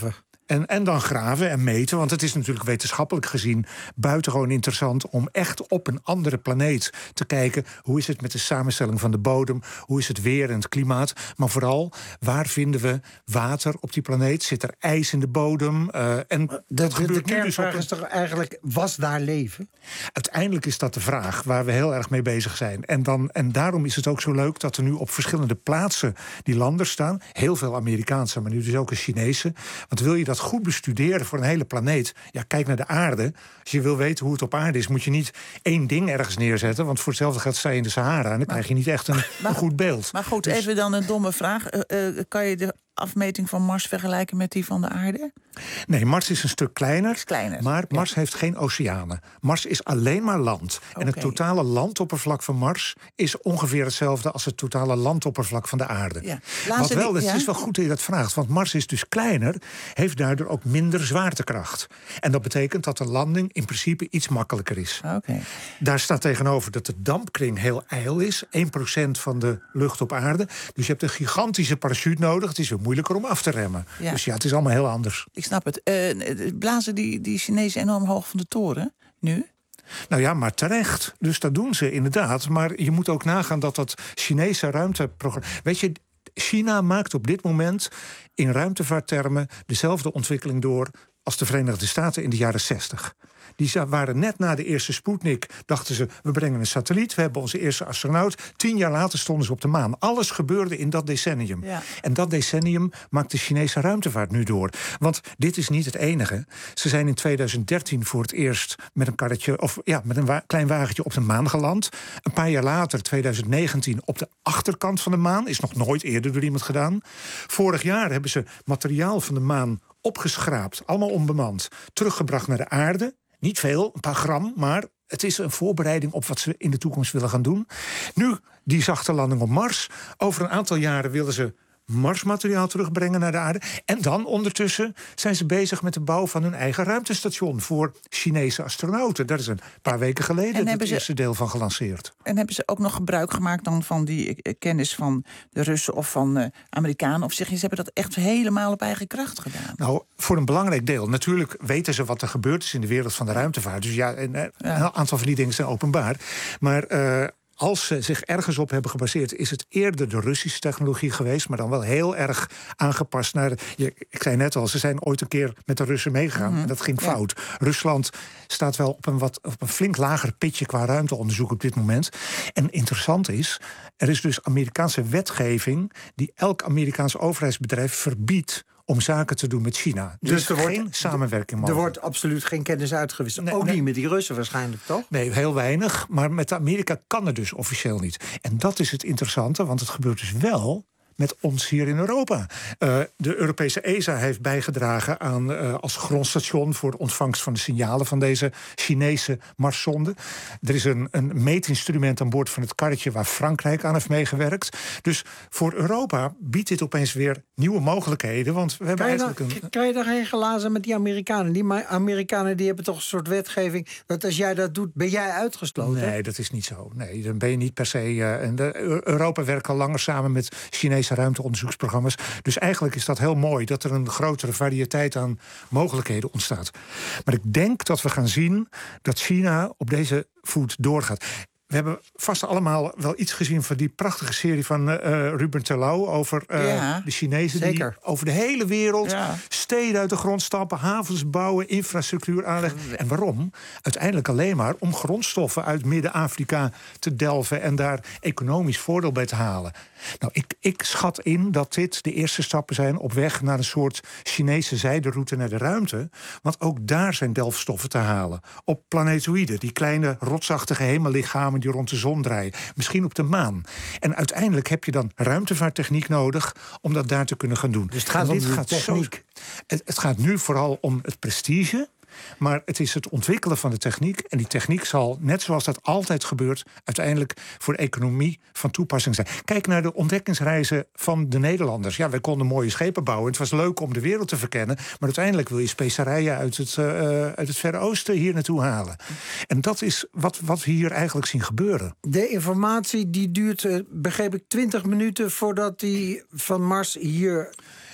En dan graven en meten, want het is natuurlijk wetenschappelijk gezien buitengewoon interessant om echt op een andere planeet te kijken. Hoe is het met de samenstelling van de bodem? Hoe is het weer en het klimaat? Maar vooral, waar vinden we water op die planeet? Zit er ijs in de bodem? En dat gebeurt nu dus is toch eigenlijk, was daar leven? Uiteindelijk is dat de vraag waar we heel erg mee bezig zijn. En daarom is het ook zo leuk dat er nu op verschillende plaatsen die landen staan. Heel veel Amerikaanse, maar nu dus ook een Chinese. Want wil je dat goed bestuderen voor een hele planeet, ja, kijk naar de aarde. Als je wil weten hoe het op aarde is, moet je niet één ding ergens neerzetten. Want voor hetzelfde geld sta je in de Sahara en dan krijg je niet echt een goed beeld. Maar goed, Dus even dan een domme vraag. Kan je de afmeting van Mars vergelijken met die van de aarde? Nee, Mars is een stuk kleiner. Maar ja. Mars heeft geen oceanen. Mars is alleen maar land. En het totale landoppervlak van Mars is ongeveer hetzelfde als het totale landoppervlak van de aarde. Ja. Het is wel goed dat je dat vraagt. Want Mars is dus kleiner, heeft daardoor ook minder zwaartekracht. En dat betekent dat de landing in principe iets makkelijker is. Daar staat tegenover dat de dampkring heel ijl is. 1% van de lucht op aarde. Dus je hebt een gigantische parachute nodig. Het is weer moeilijker om af te remmen. Ja. Dus ja, het is allemaal heel anders. Ik snap het. Blazen die Chinezen enorm hoog van de toren nu? Nou ja, maar terecht. Dus dat doen ze inderdaad. Maar je moet ook nagaan dat Chinese ruimteprogramma... Weet je, China maakt op dit moment in ruimtevaarttermen dezelfde ontwikkeling door als de Verenigde Staten in de jaren 60. Die waren net na de eerste Sputnik, dachten ze, we brengen een satelliet, we hebben onze eerste astronaut. 10 jaar later stonden ze op de maan. Alles gebeurde in dat decennium. Ja. En dat decennium maakt de Chinese ruimtevaart nu door. Want dit is niet het enige. Ze zijn in 2013 voor het eerst met een karretje, met een klein wagentje op de maan geland. Een paar jaar later, 2019, op de achterkant van de maan. Is nog nooit eerder door iemand gedaan. Vorig jaar hebben ze materiaal van de maan opgeschraapt, allemaal onbemand, teruggebracht naar de aarde. Niet veel, een paar gram, maar het is een voorbereiding op wat ze in de toekomst willen gaan doen. Nu, die zachte landing op Mars. Over een aantal jaren willen ze Marsmateriaal terugbrengen naar de aarde. En dan ondertussen zijn ze bezig met de bouw van hun eigen ruimtestation voor Chinese astronauten. Daar is een paar weken geleden het eerste deel van gelanceerd. En hebben ze ook nog gebruik gemaakt dan van die kennis van de Russen of van de Amerikanen? Of zeg je, ze hebben dat echt helemaal op eigen kracht gedaan? Nou, voor een belangrijk deel. Natuurlijk weten ze wat er gebeurd is in de wereld van de ruimtevaart. Dus een aantal van die dingen zijn openbaar. Maar als ze zich ergens op hebben gebaseerd, is het eerder de Russische technologie geweest, maar dan wel heel erg aangepast naar ik zei net al, ze zijn ooit een keer met de Russen meegegaan. En dat ging fout. Rusland staat wel op een flink lager pitje qua ruimteonderzoek op dit moment. En interessant is, er is dus Amerikaanse wetgeving die elk Amerikaans overheidsbedrijf verbiedt om zaken te doen met China. Dus er wordt geen samenwerking mogelijk. Er wordt absoluut geen kennis uitgewisseld. Ook niet met die Russen waarschijnlijk, toch? Nee, heel weinig. Maar met Amerika kan het dus officieel niet. En dat is het interessante, want het gebeurt dus wel met ons hier in Europa. De Europese ESA heeft bijgedragen aan als grondstation voor de ontvangst van de signalen van deze Chinese Marszonde. Er is een meetinstrument aan boord van het karretje waar Frankrijk aan heeft meegewerkt. Dus voor Europa biedt dit opeens weer nieuwe mogelijkheden. Want we hebben kan je daar geen glazen met die Amerikanen? Die Amerikanen die hebben toch een soort wetgeving dat als jij dat doet, ben jij uitgesloten? Nee, dat is niet zo. Nee, dan ben je niet per se. Europa werkt al langer samen met Chinese ruimteonderzoeksprogramma's. Dus eigenlijk is dat heel mooi dat er een grotere variëteit aan mogelijkheden ontstaat. Maar ik denk dat we gaan zien dat China op deze voet doorgaat. We hebben vast allemaal wel iets gezien van die prachtige serie van Ruben Terlouw over de Chinezen die over de hele wereld steden uit de grond stampen, havens bouwen, infrastructuur aanleggen. En waarom? Uiteindelijk alleen maar om grondstoffen uit Midden-Afrika te delven en daar economisch voordeel bij te halen. Nou, ik schat in dat dit de eerste stappen zijn op weg naar een soort Chinese zijderoute naar de ruimte. Want ook daar zijn delfstoffen te halen. Op planetoïden, die kleine rotsachtige hemellichamen die rond de zon draaien. Misschien op de maan. En uiteindelijk heb je dan ruimtevaarttechniek nodig om dat daar te kunnen gaan doen. Dus het gaat om de techniek. Het gaat nu vooral om het prestige. Maar het is het ontwikkelen van de techniek. En die techniek zal, net zoals dat altijd gebeurt, uiteindelijk voor de economie van toepassing zijn. Kijk naar de ontdekkingsreizen van de Nederlanders. Ja, wij konden mooie schepen bouwen. Het was leuk om de wereld te verkennen. Maar uiteindelijk wil je specerijen uit het Verre Oosten hier naartoe halen. En dat is wat we hier eigenlijk zien gebeuren. De informatie die duurt, begreep ik, 20 minuten voordat die van Mars hier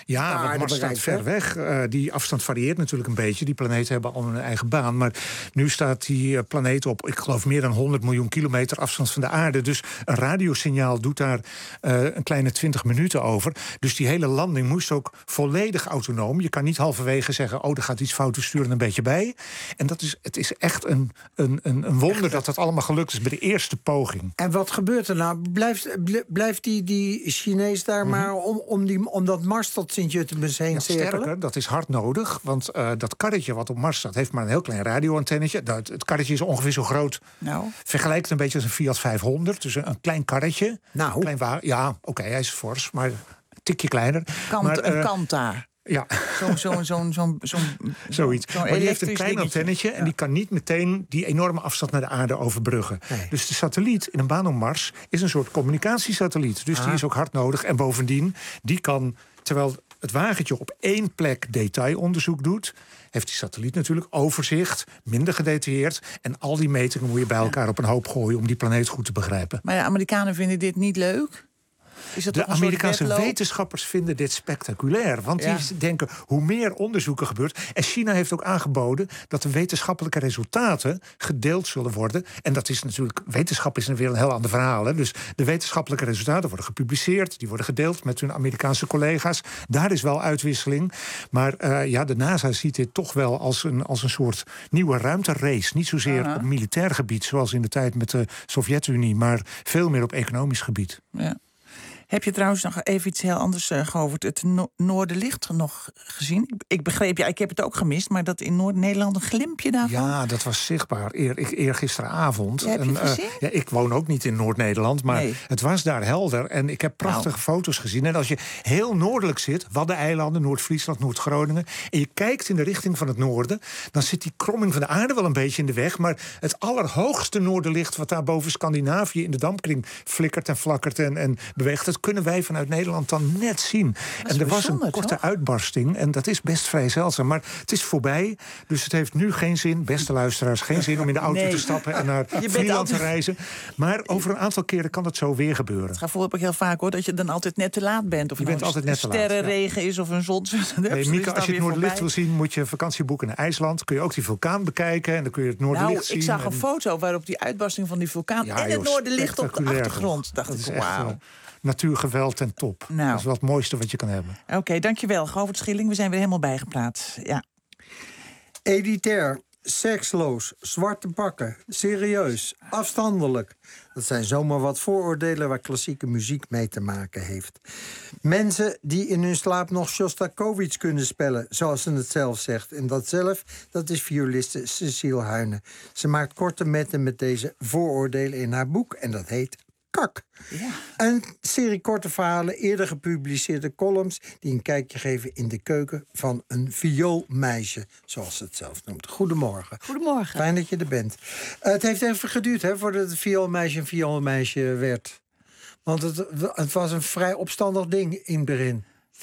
Ja, want Mars staat ver weg. Die afstand varieert natuurlijk een beetje. Die planeten hebben al hun eigen baan. Maar nu staat die planeet op, ik geloof, meer dan 100 miljoen kilometer afstand van de aarde. Dus een radiosignaal doet daar een kleine 20 minuten over. Dus die hele landing moest ook volledig autonoom. Je kan niet halverwege zeggen, er gaat iets fout, we sturen een beetje bij. En het is echt een wonder dat allemaal gelukt is bij de eerste poging. En wat gebeurt er nou? Blijft die Chinees daar maar om dat Mars tot Sint-Jutemus heen cirkelen? Sterker, dat is hard nodig. Want dat karretje wat op Mars staat, heeft maar een heel klein radioantennetje. Het karretje is ongeveer zo groot. Vergelijk het een beetje als een Fiat 500. Dus een klein karretje. Hij is fors, maar een tikje kleiner. Een Kanta. Ja. Zoiets. Maar die heeft een klein antennetje en die kan niet meteen die enorme afstand naar de aarde overbruggen. Nee. Dus de satelliet in een baan om Mars is een soort communicatiesatelliet. Dus die is ook hard nodig. En bovendien, die kan, terwijl het wagentje op één plek detailonderzoek doet, heeft die satelliet natuurlijk overzicht, minder gedetailleerd. En al die metingen moet je bij elkaar op een hoop gooien om die planeet goed te begrijpen. Maar de Amerikanen vinden dit niet leuk? De Amerikaanse wetenschappers vinden dit spectaculair. Want die denken, hoe meer onderzoeken gebeurt. En China heeft ook aangeboden dat de wetenschappelijke resultaten gedeeld zullen worden. En dat is natuurlijk, wetenschap is weer een heel ander verhaal. Hè? Dus de wetenschappelijke resultaten worden gepubliceerd. Die worden gedeeld met hun Amerikaanse collega's. Daar is wel uitwisseling. Maar de NASA ziet dit toch wel als een soort nieuwe ruimterace. Niet zozeer op militair gebied, zoals in de tijd met de Sovjet-Unie, maar veel meer op economisch gebied. Ja. Heb je trouwens nog even iets heel anders gehoord? Het Noorderlicht nog gezien? Ik begreep, ik heb het ook gemist, maar dat in Noord-Nederland een glimpje daarvan? Ja, dat was zichtbaar eergisteravond. Heb je het gezien? Ik woon ook niet in Noord-Nederland, maar het was daar helder. En ik heb prachtige foto's gezien. En als je heel noordelijk zit, Waddeneilanden, Noord-Friesland, Noord-Groningen, en je kijkt in de richting van het noorden, dan zit die kromming van de aarde wel een beetje in de weg. Maar het allerhoogste Noorderlicht, wat daar boven Scandinavië in de dampkring flikkert en flakkert en beweegt, dat kunnen wij vanuit Nederland dan net zien. En er was een korte uitbarsting en dat is best vrij zeldzaam. Maar het is voorbij, dus het heeft nu geen zin, beste luisteraars, geen zin om in de auto te stappen en naar Vlieland te reizen. Maar over een aantal keren kan het zo weer gebeuren. Het gaat voorlopig heel vaak hoor, dat je dan altijd net te laat bent. Of je bent altijd net te laat. Sterrenregen is of een zon. Mieke, als je het Noorderlicht wil zien, moet je vakantie boeken naar IJsland. Kun je ook die vulkaan bekijken en dan kun je het Noorderlicht zien. Ik zag een foto waarop die uitbarsting van die vulkaan en het Noorderlicht op de achtergrond. Dacht ik, wauw. Natuurgeweld ten top. Dat is wel het mooiste wat je kan hebben. Oké, dankjewel. Govert Schilling, we zijn weer helemaal bijgepraat. Ja. Elitair, seksloos, zwarte pakken, serieus, afstandelijk. Dat zijn zomaar wat vooroordelen waar klassieke muziek mee te maken heeft. Mensen die in hun slaap nog Shostakovich kunnen spellen, zoals ze het zelf zegt. En dat is violiste Cecile Huyne. Ze maakt korte metten met deze vooroordelen in haar boek en dat heet Kak. Ja. Een serie korte verhalen, eerder gepubliceerde columns die een kijkje geven in de keuken van een vioolmeisje, zoals ze het zelf noemt. Goedemorgen. Goedemorgen. Fijn dat je er bent. Het heeft even geduurd voordat het vioolmeisje een vioolmeisje werd. Want het was een vrij opstandig ding in het begin.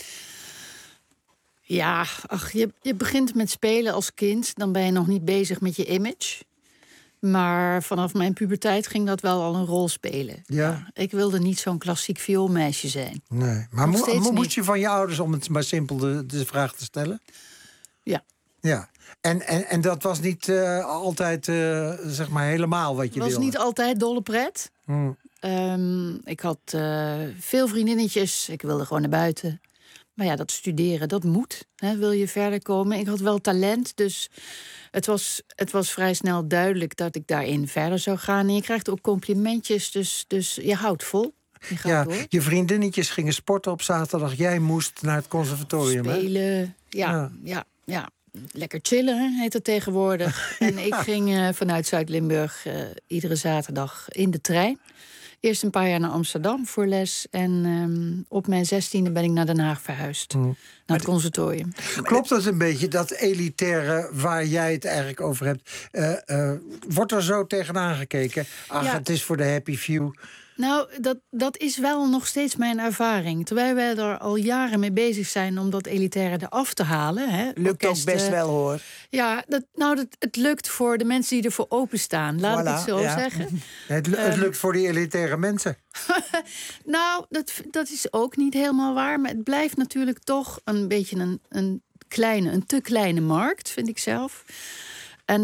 Ja, je begint met spelen als kind. Dan ben je nog niet bezig met je image. Maar vanaf mijn puberteit ging dat wel al een rol spelen. Ja. Ik wilde niet zo'n klassiek vioolmeisje zijn. Nee. Maar moest je van je ouders, om het maar simpel de vraag te stellen? Ja. Ja. En dat was niet altijd zeg maar helemaal wat je wilde? Het was niet altijd dolle pret. Ik had veel vriendinnetjes. Ik wilde gewoon naar buiten. Maar ja, dat studeren, dat moet. Wil je verder komen? Ik had wel talent, dus het was vrij snel duidelijk dat ik daarin verder zou gaan. En je krijgt ook complimentjes, dus je houdt vol. Je gaat door. Je vriendinnetjes gingen sporten op zaterdag. Jij moest naar het conservatorium. Spelen, ja. Lekker chillen, heet het tegenwoordig. En ik ging vanuit Zuid-Limburg iedere zaterdag in de trein. Eerst een paar jaar naar Amsterdam voor les. En op mijn 16e ben ik naar Den Haag verhuisd. Naar het conservatorium. Klopt dat een beetje, dat elitaire waar jij het eigenlijk over hebt? Wordt er zo tegenaan gekeken? Het is voor de happy few. Nou, dat is wel nog steeds mijn ervaring. Terwijl wij er al jaren mee bezig zijn om dat elitaire eraf te halen. Hè, lukt ook best wel, hoor. Ja, het lukt voor de mensen die ervoor openstaan. Laat ik het zo zeggen. Het lukt voor die elitaire mensen. Nou, dat is ook niet helemaal waar. Maar het blijft natuurlijk toch een beetje een te kleine markt, vind ik zelf. En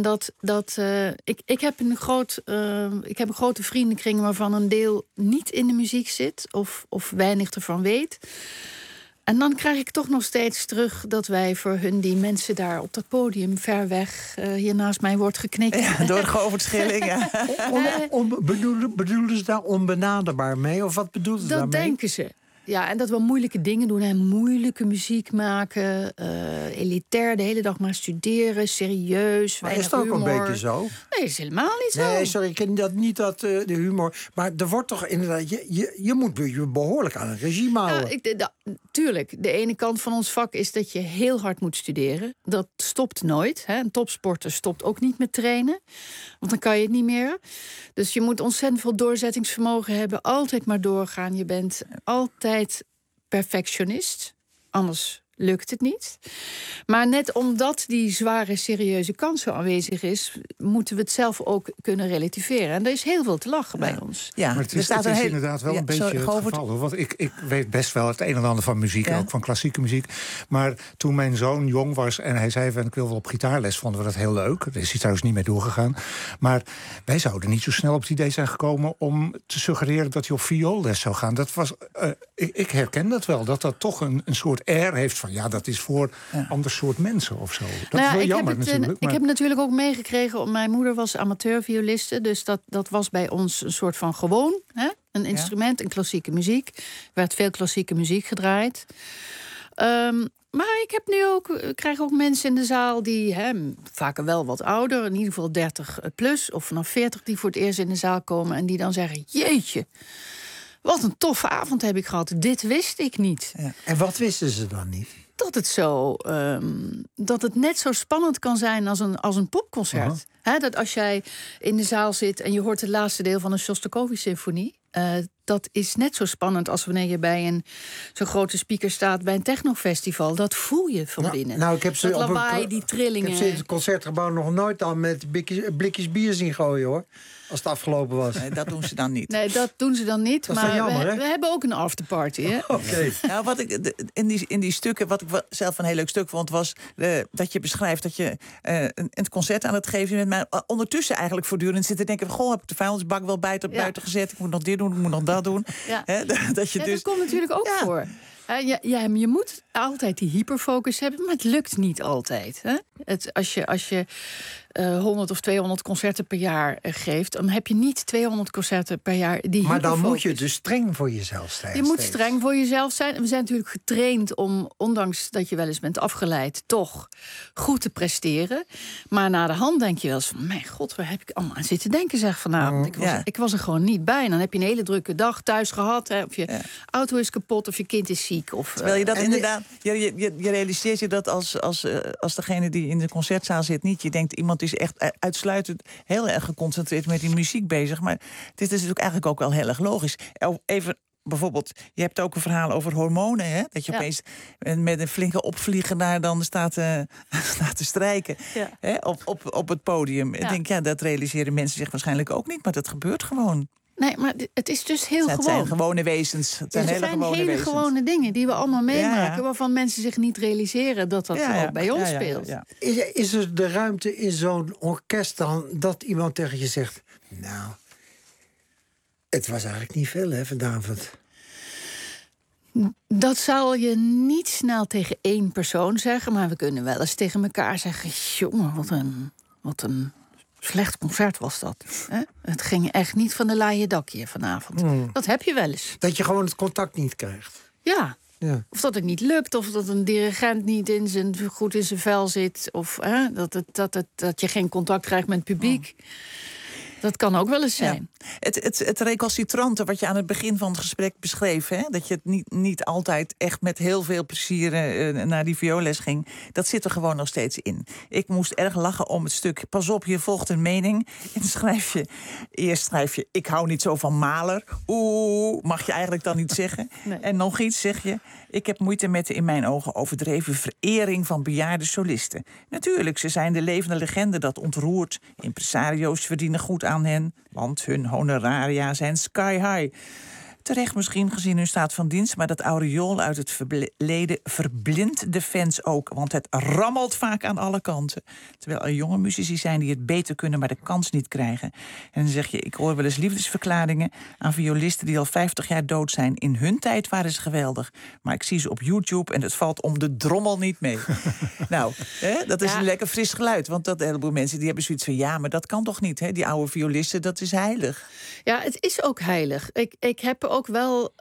ik heb een grote vriendenkring waarvan een deel niet in de muziek zit of weinig ervan weet. En dan krijg ik toch nog steeds terug dat wij voor hun die mensen daar op dat podium ver weg hier naast mij wordt geknikt. Ja, door geoverschilling. Ja. Bedoelen ze daar onbenaderbaar mee? Of wat bedoelen ze daarmee? Dat denken ze. Ja, en dat we moeilijke dingen doen. En moeilijke muziek maken. Elitair, de hele dag maar studeren. Serieus, maar is dat ook humor. Een beetje zo? Nee, dat is helemaal niet zo. Nee, sorry, ik ken dat niet de humor. Maar er wordt toch inderdaad... Je moet je behoorlijk aan een regime houden. Tuurlijk. De ene kant van ons vak is dat je heel hard moet studeren. Dat stopt nooit. Hè. Een topsporter stopt ook niet met trainen. Want dan kan je het niet meer. Dus je moet ontzettend veel doorzettingsvermogen hebben. Altijd maar doorgaan. Je bent altijd perfectionist. Anders lukt het niet. Maar net omdat die zware, serieuze kans zo aanwezig is, moeten we het zelf ook kunnen relativeren. En er is heel veel te lachen bij ons. Ja, maar het is inderdaad wel een beetje het geval. Hoor. Want ik weet best wel het een en ander van muziek, ook van klassieke muziek. Maar toen mijn zoon jong was en hij zei van ik wil wel op gitaarles, vonden we dat heel leuk. Daar is hij trouwens niet mee doorgegaan. Maar wij zouden niet zo snel op het idee zijn gekomen om te suggereren dat hij op vioolles zou gaan. Dat was, ik herken dat wel, dat toch een soort air heeft van ja, dat is voor ander soort mensen of zo. Dat is wel jammer natuurlijk. Ik heb natuurlijk ook meegekregen, mijn moeder was amateurvioliste, dus dat was bij ons een soort van gewoon. Hè? Een instrument, een klassieke muziek. Er werd veel klassieke muziek gedraaid. Maar ik krijg ook mensen in de zaal die vaker wel wat ouder, in ieder geval 30 plus of vanaf 40 die voor het eerst in de zaal komen en die dan zeggen: jeetje, wat een toffe avond heb ik gehad. Dit wist ik niet. Ja. En wat wisten ze dan niet? Dat het net zo spannend kan zijn als een popconcert. Dat als jij in de zaal zit en je hoort het laatste deel van een Shostakovich-symfonie, dat is net zo spannend als wanneer je bij zo'n grote speaker staat bij een technofestival. Dat voel je van binnen. Nou, ik heb ze dat lawaai, die trillingen. Ik heb ze in het concertgebouw nog nooit al met blikjes bier zien gooien, hoor. Als het afgelopen was. Nee, dat doen ze dan niet. Nee, dat doen ze dan niet. Dat is maar jammer, we hebben ook een afterparty. Hè? Oké. Nou, wat ik in die stukken, wat ik zelf een heel leuk stuk vond, was dat je beschrijft dat je een concert aan het geven bent, maar ondertussen eigenlijk voortdurend zit te denken: goh, heb ik de vuilnisbak wel buiten gezet? Ik moet nog dit doen, ik moet nog dat doen. Ja. Dat komt natuurlijk ook voor. Je moet altijd die hyperfocus hebben, maar het lukt niet altijd. Hè? Als je 100 of 200 concerten per jaar geeft, dan heb je niet 200 concerten per jaar die hyperfocus. Maar dan moet je dus streng voor jezelf zijn. Je moet streng voor jezelf zijn. En we zijn natuurlijk getraind om, ondanks dat je wel eens bent afgeleid, toch goed te presteren. Maar na de hand denk je wel eens van: mijn god, waar heb ik allemaal aan zitten denken zeg vanavond? Ik was er gewoon niet bij. En dan heb je een hele drukke dag thuis gehad. Hè, of je auto is kapot of je kind is ziek. Terwijl je dat inderdaad, je realiseert je dat als degene die in de concertzaal zit niet. Je denkt, iemand is echt uitsluitend heel erg geconcentreerd met die muziek bezig. Maar dit is natuurlijk eigenlijk ook wel heel erg logisch. Even bijvoorbeeld, je hebt ook een verhaal over hormonen, hè? Dat je opeens met een flinke opvlieger daar dan staat te strijken hè? Op het podium. Ik denk, dat realiseren mensen zich waarschijnlijk ook niet, maar dat gebeurt gewoon. Nee, maar het is dus heel gewoon. Het zijn gewone wezens. Het zijn hele gewone dingen die we allemaal meemaken, waarvan mensen zich niet realiseren dat ook bij ons speelt. Ja. Is er de ruimte in zo'n orkest dan dat iemand tegen je zegt: nou, het was eigenlijk niet veel, hè, vanavond? Dat zal je niet snel tegen één persoon zeggen, maar we kunnen wel eens tegen elkaar zeggen: jongen, wat een slecht concert was dat. Hè? Het ging echt niet van de laaie dakje vanavond. Dat heb je wel eens. Dat je gewoon het contact niet krijgt. Ja. Of dat het niet lukt, of dat een dirigent niet goed in zijn vel zit, of dat je geen contact krijgt met het publiek. Dat kan ook wel eens zijn. Ja. Het recalcitrante wat je aan het begin van het gesprek beschreef... Hè? Dat je het niet altijd echt met heel veel plezier naar die vioolles ging... dat zit er gewoon nog steeds in. Ik moest erg lachen om het stuk... Pas op, hier volgt een mening. En dan eerst schrijf je... Ik hou niet zo van Mahler. Oeh, mag je eigenlijk dan niet zeggen. Nee. En nog iets zeg je... Ik heb moeite met de in mijn ogen overdreven verering van bejaarde solisten. Natuurlijk, ze zijn de levende legende, dat ontroert. Impresario's verdienen goed aan hen, want hun honoraria zijn sky high. Terecht misschien gezien hun staat van dienst... maar dat aureool uit het verleden verblindt de fans ook. Want het rammelt vaak aan alle kanten. Terwijl er jonge muzici zijn die het beter kunnen... maar de kans niet krijgen. En dan zeg je, ik hoor wel eens liefdesverklaringen... aan violisten die al 50 jaar dood zijn. In hun tijd waren ze geweldig. Maar ik zie ze op YouTube en het valt om de drommel niet mee. Nou, dat is een lekker fris geluid. Want dat heleboel mensen die hebben zoiets van... ja, maar dat kan toch niet, hè? Die oude violisten, dat is heilig. Ja, het is ook heilig. Ik heb ook wel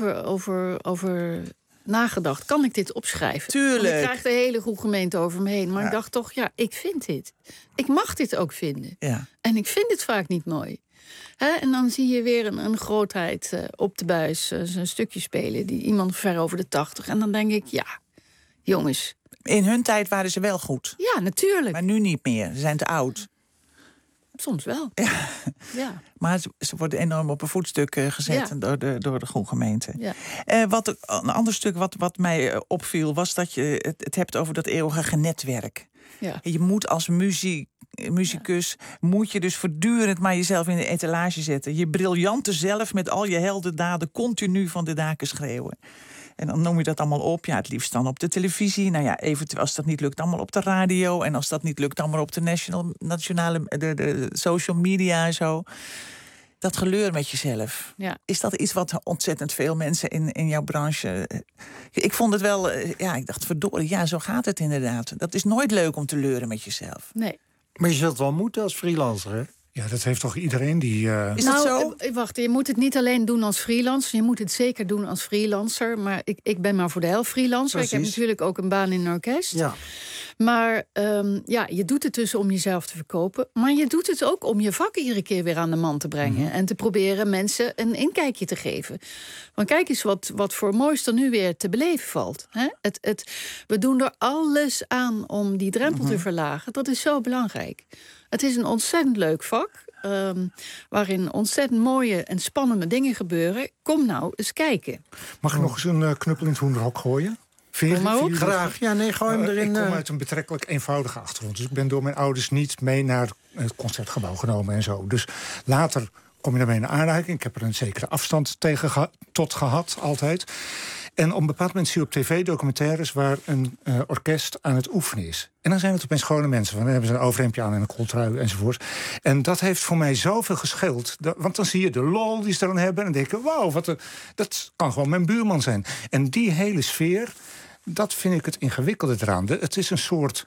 over nagedacht. Kan ik dit opschrijven? Tuurlijk. Want ik krijg de hele goede gemeente over me heen. Maar ik dacht toch, ja, ik vind dit. Ik mag dit ook vinden. Ja. En ik vind het vaak niet mooi. En dan zie je weer een grootheid op de buis een stukje spelen... die iemand ver over de 80. En dan denk ik, ja, jongens. In hun tijd waren ze wel goed. Ja, natuurlijk. Maar nu niet meer. Ze zijn te oud. Soms wel. Ja. Maar ze worden enorm op een voetstuk gezet door de groengemeente. Ja. Een ander stuk wat mij opviel... was dat je het hebt over dat eeuwige netwerk. Ja. Je moet als muzikus... moet je dus voortdurend maar jezelf in de etalage zetten. Je briljante zelf met al je heldendaden... continu van de daken schreeuwen. En dan noem je dat allemaal op. Ja, het liefst dan op de televisie. Nou ja, eventueel als dat niet lukt, allemaal op de radio. En als dat niet lukt, allemaal op de nationale de social media en zo. Dat geleur met jezelf. Ja. Is dat iets wat ontzettend veel mensen in jouw branche... Ik vond het wel... ik dacht, verdorie, ja, zo gaat het inderdaad. Dat is nooit leuk om te leuren met jezelf. Nee. Maar je zult wel moeten als freelancer, hè? Ja, dat heeft toch iedereen die... Is dat zo? Wacht, je moet het niet alleen doen als freelancer. Je moet het zeker doen als freelancer. Maar ik ben maar voor de helft freelancer. Precies. Ik heb natuurlijk ook een baan in een orkest. Ja. Maar je doet het dus om jezelf te verkopen. Maar je doet het ook om je vak iedere keer weer aan de man te brengen. Mm-hmm. En te proberen mensen een inkijkje te geven. Want kijk eens wat voor moois er nu weer te beleven valt. Hè? We doen er alles aan om die drempel te verlagen. Dat is zo belangrijk. Het is een ontzettend leuk vak. Waarin ontzettend mooie en spannende dingen gebeuren. Kom nou eens kijken. Mag ik nog eens een knuppel in het hoenderhok gooien? Graag. Ja, nee, gooi hem erin. Ik kom uit een betrekkelijk eenvoudige achtergrond. Dus ik ben door mijn ouders niet mee naar het concertgebouw genomen en zo. Dus later kom je daarmee in aanraking. Ik heb er een zekere afstand tot gehad, altijd. En op een bepaald moment zie je op tv documentaires... waar een orkest aan het oefenen is. En dan zijn het opeens gewone mensen. Dan hebben ze een overhemdje aan en een kooltrui enzovoort. En dat heeft voor mij zoveel gescheeld. Want dan zie je de lol die ze dan hebben. En dan denk je, wauw, dat kan gewoon mijn buurman zijn. En die hele sfeer, dat vind ik het ingewikkelde eraan. Het is een soort...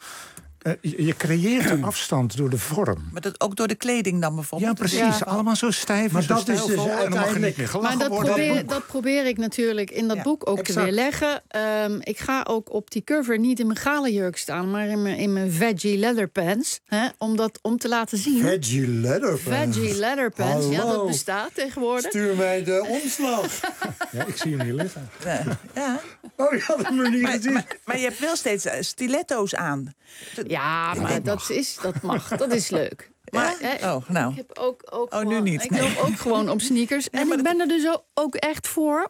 je creëert een afstand door de vorm. Maar dat ook door de kleding dan bijvoorbeeld? Ja, precies. Ja. Allemaal zo stijf en zo stijlvol. En dan mag er niet meer gelachen worden. Dat probeer ik natuurlijk in dat boek ook te weerleggen. Ik ga ook op die cover niet in mijn galenjurk staan... maar in mijn veggie leather pants. Om te laten zien... Veggie leather pants? Veggie leather pants, Hallo. ja, dat bestaat tegenwoordig. Stuur mij de omslag. Ja, ik zie hem hier liggen. Ja. Oh, ik had hem niet gezien. Maar je hebt wel steeds stiletto's aan. Ja, maar dat mag. Dat is leuk. Maar ik heb ook nu niet. Ik loop ook gewoon op sneakers. En ik ben er dus ook echt voor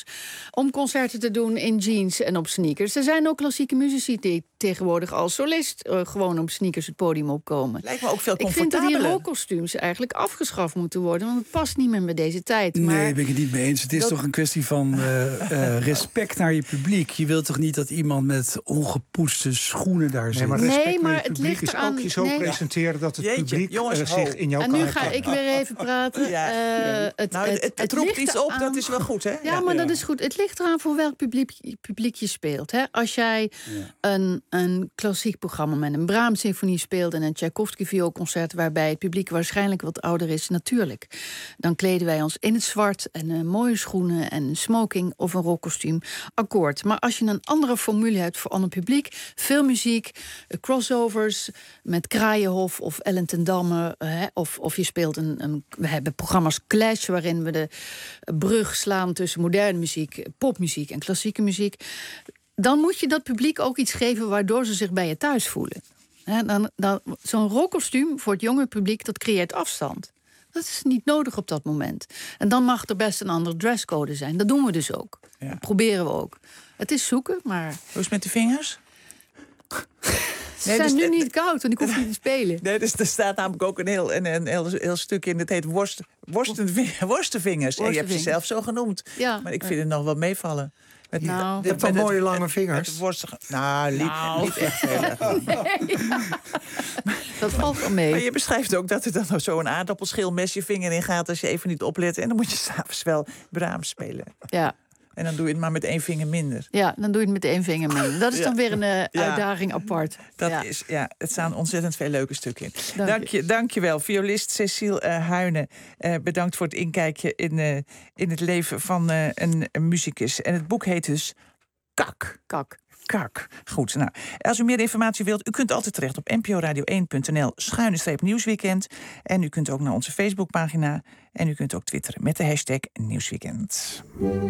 om concerten te doen in jeans en op sneakers. Er zijn ook klassieke muzici die tegenwoordig als solist gewoon op sneakers het podium opkomen. Lijkt me ook veel comfortabeler. Ik vind dat die rolkostuums eigenlijk afgeschaft moeten worden, want het past niet meer met deze tijd. Maar nee, ben ik het niet mee eens. Het is toch een kwestie van respect naar je publiek. Je wilt toch niet dat iemand met ongepoetste schoenen daar zit? Nee, maar respect maar naar je publiek is ook je zo presenteren dat het publiek zich in jouw en nu ga ik weer even praten. Het roept iets op, dat is wel goed, hè? Ja, maar dat is goed. Het ligt eraan voor welk publiek je speelt. Hè? Als jij een een klassiek programma met een Brahms-symfonie speelt en een Tchaikovsky-vioolconcert waarbij het publiek waarschijnlijk wat ouder is, natuurlijk. Dan kleden wij ons in het zwart en mooie schoenen en een smoking of een rockkostuum. Akkoord. Maar als je een andere formule hebt voor ander publiek, veel muziek, crossovers met Kraaienhof of Ellen ten Damme, of je speelt we hebben programma's Clash waarin we de brug slaan tussen moderne muziek, popmuziek en klassieke muziek. Dan moet je dat publiek ook iets geven waardoor ze zich bij je thuis voelen. Zo'n rockkostuum voor het jonge publiek, dat creëert afstand. Dat is niet nodig op dat moment. En dan mag er best een andere dresscode zijn. Dat doen we dus ook. Ja. Dat proberen we ook. Het is zoeken, maar... Hoe is het met de vingers? Ze zijn nu niet koud, want ik hoef niet te spelen. Nee, dus er staat namelijk ook een heel stuk in. Het heet worstenvingers. En je hebt ze zelf zo genoemd. Ja. Maar ik vind het nog wel meevallen. Je hebt wel mooie lange vingers. Niet echt heel erg. Nee. Dat valt wel mee. Maar je beschrijft ook dat er dan zo'n aardappelschilmes je vinger in gaat als je even niet oplet. En dan moet je s'avonds wel Brahms spelen. Ja. En dan doe je het maar met 1 vinger minder. Ja, dan doe je het met 1 vinger minder. Dat is dan weer een uitdaging apart. Het staan ontzettend veel leuke stukken in. Dank je wel. Violist Cecile Huyne. Bedankt voor het inkijkje in het leven van een muzikus. En het boek heet dus Kak. Goed, nou, als u meer informatie wilt, u kunt altijd terecht op nporadio1.nl/nieuwsweekend. En u kunt ook naar onze Facebookpagina. En u kunt ook twitteren met de hashtag Nieuwsweekend.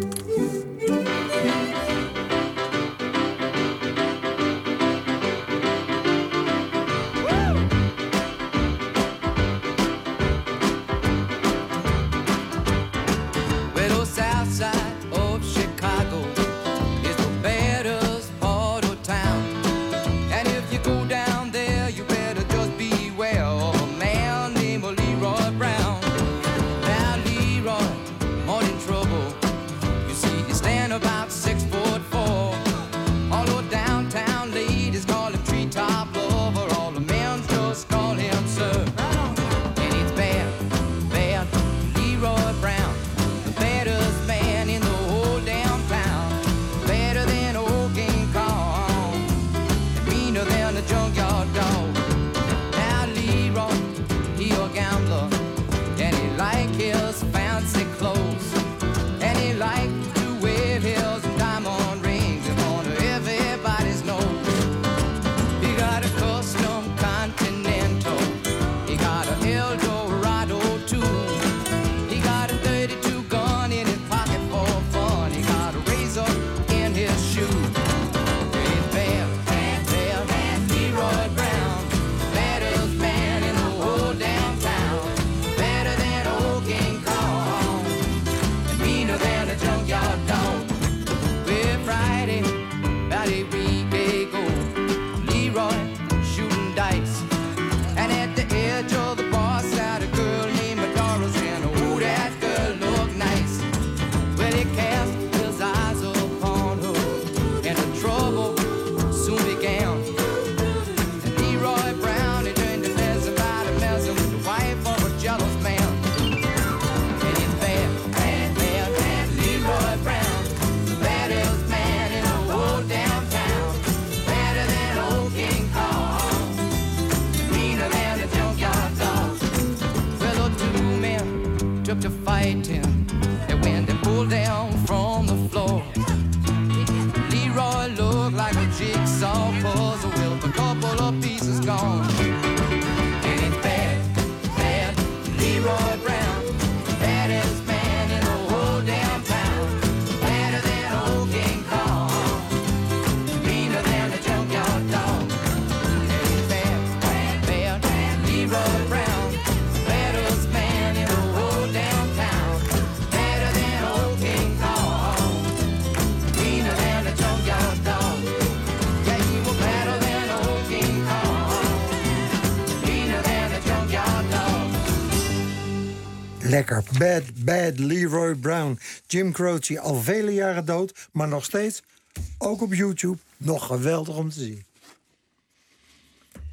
Lekker. Bad Leroy Brown. Jim Croce, al vele jaren dood, maar nog steeds, ook op YouTube, nog geweldig om te zien.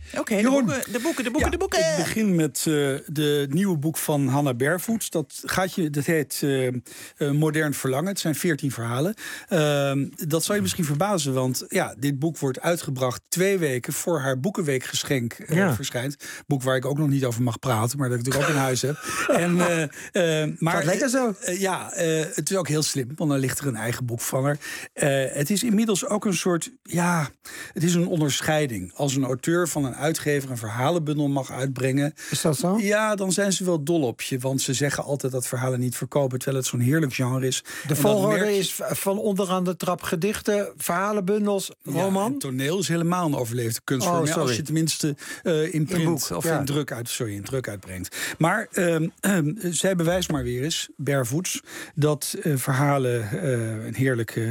Oké, de boeken. Ik begin met de nieuwe boek van Hannah Barefoot. Dat heet Modern Verlangen. Het zijn 14 verhalen. Dat zal je misschien verbazen, want dit boek wordt uitgebracht 2 weken voor haar boekenweekgeschenk verschijnt. Boek waar ik ook nog niet over mag praten, maar dat ik natuurlijk ook in huis heb. Maar gaat lekker zo. Het is ook heel slim, want dan ligt er een eigen boek van haar. Het is inmiddels ook een soort, het is een onderscheiding. Als een auteur van een uitgever een verhalenbundel mag uitbrengen. Is dat zo? Ja, dan zijn ze wel dol op je. Want ze zeggen altijd dat verhalen niet verkopen, terwijl het zo'n heerlijk genre is. De volgorde is van onderaan de trap gedichten, verhalenbundels, roman? Ja, toneel is helemaal een overleefde kunstvorm. Als je tenminste in print of in druk uitbrengt. Maar zij bewijst maar weer eens, Barefoots, dat verhalen een heerlijke...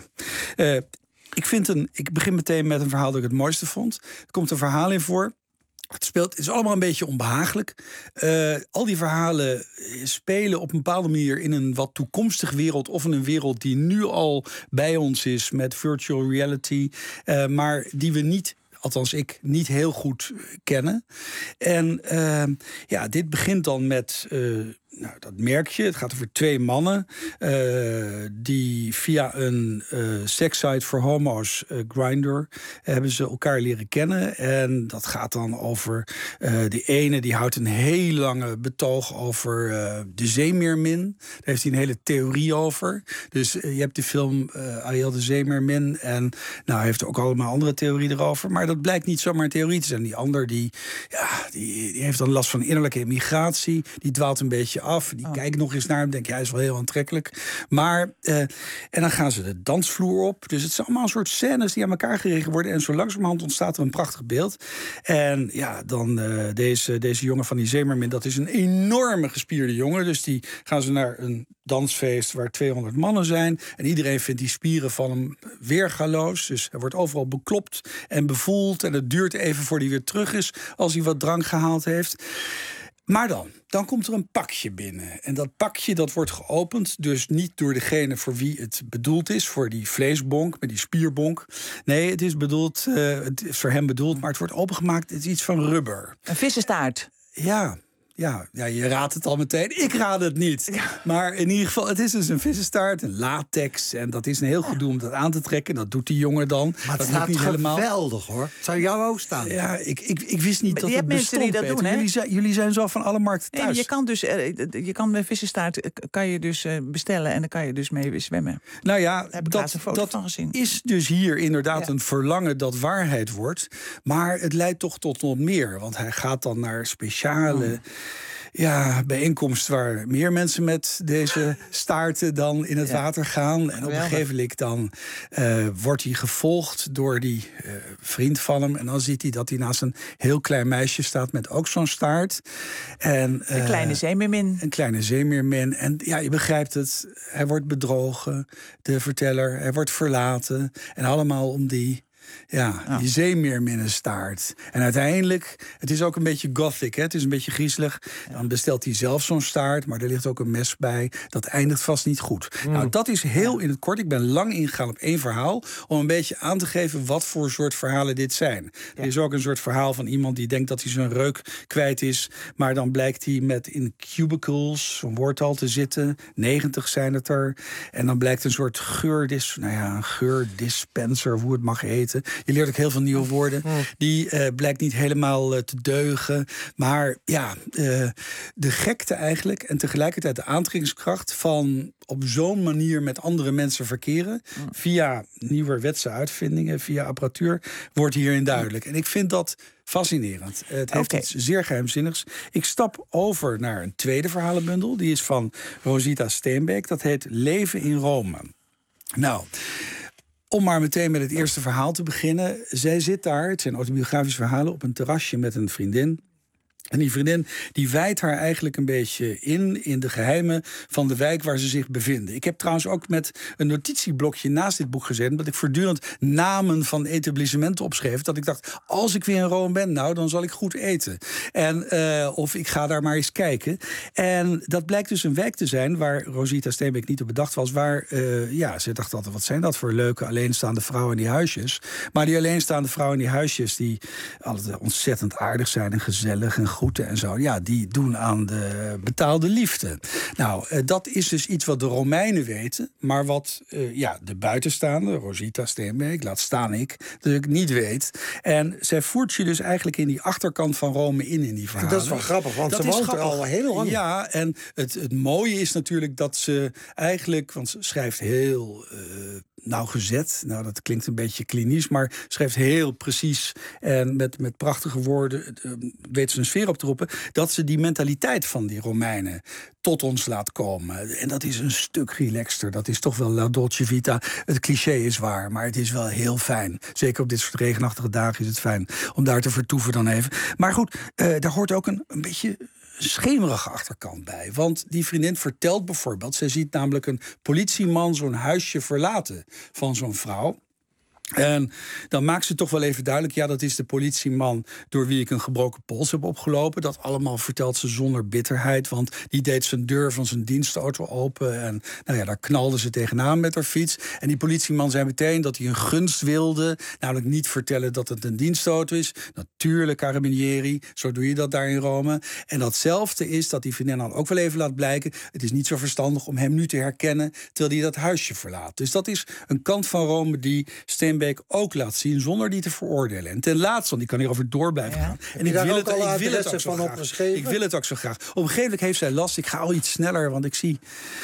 Ik begin meteen met een verhaal dat ik het mooiste vond. Er komt een verhaal in voor. Het is allemaal een beetje onbehagelijk. Al die verhalen spelen op een bepaalde manier in een wat toekomstige wereld, of in een wereld die nu al bij ons is met virtual reality, maar die we niet, althans ik, niet heel goed kennen. En dit begint dan met... dat merk je. Het gaat over 2 mannen die via een sekssite voor homo's, Grindr, hebben ze elkaar leren kennen. En dat gaat dan over die ene die houdt een heel lange betoog over de zeemeermin. Daar heeft hij een hele theorie over. Dus je hebt de film Ariel de Zeemeermin en hij heeft ook allemaal andere theorieën erover. Maar dat blijkt niet zomaar een theorie te zijn. Die ander die heeft dan last van innerlijke immigratie. Die dwaalt een beetje af. Die kijkt nog eens naar hem. Denk hij is wel heel aantrekkelijk. Maar en dan gaan ze de dansvloer op. Dus het zijn allemaal een soort scènes die aan elkaar geregen worden. En zo langzamerhand ontstaat er een prachtig beeld. En dan deze jongen van die zeemermin, dat is een enorme gespierde jongen. Dus die gaan ze naar een dansfeest waar 200 mannen zijn. En iedereen vindt die spieren van hem weergaloos. Dus hij wordt overal beklopt en bevoeld. En het duurt even voor hij weer terug is als hij wat drank gehaald heeft. Maar dan komt er een pakje binnen. En dat pakje dat wordt geopend, dus niet door degene voor wie het bedoeld is, voor die vleesbonk, met die spierbonk. Nee, het is voor hem bedoeld, maar het wordt opengemaakt. Het is iets van rubber. Een vissenstaart. Ja, je raadt het al meteen. Ik raad het niet. Ja. Maar in ieder geval, het is dus een vissenstaart, een latex. En dat is een heel gedoe om dat aan te trekken. Dat doet die jongen dan. Maar het dat staat niet geweldig, hoor. Het zou jou ook staan. Ja, ik wist niet dat het bestond. Die dat doen, hè? Jullie zijn zo van alle markten thuis. Je kan dus, de vissenstaart kan je dus bestellen en dan kan je dus mee zwemmen. Nou ja, daar heb ik laatst een foto van gezien. Is dus hier inderdaad een verlangen dat waarheid wordt. Maar het leidt toch tot nog meer. Want hij gaat dan naar speciale... bijeenkomst waar meer mensen met deze staarten dan in het water gaan. En op een gegeven moment dan wordt hij gevolgd door die vriend van hem. En dan ziet hij dat hij naast een heel klein meisje staat met ook zo'n staart. En, een kleine zeemeermin. Een kleine zeemeermin. En je begrijpt het. Hij wordt bedrogen, de verteller. Hij wordt verlaten. En allemaal om die zeemeerminnenstaart. En uiteindelijk, het is ook een beetje gothic, hè? Het is een beetje griezelig. Dan bestelt hij zelf zo'n staart, maar er ligt ook een mes bij. Dat eindigt vast niet goed. Nou, dat is heel in het kort. Ik ben lang ingegaan op 1 verhaal, om een beetje aan te geven wat voor soort verhalen dit zijn. Er is ook een soort verhaal van iemand die denkt dat hij zijn reuk kwijt is, maar dan blijkt hij met in cubicles, zo'n woordtal, te zitten. 90 zijn het er. En dan blijkt een soort geurdispenser, of hoe het mag heten. Je leert ook heel veel nieuwe woorden. Die blijkt niet helemaal te deugen. Maar de gekte eigenlijk en tegelijkertijd de aantrekkingskracht van op zo'n manier met andere mensen verkeren, via nieuwerwetse uitvindingen, via apparatuur, wordt hierin duidelijk. En ik vind dat fascinerend. Het heeft iets zeer geheimzinnigs. Ik stap over naar een tweede verhalenbundel. Die is van Rosita Steenbeek. Dat heet Leven in Rome. Nou, om maar meteen met het eerste verhaal te beginnen. Zij zit daar, het zijn autobiografische verhalen, op een terrasje met een vriendin. En die vriendin die wijdt haar eigenlijk een beetje in de geheimen van de wijk waar ze zich bevinden. Ik heb trouwens ook met een notitieblokje naast dit boek gezet, omdat ik voortdurend namen van etablissementen opschreef. Dat ik dacht, als ik weer in Rome ben, nou, dan zal ik goed eten. Of ik ga daar maar eens kijken. En dat blijkt dus een wijk te zijn waar Rosita Steenbeek niet op bedacht was. Waar, ze dacht altijd, wat zijn dat voor leuke alleenstaande vrouwen in die huisjes. Maar die alleenstaande vrouwen in die huisjes, die altijd ontzettend aardig zijn en gezellig en groeten en zo. Ja, die doen aan de betaalde liefde. Nou, dat is dus iets wat de Romeinen weten, maar wat de buitenstaande, Rosita Steenbeek, laat staan ik, natuurlijk niet weet. En zij voert je dus eigenlijk in die achterkant van Rome in die verhalen. Dat is wel grappig, want ze woont er al heel lang. Ja, en het mooie is natuurlijk dat ze eigenlijk, want ze schrijft heel nauwgezet. Nou, dat klinkt een beetje klinisch, maar schrijft heel precies en met prachtige woorden weet ze een sfeer op te roepen, dat ze die mentaliteit van die Romeinen tot ons laat komen. En dat is een stuk relaxter. Dat is toch wel la dolce vita. Het cliché is waar, maar het is wel heel fijn. Zeker op dit soort regenachtige dagen is het fijn om daar te vertoeven dan even. Maar goed, daar hoort ook een beetje schemerige achterkant bij. Want die vriendin vertelt bijvoorbeeld, zij ziet namelijk een politieman zo'n huisje verlaten van zo'n vrouw. En dan maakt ze toch wel even duidelijk, ja, dat is de politieman door wie ik een gebroken pols heb opgelopen. Dat allemaal vertelt ze zonder bitterheid, want die deed zijn deur van zijn dienstauto open en nou ja, daar knalde ze tegenaan met haar fiets. En die politieman zei meteen dat hij een gunst wilde, namelijk niet vertellen dat het een dienstauto is. Natuurlijk, carabinieri, zo doe je dat daar in Rome. En datzelfde is dat die vriendin dan ook wel even laat blijken, het is niet zo verstandig om hem nu te herkennen terwijl hij dat huisje verlaat. Dus dat is een kant van Rome die Steenbeek ook laat zien zonder die te veroordelen. En ten laatste, want die kan hierover door blijven gaan. En ik wil het ook zo graag. Ik wil het ook zo graag. Op een gegeven moment heeft zij last. Ik ga al iets sneller, want ik zie.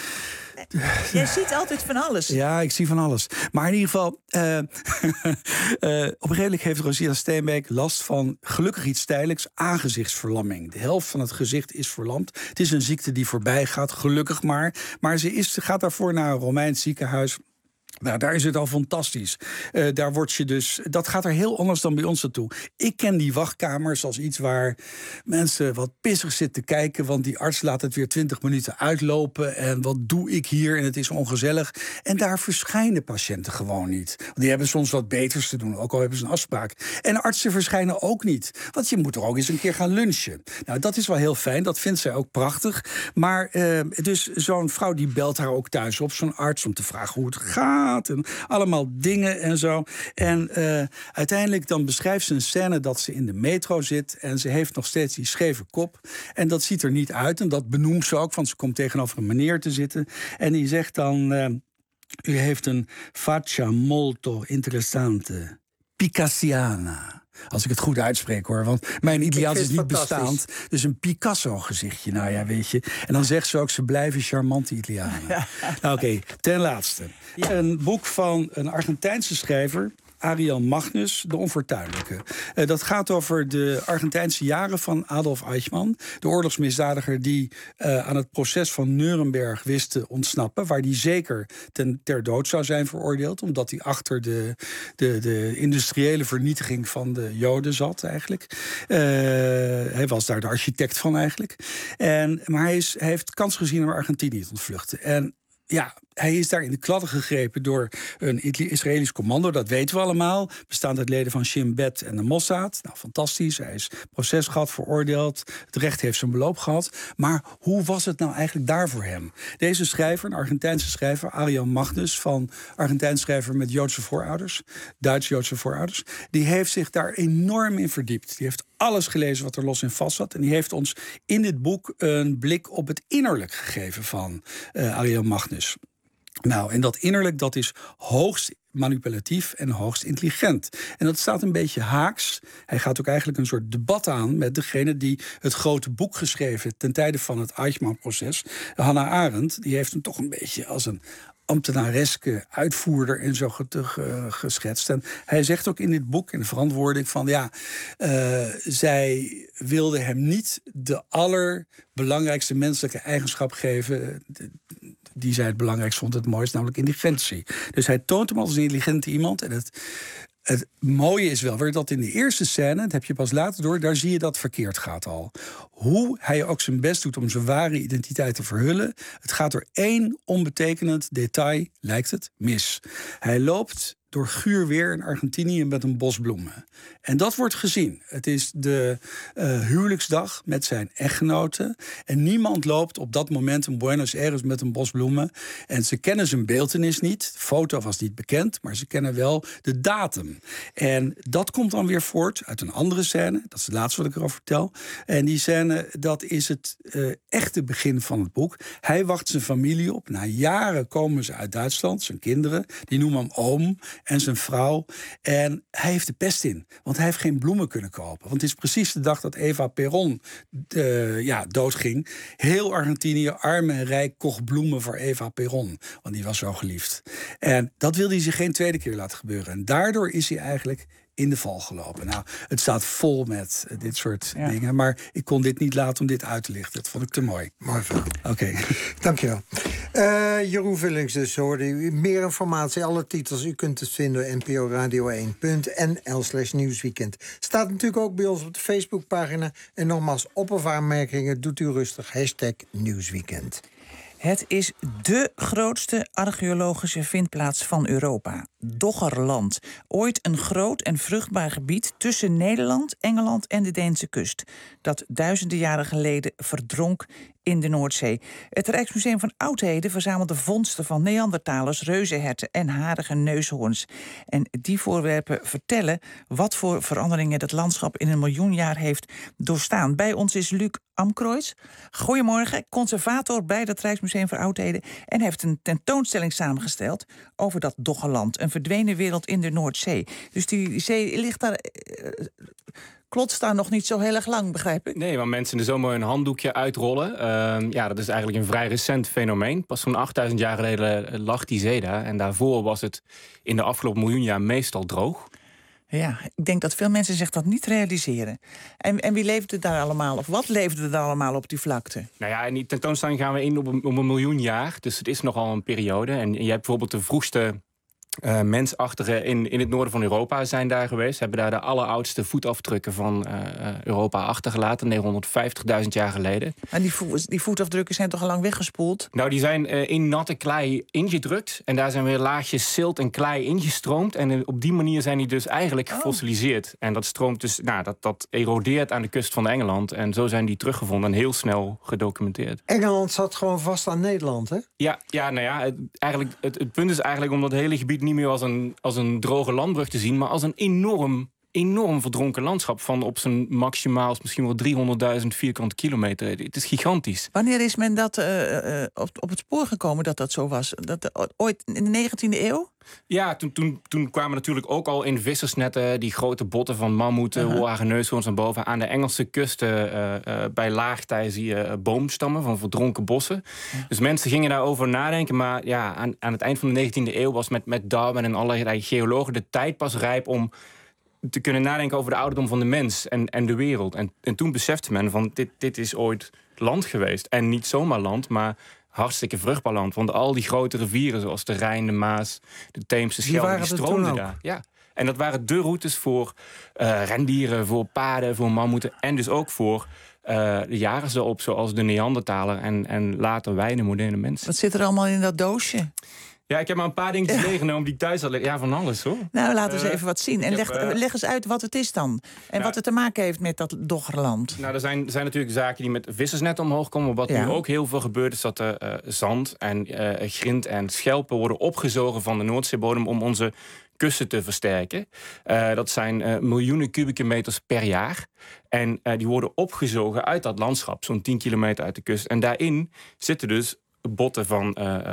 Jij ziet altijd van alles. Ja, ik zie van alles. Maar in ieder geval, op een gegeven moment heeft Rosita Steenbeek last van, gelukkig iets tijdelijks, aangezichtsverlamming. De helft van het gezicht is verlamd. Het is een ziekte die voorbij gaat, gelukkig maar. Maar ze gaat daarvoor naar een Romeins ziekenhuis. Nou, daar is het al fantastisch. Daar word je dus, dat gaat er heel anders dan bij ons naartoe. Ik ken die wachtkamers als iets waar mensen wat pissig zitten kijken, want die arts laat het weer 20 minuten uitlopen. En wat doe ik hier? En het is ongezellig. En daar verschijnen patiënten gewoon niet. Want die hebben soms wat beters te doen, ook al hebben ze een afspraak. En artsen verschijnen ook niet. Want je moet er ook eens een keer gaan lunchen. Nou, dat is wel heel fijn. Dat vindt zij ook prachtig. Maar dus zo'n vrouw die belt haar ook thuis op, zo'n arts, om te vragen hoe het gaat. En allemaal dingen en zo. En uiteindelijk dan beschrijft ze een scène dat ze in de metro zit en ze heeft nog steeds die scheve kop. En dat ziet er niet uit en dat benoemt ze ook, want ze komt tegenover een meneer te zitten. En die zegt dan, u heeft een faccia molto interessante, picassiana. Als ik het goed uitspreek hoor, want mijn Italiaans is niet bestaand. Dus een Picasso-gezichtje, nou ja, weet je. En dan zegt ze ook, ze blijven charmante Italianen. Nou, oké, ten laatste. Een boek van een Argentijnse schrijver, Ariel Magnus, De Onfortuinlijke. Dat gaat over de Argentijnse jaren van Adolf Eichmann. De oorlogsmisdadiger die aan het proces van Nuremberg wist te ontsnappen. Waar die zeker ter dood zou zijn veroordeeld. Omdat hij achter de industriële vernietiging van de Joden zat eigenlijk. Hij was daar de architect van eigenlijk. Maar hij heeft kans gezien om Argentinië te ontvluchten. En ja, hij is daar in de kladden gegrepen door een Israëlisch commando. Dat weten we allemaal. Bestaand uit leden van Shin Bet en de Mossad. Nou, fantastisch. Hij is proces gehad, veroordeeld. Het recht heeft zijn beloop gehad. Maar hoe was het nou eigenlijk daar voor hem? Deze schrijver, een Argentijnse schrijver, Ariel Magnus, van Argentijnse schrijver met Joodse voorouders, Duits-Joodse voorouders, die heeft zich daar enorm in verdiept. Die heeft alles gelezen wat er los en vast zat. En die heeft ons in dit boek een blik op het innerlijk gegeven van Ariel Magnus. Nou, en dat innerlijk, dat is hoogst manipulatief en hoogst intelligent. En dat staat een beetje haaks. Hij gaat ook eigenlijk een soort debat aan met degene die het grote boek geschreven ten tijde van het Eichmann-proces. Hannah Arendt, die heeft hem toch een beetje als een ambtenareske uitvoerder en zo geschetst. En hij zegt ook in dit boek, in de verantwoording, van ja, zij wilde hem niet de allerbelangrijkste menselijke eigenschap geven die zij het belangrijkst vond, het mooist, namelijk intelligentie. Dus hij toont hem als een intelligente iemand. En het Het mooie is wel weer dat in de eerste scène, dat heb je pas later door, daar zie je dat het verkeerd gaat al. Hoe hij ook zijn best doet om zijn ware identiteit te verhullen. Het gaat door één onbetekenend detail, lijkt het, mis. Hij loopt door guur weer in Argentinië met een bos bloemen. En dat wordt gezien. Het is de huwelijksdag met zijn echtgenote. En niemand loopt op dat moment in Buenos Aires met een bos bloemen. En ze kennen zijn beeltenis niet. De foto was niet bekend, maar ze kennen wel de datum. En dat komt dan weer voort uit een andere scène. Dat is het laatste wat ik erover vertel. En die scène, dat is het echte begin van het boek. Hij wacht zijn familie op. Na jaren komen ze uit Duitsland, zijn kinderen. Die noemen hem oom. En zijn vrouw. En hij heeft de pest in. Want hij heeft geen bloemen kunnen kopen. Want het is precies de dag dat Eva Perón doodging. Heel Argentinië, arm en rijk, kocht bloemen voor Eva Perón. Want die was zo geliefd. En dat wilde hij zich geen tweede keer laten gebeuren. En daardoor is hij eigenlijk in de val gelopen. Nou, het staat vol met dit soort dingen. Maar ik kon dit niet laten om dit uit te lichten. Dat vond ik te mooi. Mooi verhaal. Oké. Dankjewel. Jeroen Vullings dus, hoorde u. Meer informatie, alle titels, u kunt het vinden op nporadio1.nl/nieuwsweekend. Staat natuurlijk ook bij ons op de Facebookpagina. En nogmaals, op of aanmerkingen, doet u rustig. #nieuwsweekend. Het is dé grootste archeologische vindplaats van Europa. Doggerland. Ooit een groot en vruchtbaar gebied tussen Nederland, Engeland en de Deense kust. Dat duizenden jaren geleden verdronk in de Noordzee. Het Rijksmuseum van Oudheden verzamelde vondsten van Neandertalers, reuzenherten en harige neushoorns. En die voorwerpen vertellen wat voor veranderingen het landschap in 1 miljoen jaar heeft doorstaan. Bij ons is Luc Amkroijs. Goedemorgen, conservator bij het Rijksmuseum voor Oudheden. En heeft een tentoonstelling samengesteld over dat Doggerland. Een verdwenen wereld in de Noordzee. Dus die zee ligt daar, klotst daar nog niet zo heel erg lang, begrijp ik? Nee, want mensen in de zomer een handdoekje uitrollen. Dat is eigenlijk een vrij recent fenomeen. Pas zo'n 8000 jaar geleden lag die zee daar. En daarvoor was het in de afgelopen miljoen jaar meestal droog. Ja, ik denk dat veel mensen zich dat niet realiseren. En wie leefde daar allemaal, of wat leefde er allemaal op die vlakte? Nou ja, in die tentoonstelling gaan we in op 1 miljoen jaar. Dus het is nogal een periode. En je hebt bijvoorbeeld de vroegste mensachtigen in het noorden van Europa zijn daar geweest. Ze hebben daar de alleroudste voetafdrukken van Europa achtergelaten, 950.000 jaar geleden. En die voetafdrukken zijn toch al lang weggespoeld? Nou, die zijn in natte klei ingedrukt. En daar zijn weer laagjes zilt en klei ingestroomd. En op die manier zijn die dus eigenlijk gefossiliseerd. En dat stroomt dus, dat erodeert aan de kust van Engeland. En zo zijn die teruggevonden en heel snel gedocumenteerd. Engeland zat gewoon vast aan Nederland, hè? Het punt is eigenlijk om dat hele gebied niet meer als een droge landbrug te zien, maar als een enorm verdronken landschap van op zijn maximaal misschien wel 300.000 vierkante kilometer. Het is gigantisch. Wanneer is men dat op het spoor gekomen dat zo was? Ooit in de 19e eeuw? Ja, toen kwamen natuurlijk ook al in vissersnetten die grote botten van mammoeten, hoge neushoorns naar boven. Aan de Engelse kusten bij laagtij zie je boomstammen van verdronken bossen. Dus mensen gingen daarover nadenken. Maar ja, aan het eind van de 19e eeuw was met Darwin en allerlei geologen de tijd pas rijp om te kunnen nadenken over de ouderdom van de mens en de wereld. En toen besefte men van dit is ooit land geweest. En niet zomaar land, maar hartstikke vruchtbaar land. Want al die grote rivieren zoals de Rijn, de Maas, de Theems, de Schelde, die stroomden daar. Ja. En dat waren de routes voor rendieren, voor paarden, voor mammoeten. En dus ook voor de jagers erop, zoals de Neandertaler en later wij, de moderne mensen. Wat zit er allemaal in dat doosje? Ja, ik heb maar een paar dingetjes meegenomen die ik thuis had liggen. Ja, van alles hoor. Nou, laten we eens even wat zien. En leg eens uit wat het is dan. En wat het te maken heeft met dat Doggerland. Nou, er zijn natuurlijk zaken die met vissersnetten omhoog komen. Wat nu ook heel veel gebeurt is dat zand en grind en schelpen worden opgezogen van de Noordzeebodem om onze kusten te versterken. Dat zijn miljoenen kubieke meters per jaar. En die worden opgezogen uit dat landschap, zo'n 10 kilometer uit de kust. En daarin zitten dus botten van.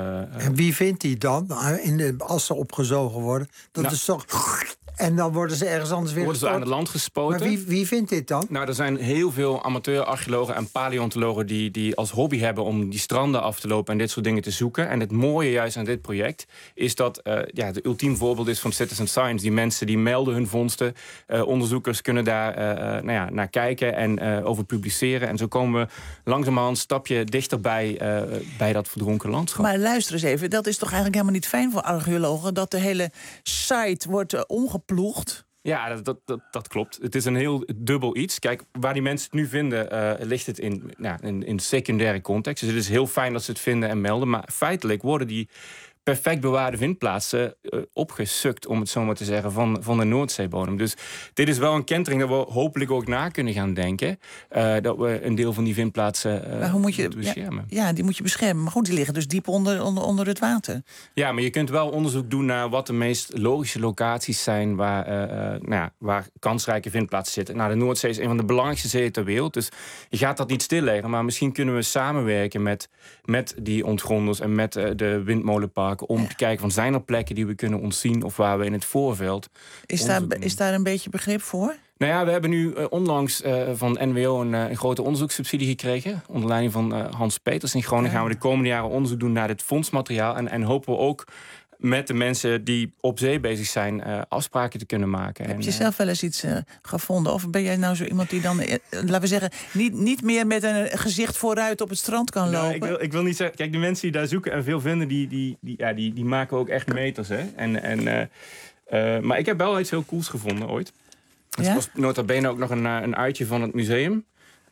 En wie vindt die dan als ze opgezogen worden? Dat is toch. En dan worden ze ergens anders weer worden ze aan het land gespoten. Maar wie vindt dit dan? Nou, er zijn heel veel amateur-archeologen en paleontologen die als hobby hebben om die stranden af te lopen en dit soort dingen te zoeken. En het mooie juist aan dit project is dat het ultiem voorbeeld is van citizen science. Die mensen die melden hun vondsten. Onderzoekers kunnen daar naar kijken en over publiceren. En zo komen we langzamerhand een stapje dichterbij bij dat verdronken landschap. Maar luister eens even, dat is toch eigenlijk helemaal niet fijn voor archeologen dat de hele site wordt omgeplant geploegd. Ja, dat klopt. Het is een heel dubbel iets. Kijk, waar die mensen het nu vinden, ligt het in secundaire context. Dus het is heel fijn dat ze het vinden en melden. Maar feitelijk worden die perfect bewaarde vindplaatsen opgesukt, om het zo maar te zeggen, van de Noordzeebodem. Dus dit is wel een kentering dat we hopelijk ook na kunnen gaan denken. Dat we een deel van die vindplaatsen Maar hoe moet je beschermen. Ja, die moet je beschermen. Maar goed, die liggen dus diep onder het water. Ja, maar je kunt wel onderzoek doen naar wat de meest logische locaties zijn waar kansrijke vindplaatsen zitten. Nou, de Noordzee is een van de belangrijkste zeeën ter wereld. Dus je gaat dat niet stilleggen. Maar misschien kunnen we samenwerken met die ontgronders en met de windmolenparken om te kijken van zijn er plekken die we kunnen ontzien of waar we in het voorveld. Is daar een beetje begrip voor? Nou ja, we hebben nu onlangs van NWO een grote onderzoekssubsidie gekregen. Onder leiding van Hans Peters in Groningen gaan we de komende jaren onderzoek doen naar dit fondsmateriaal. En hopen we ook met de mensen die op zee bezig zijn afspraken te kunnen maken. Heb je zelf wel eens iets gevonden? Of ben jij nou zo iemand die dan, laten we zeggen, niet meer met een gezicht vooruit op het strand kan lopen? Nou, ik wil niet zeggen, kijk, de mensen die daar zoeken en veel vinden, die maken ook echt meters. Hè? Maar ik heb wel iets heel cools gevonden ooit. Het was nota bene ook nog een uitje van het museum.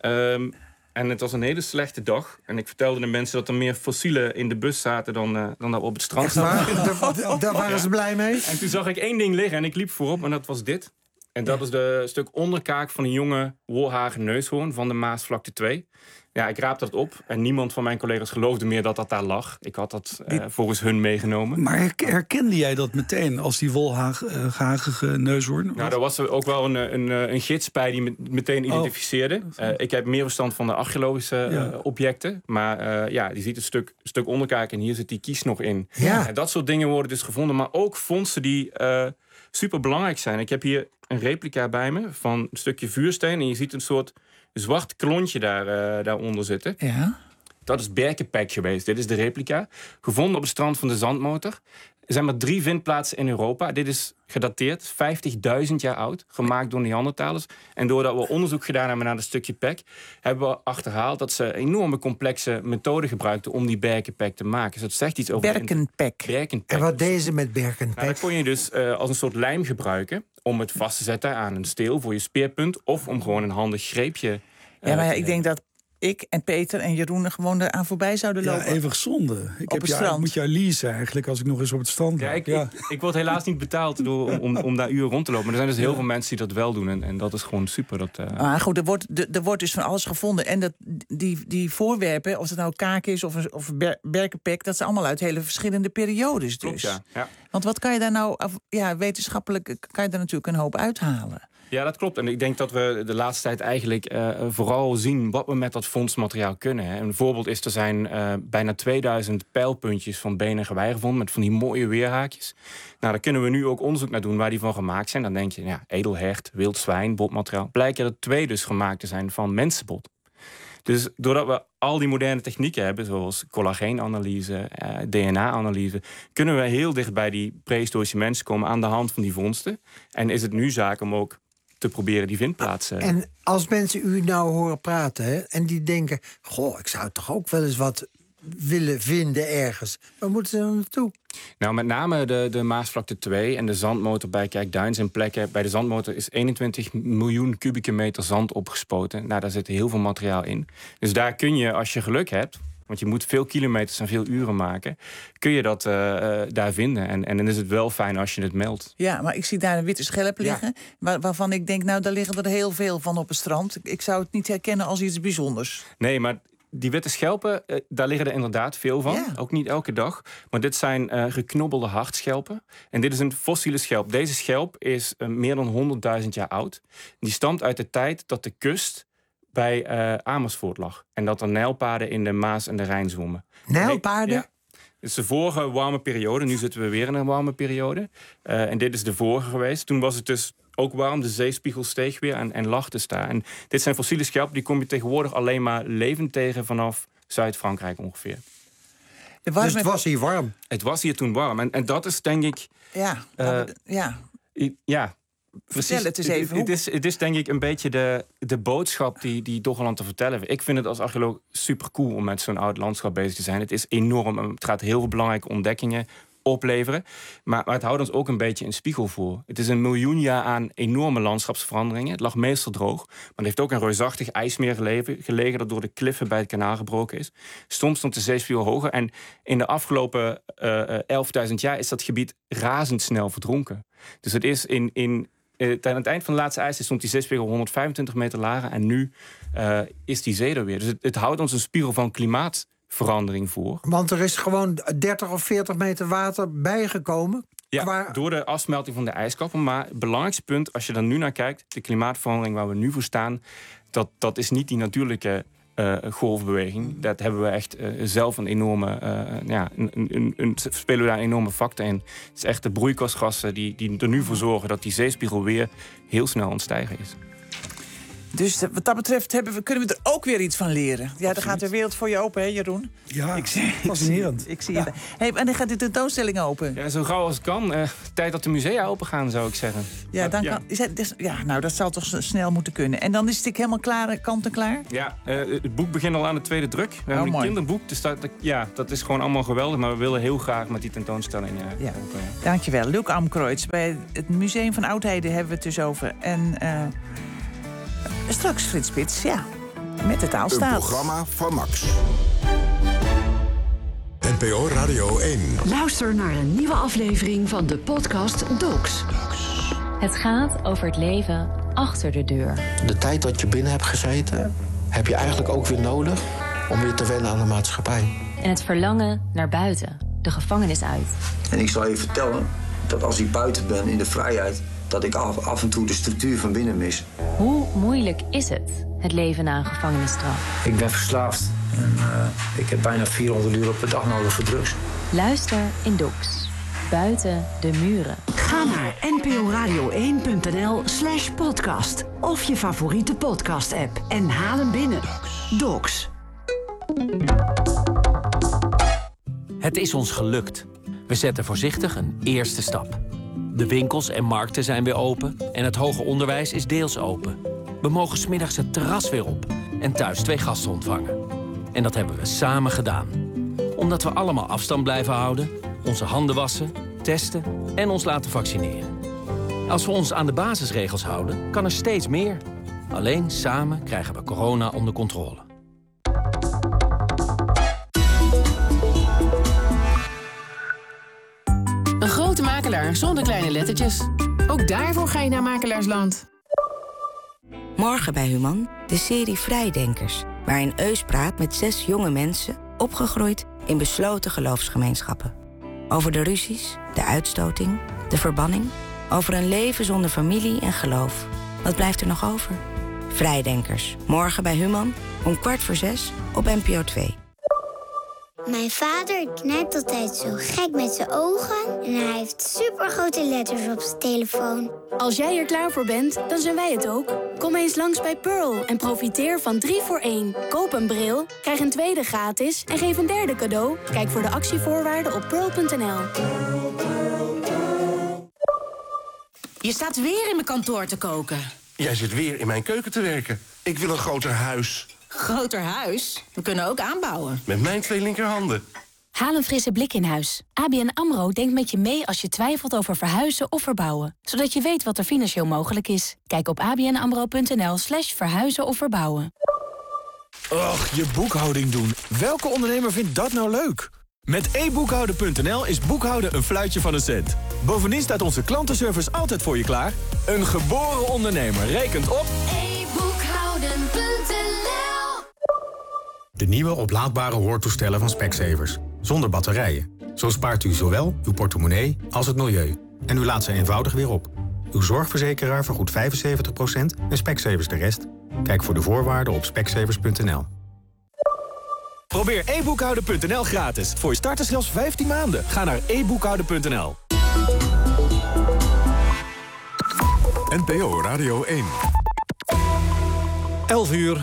En het was een hele slechte dag. En ik vertelde de mensen dat er meer fossielen in de bus zaten dan dat we op het strand zaten. Daar waren ze blij mee. En toen zag ik één ding liggen en ik liep voorop en dat was dit. En dat is de stuk onderkaak van een jonge wolhagen neushoorn van de Maasvlakte 2. Ja, ik raapte dat op en niemand van mijn collega's geloofde meer dat dat daar lag. Ik had dat volgens hun meegenomen. Maar herkende jij dat meteen als die wolhagige neushoorn? Nou, daar was er ook wel een gids bij die me meteen identificeerde. Ik heb meer verstand van de archeologische objecten. Maar die ziet een stuk onderkaak en hier zit die kies nog in. Ja. Dat soort dingen worden dus gevonden. Maar ook vondsten die super belangrijk zijn. Ik heb hier een replica bij me van een stukje vuursteen. En je ziet een soort zwart klontje daaronder zitten. Ja. Dat is Berkenpek geweest. Dit is de replica. Gevonden op het strand van de Zandmotor. Er zijn maar 3 vindplaatsen in Europa. Dit is gedateerd, 50.000 jaar oud. Gemaakt door Neandertalers. En doordat we onderzoek gedaan hebben naar dat stukje pek, hebben we achterhaald dat ze enorme complexe methoden gebruikten om die Berkenpek te maken. Dus dat zegt iets over Berkenpek. En wat deden ze met Berkenpek? Nou, dat kon je dus als een soort lijm gebruiken om het vast te zetten aan een steel voor je speerpunt. Of om gewoon een handig greepje. Ik denk dat ik en Peter en Jeroen er gewoon eraan voorbij zouden lopen. Ja, even zonde. Ik moet jou leasen eigenlijk als ik nog eens op het strand loop. Ik word helaas niet betaald om daar uren rond te lopen. Maar er zijn dus heel veel mensen die dat wel doen. En dat is gewoon super. Goed, er wordt dus van alles gevonden. En die voorwerpen, of het nou kaak is of berkenpek, dat zijn allemaal uit hele verschillende periodes. Dus. Klopt, ja. Want wat kan je daar nou, wetenschappelijk kan je daar natuurlijk een hoop uithalen. Ja, dat klopt. En ik denk dat we de laatste tijd eigenlijk vooral zien wat we met dat fondsmateriaal kunnen. Hè. Een voorbeeld is, er zijn bijna 2000 pijlpuntjes van been en gewei gevonden met van die mooie weerhaakjes. Nou, daar kunnen we nu ook onderzoek naar doen waar die van gemaakt zijn. Dan denk je, edelhert, wild zwijn, botmateriaal. Blijkt er 2 dus gemaakt te zijn van mensenbot. Dus doordat we al die moderne technieken hebben, zoals collageenanalyse, DNA-analyse, kunnen we heel dicht bij die prehistorische mensen komen aan de hand van die vondsten. En is het nu zaak om ook te proberen die vindplaatsen. En als mensen u nou horen praten en die denken, goh, ik zou toch ook wel eens wat willen vinden ergens. Waar moeten ze dan naartoe? Nou, met name de Maasvlakte 2 en de Zandmotor bij Kijkduin zijn plekken. Bij de Zandmotor is 21 miljoen kubieke meter zand opgespoten. Nou, daar zit heel veel materiaal in. Dus daar kun je, als je geluk hebt, want je moet veel kilometers en veel uren maken, kun je dat daar vinden. En dan is het wel fijn als je het meldt. Ja, maar ik zie daar een witte schelp liggen, waarvan ik denk, nou, daar liggen er heel veel van op het strand. Ik zou het niet herkennen als iets bijzonders. Nee, maar die witte schelpen, daar liggen er inderdaad veel van. Ja. Ook niet elke dag. Maar dit zijn geknobbelde hartschelpen. En dit is een fossiele schelp. Deze schelp is meer dan 100.000 jaar oud. Die stamt uit de tijd dat de kust bij Amersfoort lag. En dat er nijlpaarden in de Maas en de Rijn zwommen. Nijlpaarden? Ja. Dit is de vorige warme periode. Nu zitten we weer in een warme periode. En dit is de vorige geweest. Toen was het dus ook warm. De zeespiegel steeg weer en lag dus daar. En dit zijn fossiele schelpen. Die kom je tegenwoordig alleen maar levend tegen vanaf Zuid-Frankrijk ongeveer. Dus het was hier warm? Het was hier toen warm. En dat is denk ik... Ja. Vertel het eens even. Het is denk ik een beetje de boodschap die Doggerland te vertellen heeft. Ik vind het als archeoloog super cool om met zo'n oud landschap bezig te zijn. Het is enorm. Het gaat heel veel belangrijke ontdekkingen opleveren. Maar het houdt ons ook een beetje een spiegel voor. Het is een miljoen jaar aan enorme landschapsveranderingen. Het lag meestal droog. Maar er heeft ook een reusachtig ijsmeer gelegen dat door de kliffen bij het kanaal gebroken is. Soms stond de zeespiegel hoger. En in de afgelopen 11.000 jaar is dat gebied razendsnel verdronken. Dus het is aan het eind van de laatste ijstijd stond die zeespiegel 125 meter lager. En nu is die zee er weer. Dus het houdt ons een spiegel van klimaatverandering voor. Want er is gewoon 30 of 40 meter water bijgekomen. Ja, door de afsmelting van de ijskappen. Maar het belangrijkste punt, als je er nu naar kijkt, de klimaatverandering waar we nu voor staan, dat is niet die natuurlijke golfbeweging. Dat hebben we echt zelf een enorme, spelen we daar een enorme factor in. Het is echt de broeikasgassen die er nu voor zorgen dat die zeespiegel weer heel snel aan het stijgen is. Dus wat dat betreft kunnen we er ook weer iets van leren. Ja, dan gaat de wereld voor je open, hè, Jeroen? Ja, fascinerend. Ik zie het. Hey, en dan gaat de tentoonstelling open? Ja, zo gauw als het kan. Tijd dat de musea open gaan, zou ik zeggen. Ja, dan kan, nou, dat zal toch snel moeten kunnen. En dan is het helemaal klaar, kant en klaar? Ja, het boek begint al aan de tweede druk. We hebben een kinderboek, dus dat is gewoon allemaal geweldig. Maar we willen heel graag met die tentoonstelling open. Dankjewel. Luc Amkreutz. Bij het Museum van Oudheden hebben we het dus over. En straks Frits Spits, met de taalstaat. Een programma van Max. NPO Radio 1. Luister naar een nieuwe aflevering van de podcast Docs. Het gaat over het leven achter de deur. De tijd dat je binnen hebt gezeten, heb je eigenlijk ook weer nodig om weer te wennen aan de maatschappij. En het verlangen naar buiten, de gevangenis uit. En ik zal je vertellen dat als ik buiten ben in de vrijheid, dat ik af en toe de structuur van binnen mis. Hoe moeilijk is het leven na een gevangenisstraf? Ik ben verslaafd en ik heb bijna 400 uur per dag nodig voor drugs. Luister in Docs. Buiten de muren. Ga naar nporadio1.nl/podcast of je favoriete podcast-app en haal hem binnen. Docs. Het is ons gelukt. We zetten voorzichtig een eerste stap. De winkels en markten zijn weer open en het hoger onderwijs is deels open. We mogen 's middags het terras weer op en thuis 2 gasten ontvangen. En dat hebben we samen gedaan. Omdat we allemaal afstand blijven houden, onze handen wassen, testen en ons laten vaccineren. Als we ons aan de basisregels houden, kan er steeds meer. Alleen samen krijgen we corona onder controle. Een grote makelaar zonder kleine lettertjes. Ook daarvoor ga je naar Makelaarsland. Morgen bij Human, de serie Vrijdenkers. Waarin Eus praat met 6 jonge mensen, opgegroeid in besloten geloofsgemeenschappen. Over de ruzies, de uitstoting, de verbanning. Over een leven zonder familie en geloof. Wat blijft er nog over? Vrijdenkers. Morgen bij Human, om 5:15 op NPO 2. Mijn vader knijpt altijd zo gek met zijn ogen en hij heeft supergrote letters op zijn telefoon. Als jij er klaar voor bent, dan zijn wij het ook. Kom eens langs bij Pearl en profiteer van 3 voor 1. Koop een bril, krijg een tweede gratis en geef een derde cadeau. Kijk voor de actievoorwaarden op pearl.nl. Je staat weer in mijn kantoor te koken. Jij zit weer in mijn keuken te werken. Ik wil een groter huis. Groter huis? We kunnen ook aanbouwen. Met mijn 2 linkerhanden. Haal een frisse blik in huis. ABN AMRO denkt met je mee als je twijfelt over verhuizen of verbouwen. Zodat je weet wat er financieel mogelijk is. Kijk op abnamro.nl/verhuizen of verbouwen. Och, je boekhouding doen. Welke ondernemer vindt dat nou leuk? Met e-boekhouden.nl is boekhouden een fluitje van een cent. Bovendien staat onze klantenservice altijd voor je klaar. Een geboren ondernemer rekent op... e-boekhouden.nl. De nieuwe oplaadbare hoortoestellen van Specsavers. Zonder batterijen. Zo spaart u zowel uw portemonnee als het milieu. En u laat ze eenvoudig weer op. Uw zorgverzekeraar vergoedt 75% en Specsavers de rest. Kijk voor de voorwaarden op specsavers.nl. Probeer e-boekhouden.nl gratis. Voor je starters zelfs 15 maanden. Ga naar e-boekhouden.nl. NPO Radio 1. 11 uur.